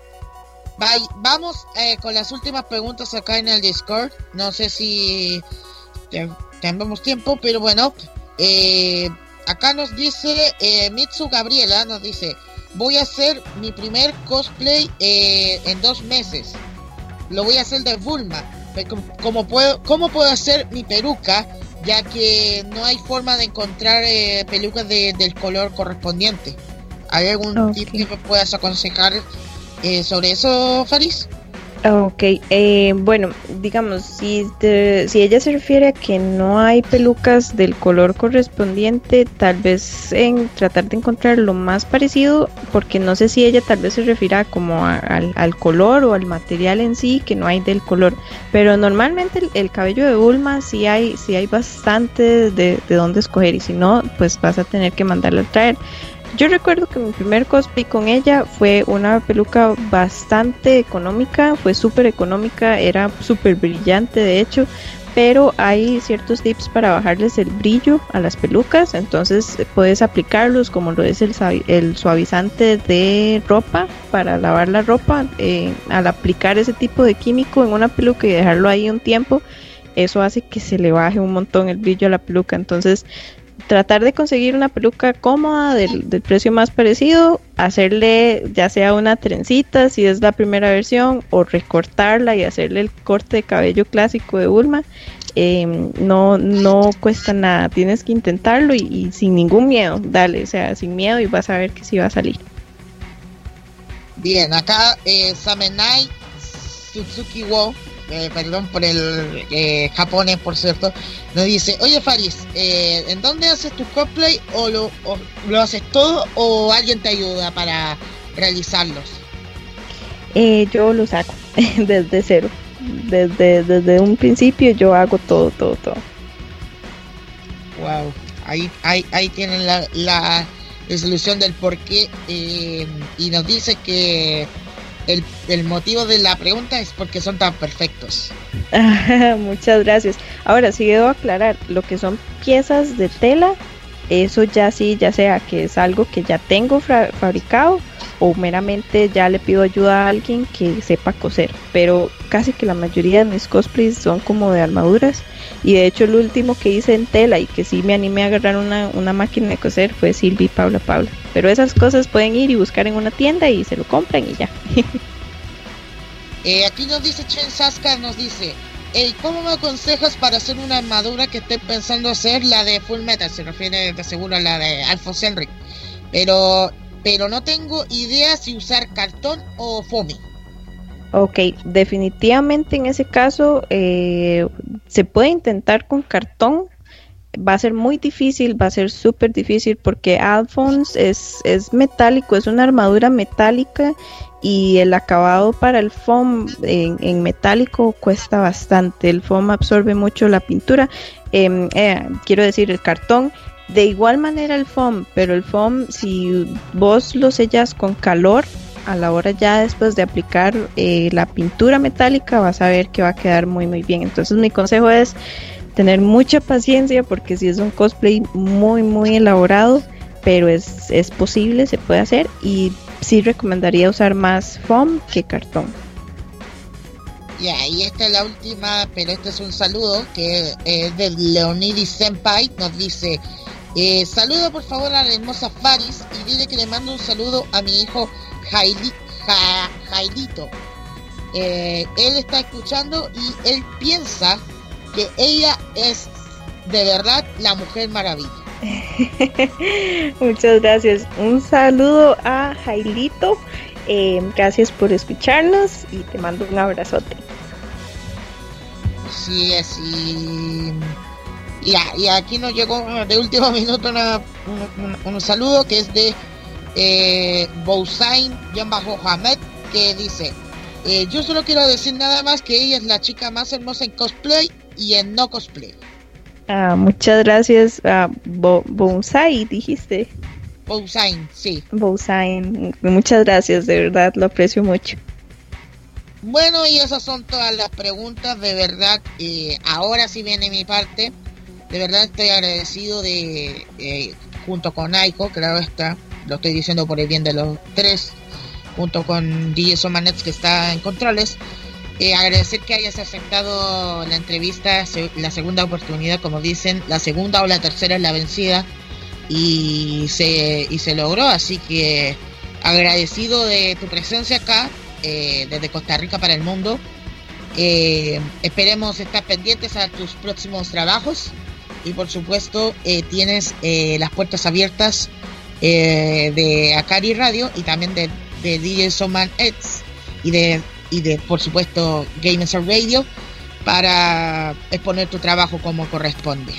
va, vamos eh, con las últimas preguntas acá en el Discord. No sé si te, tenemos tiempo, pero bueno, eh, acá nos dice eh, Mitsu Gabriela, nos dice: voy a hacer mi primer cosplay eh, en dos meses. Lo voy a hacer de Bulma. ¿Cómo puedo, cómo puedo hacer mi peluca? Ya que no hay forma de encontrar eh, pelucas de, del color correspondiente. ¿Hay algún okay. tip que me puedas aconsejar eh, sobre eso, Faris? Ok, eh, bueno, digamos, si, te, si ella se refiere a que no hay pelucas del color correspondiente, tal vez en tratar de encontrar lo más parecido, porque no sé si ella tal vez se refiere como a, al, al color o al material en sí, que no hay del color, pero normalmente el, el cabello de Bulma sí hay, sí hay bastante de, de dónde escoger, y si no, pues vas a tener que mandarla a traer. Yo recuerdo que mi primer cosplay con ella fue una peluca bastante económica, fue súper económica, era súper brillante de hecho, pero hay ciertos tips para bajarles el brillo a las pelucas, entonces puedes aplicarlos como lo es el, el suavizante de ropa para lavar la ropa, eh, al aplicar ese tipo de químico en una peluca y dejarlo ahí un tiempo, eso hace que se le baje un montón el brillo a la peluca. Entonces tratar de conseguir una peluca cómoda del, del precio más parecido, hacerle ya sea una trencita si es la primera versión, o recortarla y hacerle el corte de cabello clásico de Bulma. Eh, no, no cuesta nada, tienes que intentarlo y, y sin ningún miedo, dale, o sea, sin miedo, y vas a ver que sí va a salir. Bien, acá eh, Samenai Tsutsuki Wo, Eh, perdón por el eh, japonés, por cierto, nos dice: oye Faris, eh, ¿en dónde haces tu cosplay? ¿O lo, o lo haces todo o alguien te ayuda para realizarlos? Eh, yo lo saco desde cero. Desde, desde un principio yo hago todo, todo, todo. Wow, ahí, ahí, ahí tienen la, la resolución del por qué, eh, y nos dice que el, el motivo de la pregunta es porque son tan perfectos. Muchas gracias. Ahora sí debo aclarar, lo que son piezas de tela, eso ya sí, ya sea que es algo que ya tengo fra- fabricado o meramente ya le pido ayuda a alguien que sepa coser, pero casi que la mayoría de mis cosplays son como de armaduras, y de hecho el último que hice en tela y que sí me animé a agarrar una, una máquina de coser fue Silvi Paula Paula, pero esas cosas pueden ir y buscar en una tienda y se lo compran y ya. eh, aquí nos dice Chen Saska, nos dice, hey, ¿cómo me aconsejas para hacer una armadura que estoy pensando hacer? La de Full Metal, se refiere de seguro a la de Alphonse Henry, pero pero no tengo idea si usar cartón o foamy. Ok, definitivamente en ese caso eh, se puede intentar con cartón. Va a ser muy difícil, va a ser súper difícil porque Alphonse es, es metálico, es una armadura metálica, y el acabado para el foam en, en metálico cuesta bastante. El foam absorbe mucho la pintura, eh, eh, quiero decir el cartón. De igual manera el foam, pero el foam, si vos lo sellas con calor, a la hora ya después de aplicar eh, la pintura metálica, vas a ver que va a quedar muy muy bien. Entonces mi consejo es tener mucha paciencia, porque si es un cosplay muy muy elaborado, pero es, es posible, se puede hacer, y sí recomendaría usar más foam que cartón. Ya, yeah, y esta es la última, pero este es un saludo que es de Leonidis Senpai, nos dice, eh, saluda por favor a la hermosa Faris y dile que le mando un saludo a mi hijo Jaili, ja, Jailito. Eh, él está escuchando y él piensa que ella es de verdad la Mujer Maravilla. Muchas gracias. Un saludo a Jailito. Eh, gracias por escucharnos y te mando un abrazote. Sí, sí. Y, y aquí nos llegó de último minuto una, un, un, un saludo que es de eh, Bousain-Hamed, que dice, eh, yo solo quiero decir nada más que ella es la chica más hermosa en cosplay y en no cosplay. Ah, muchas gracias a Bo- Bonsai, dijiste. Bousain, sí. Bousain, muchas gracias, de verdad, lo aprecio mucho. Bueno, y esas son todas las preguntas, de verdad. Eh, ahora sí viene mi parte. De verdad estoy agradecido de, eh, junto con Aiko, claro está, lo estoy diciendo por el bien de los tres, junto con D J Somanets que está en controles. Eh, agradecer que hayas aceptado la entrevista, la segunda oportunidad, como dicen, la segunda o la tercera es la vencida, y se, y se logró, así que agradecido de tu presencia acá, eh, desde Costa Rica para el mundo. Eh, esperemos estar pendientes a tus próximos trabajos, y por supuesto eh, tienes eh, las puertas abiertas eh, de Akari Radio y también de, de D J Soman X y de y de por supuesto Gamers Radio para exponer tu trabajo como corresponde.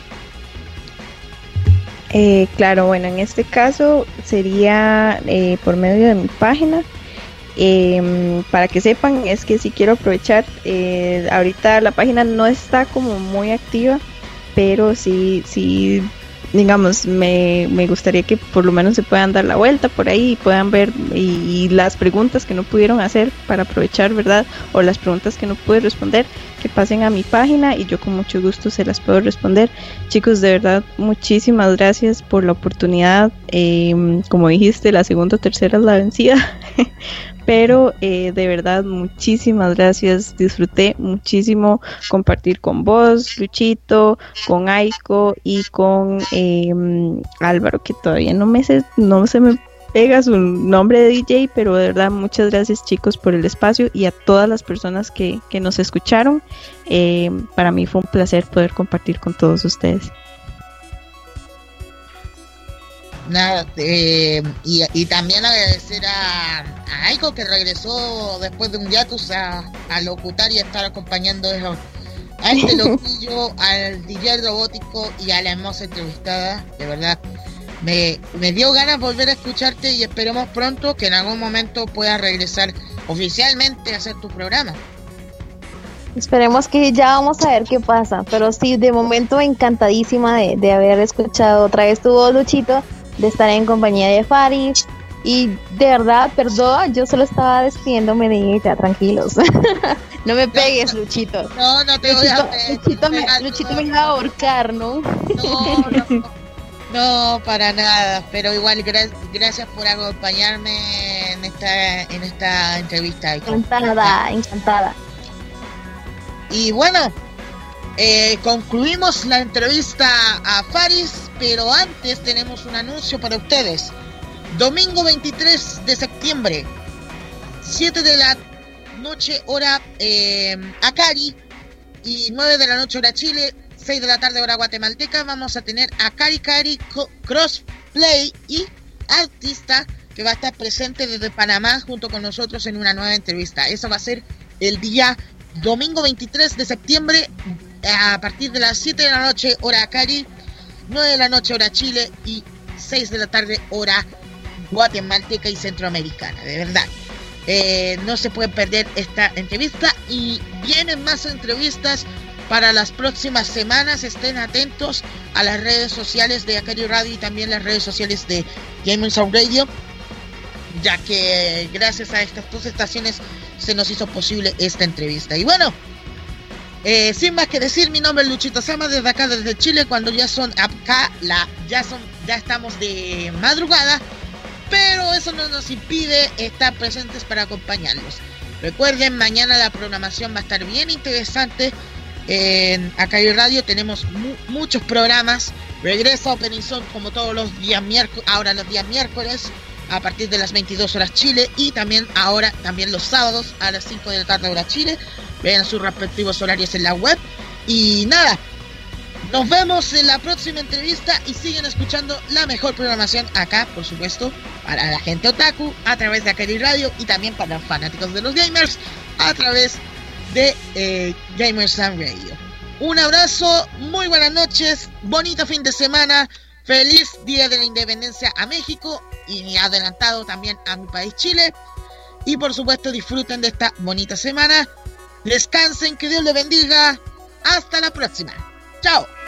Eh, claro, bueno, en este caso sería eh, por medio de mi página. Eh, para que sepan, es que si quiero aprovechar, eh, ahorita la página no está como muy activa, pero sí, sí, digamos, me, me gustaría que por lo menos se puedan dar la vuelta por ahí y puedan ver y, y las preguntas que no pudieron hacer para aprovechar, ¿verdad? O las preguntas que no pude responder, que pasen a mi página y yo con mucho gusto se las puedo responder. Chicos, de verdad, muchísimas gracias por la oportunidad. Eh, como dijiste, la segunda o tercera es la vencida. Pero eh, de verdad, muchísimas gracias. Disfruté muchísimo compartir con vos, Luchito, con Aiko y con eh, Álvaro, que todavía no me sé, no se me pega su nombre de D J, pero de verdad muchas gracias, chicos, por el espacio, y a todas las personas que, que nos escucharon. Eh, para mí fue un placer poder compartir con todos ustedes. Nada, eh, y, y también agradecer a, a Aiko, que regresó después de un hiatus a, a locutar y a estar acompañando a, a este loquillo, al D J robótico y a la hermosa entrevistada. De verdad, me, me dio ganas de volver a escucharte y esperemos pronto que en algún momento puedas regresar oficialmente hacer tu programa. Esperemos que ya vamos a ver qué pasa, pero sí, de momento encantadísima de, de haber escuchado otra vez tu voz, Luchito, de estar en compañía de Faris, y de verdad, perdón, yo solo estaba despidiéndome de ella, tranquilos. No me pegues, Luchito. No, no te voy a pegar. Luchito, me, Luchito me iba a ahorcar, ¿no? No, no, no, para nada, pero igual gra- gracias por acompañarme en esta, en esta entrevista. Encantada, encantada. Y bueno, eh, concluimos la entrevista a Faris, pero antes tenemos un anuncio para ustedes. Domingo veintitrés de septiembre, siete de la noche hora eh, Acari y nueve de la noche hora Chile, seis de la tarde hora guatemalteca, vamos a tener a Cari Cari Crossplay y artista que va a estar presente desde Panamá junto con nosotros en una nueva entrevista. Eso va a ser el día domingo veintitrés de septiembre a partir de las siete de la noche hora Cari, nueve de la noche hora Chile y seis de la tarde hora guatemalteca y centroamericana. De verdad, eh, no se pueden perder esta entrevista y vienen más entrevistas para las próximas semanas. Estén atentos a las redes sociales de Acari Radio y también las redes sociales de Gamers Sound Radio, ya que gracias a estas dos estaciones se nos hizo posible esta entrevista. Y bueno, eh, sin más que decir, mi nombre es Luchito Sama, desde acá, desde Chile, cuando ya son acá, la, ya son, ya estamos de madrugada, pero eso no nos impide estar presentes para acompañarlos. Recuerden, mañana la programación va a estar bien interesante. En Acari Radio tenemos mu- muchos programas. Regresa Opening Zone como todos los días miércoles, ahora los días miércoles a partir de las veintidós horas Chile, y también ahora también los sábados a las cinco de la tarde hora Chile. Vean sus respectivos horarios en la web. Y nada, nos vemos en la próxima entrevista y siguen escuchando la mejor programación acá, por supuesto, para la gente otaku a través de Acari Radio y también para los fanáticos de los gamers a través de eh, Gamers Sound Radio. Un abrazo, muy buenas noches, bonito fin de semana, feliz Día de la Independencia a México y adelantado también a mi país Chile, y por supuesto disfruten de esta bonita semana, descansen, que Dios les bendiga, hasta la próxima, chao.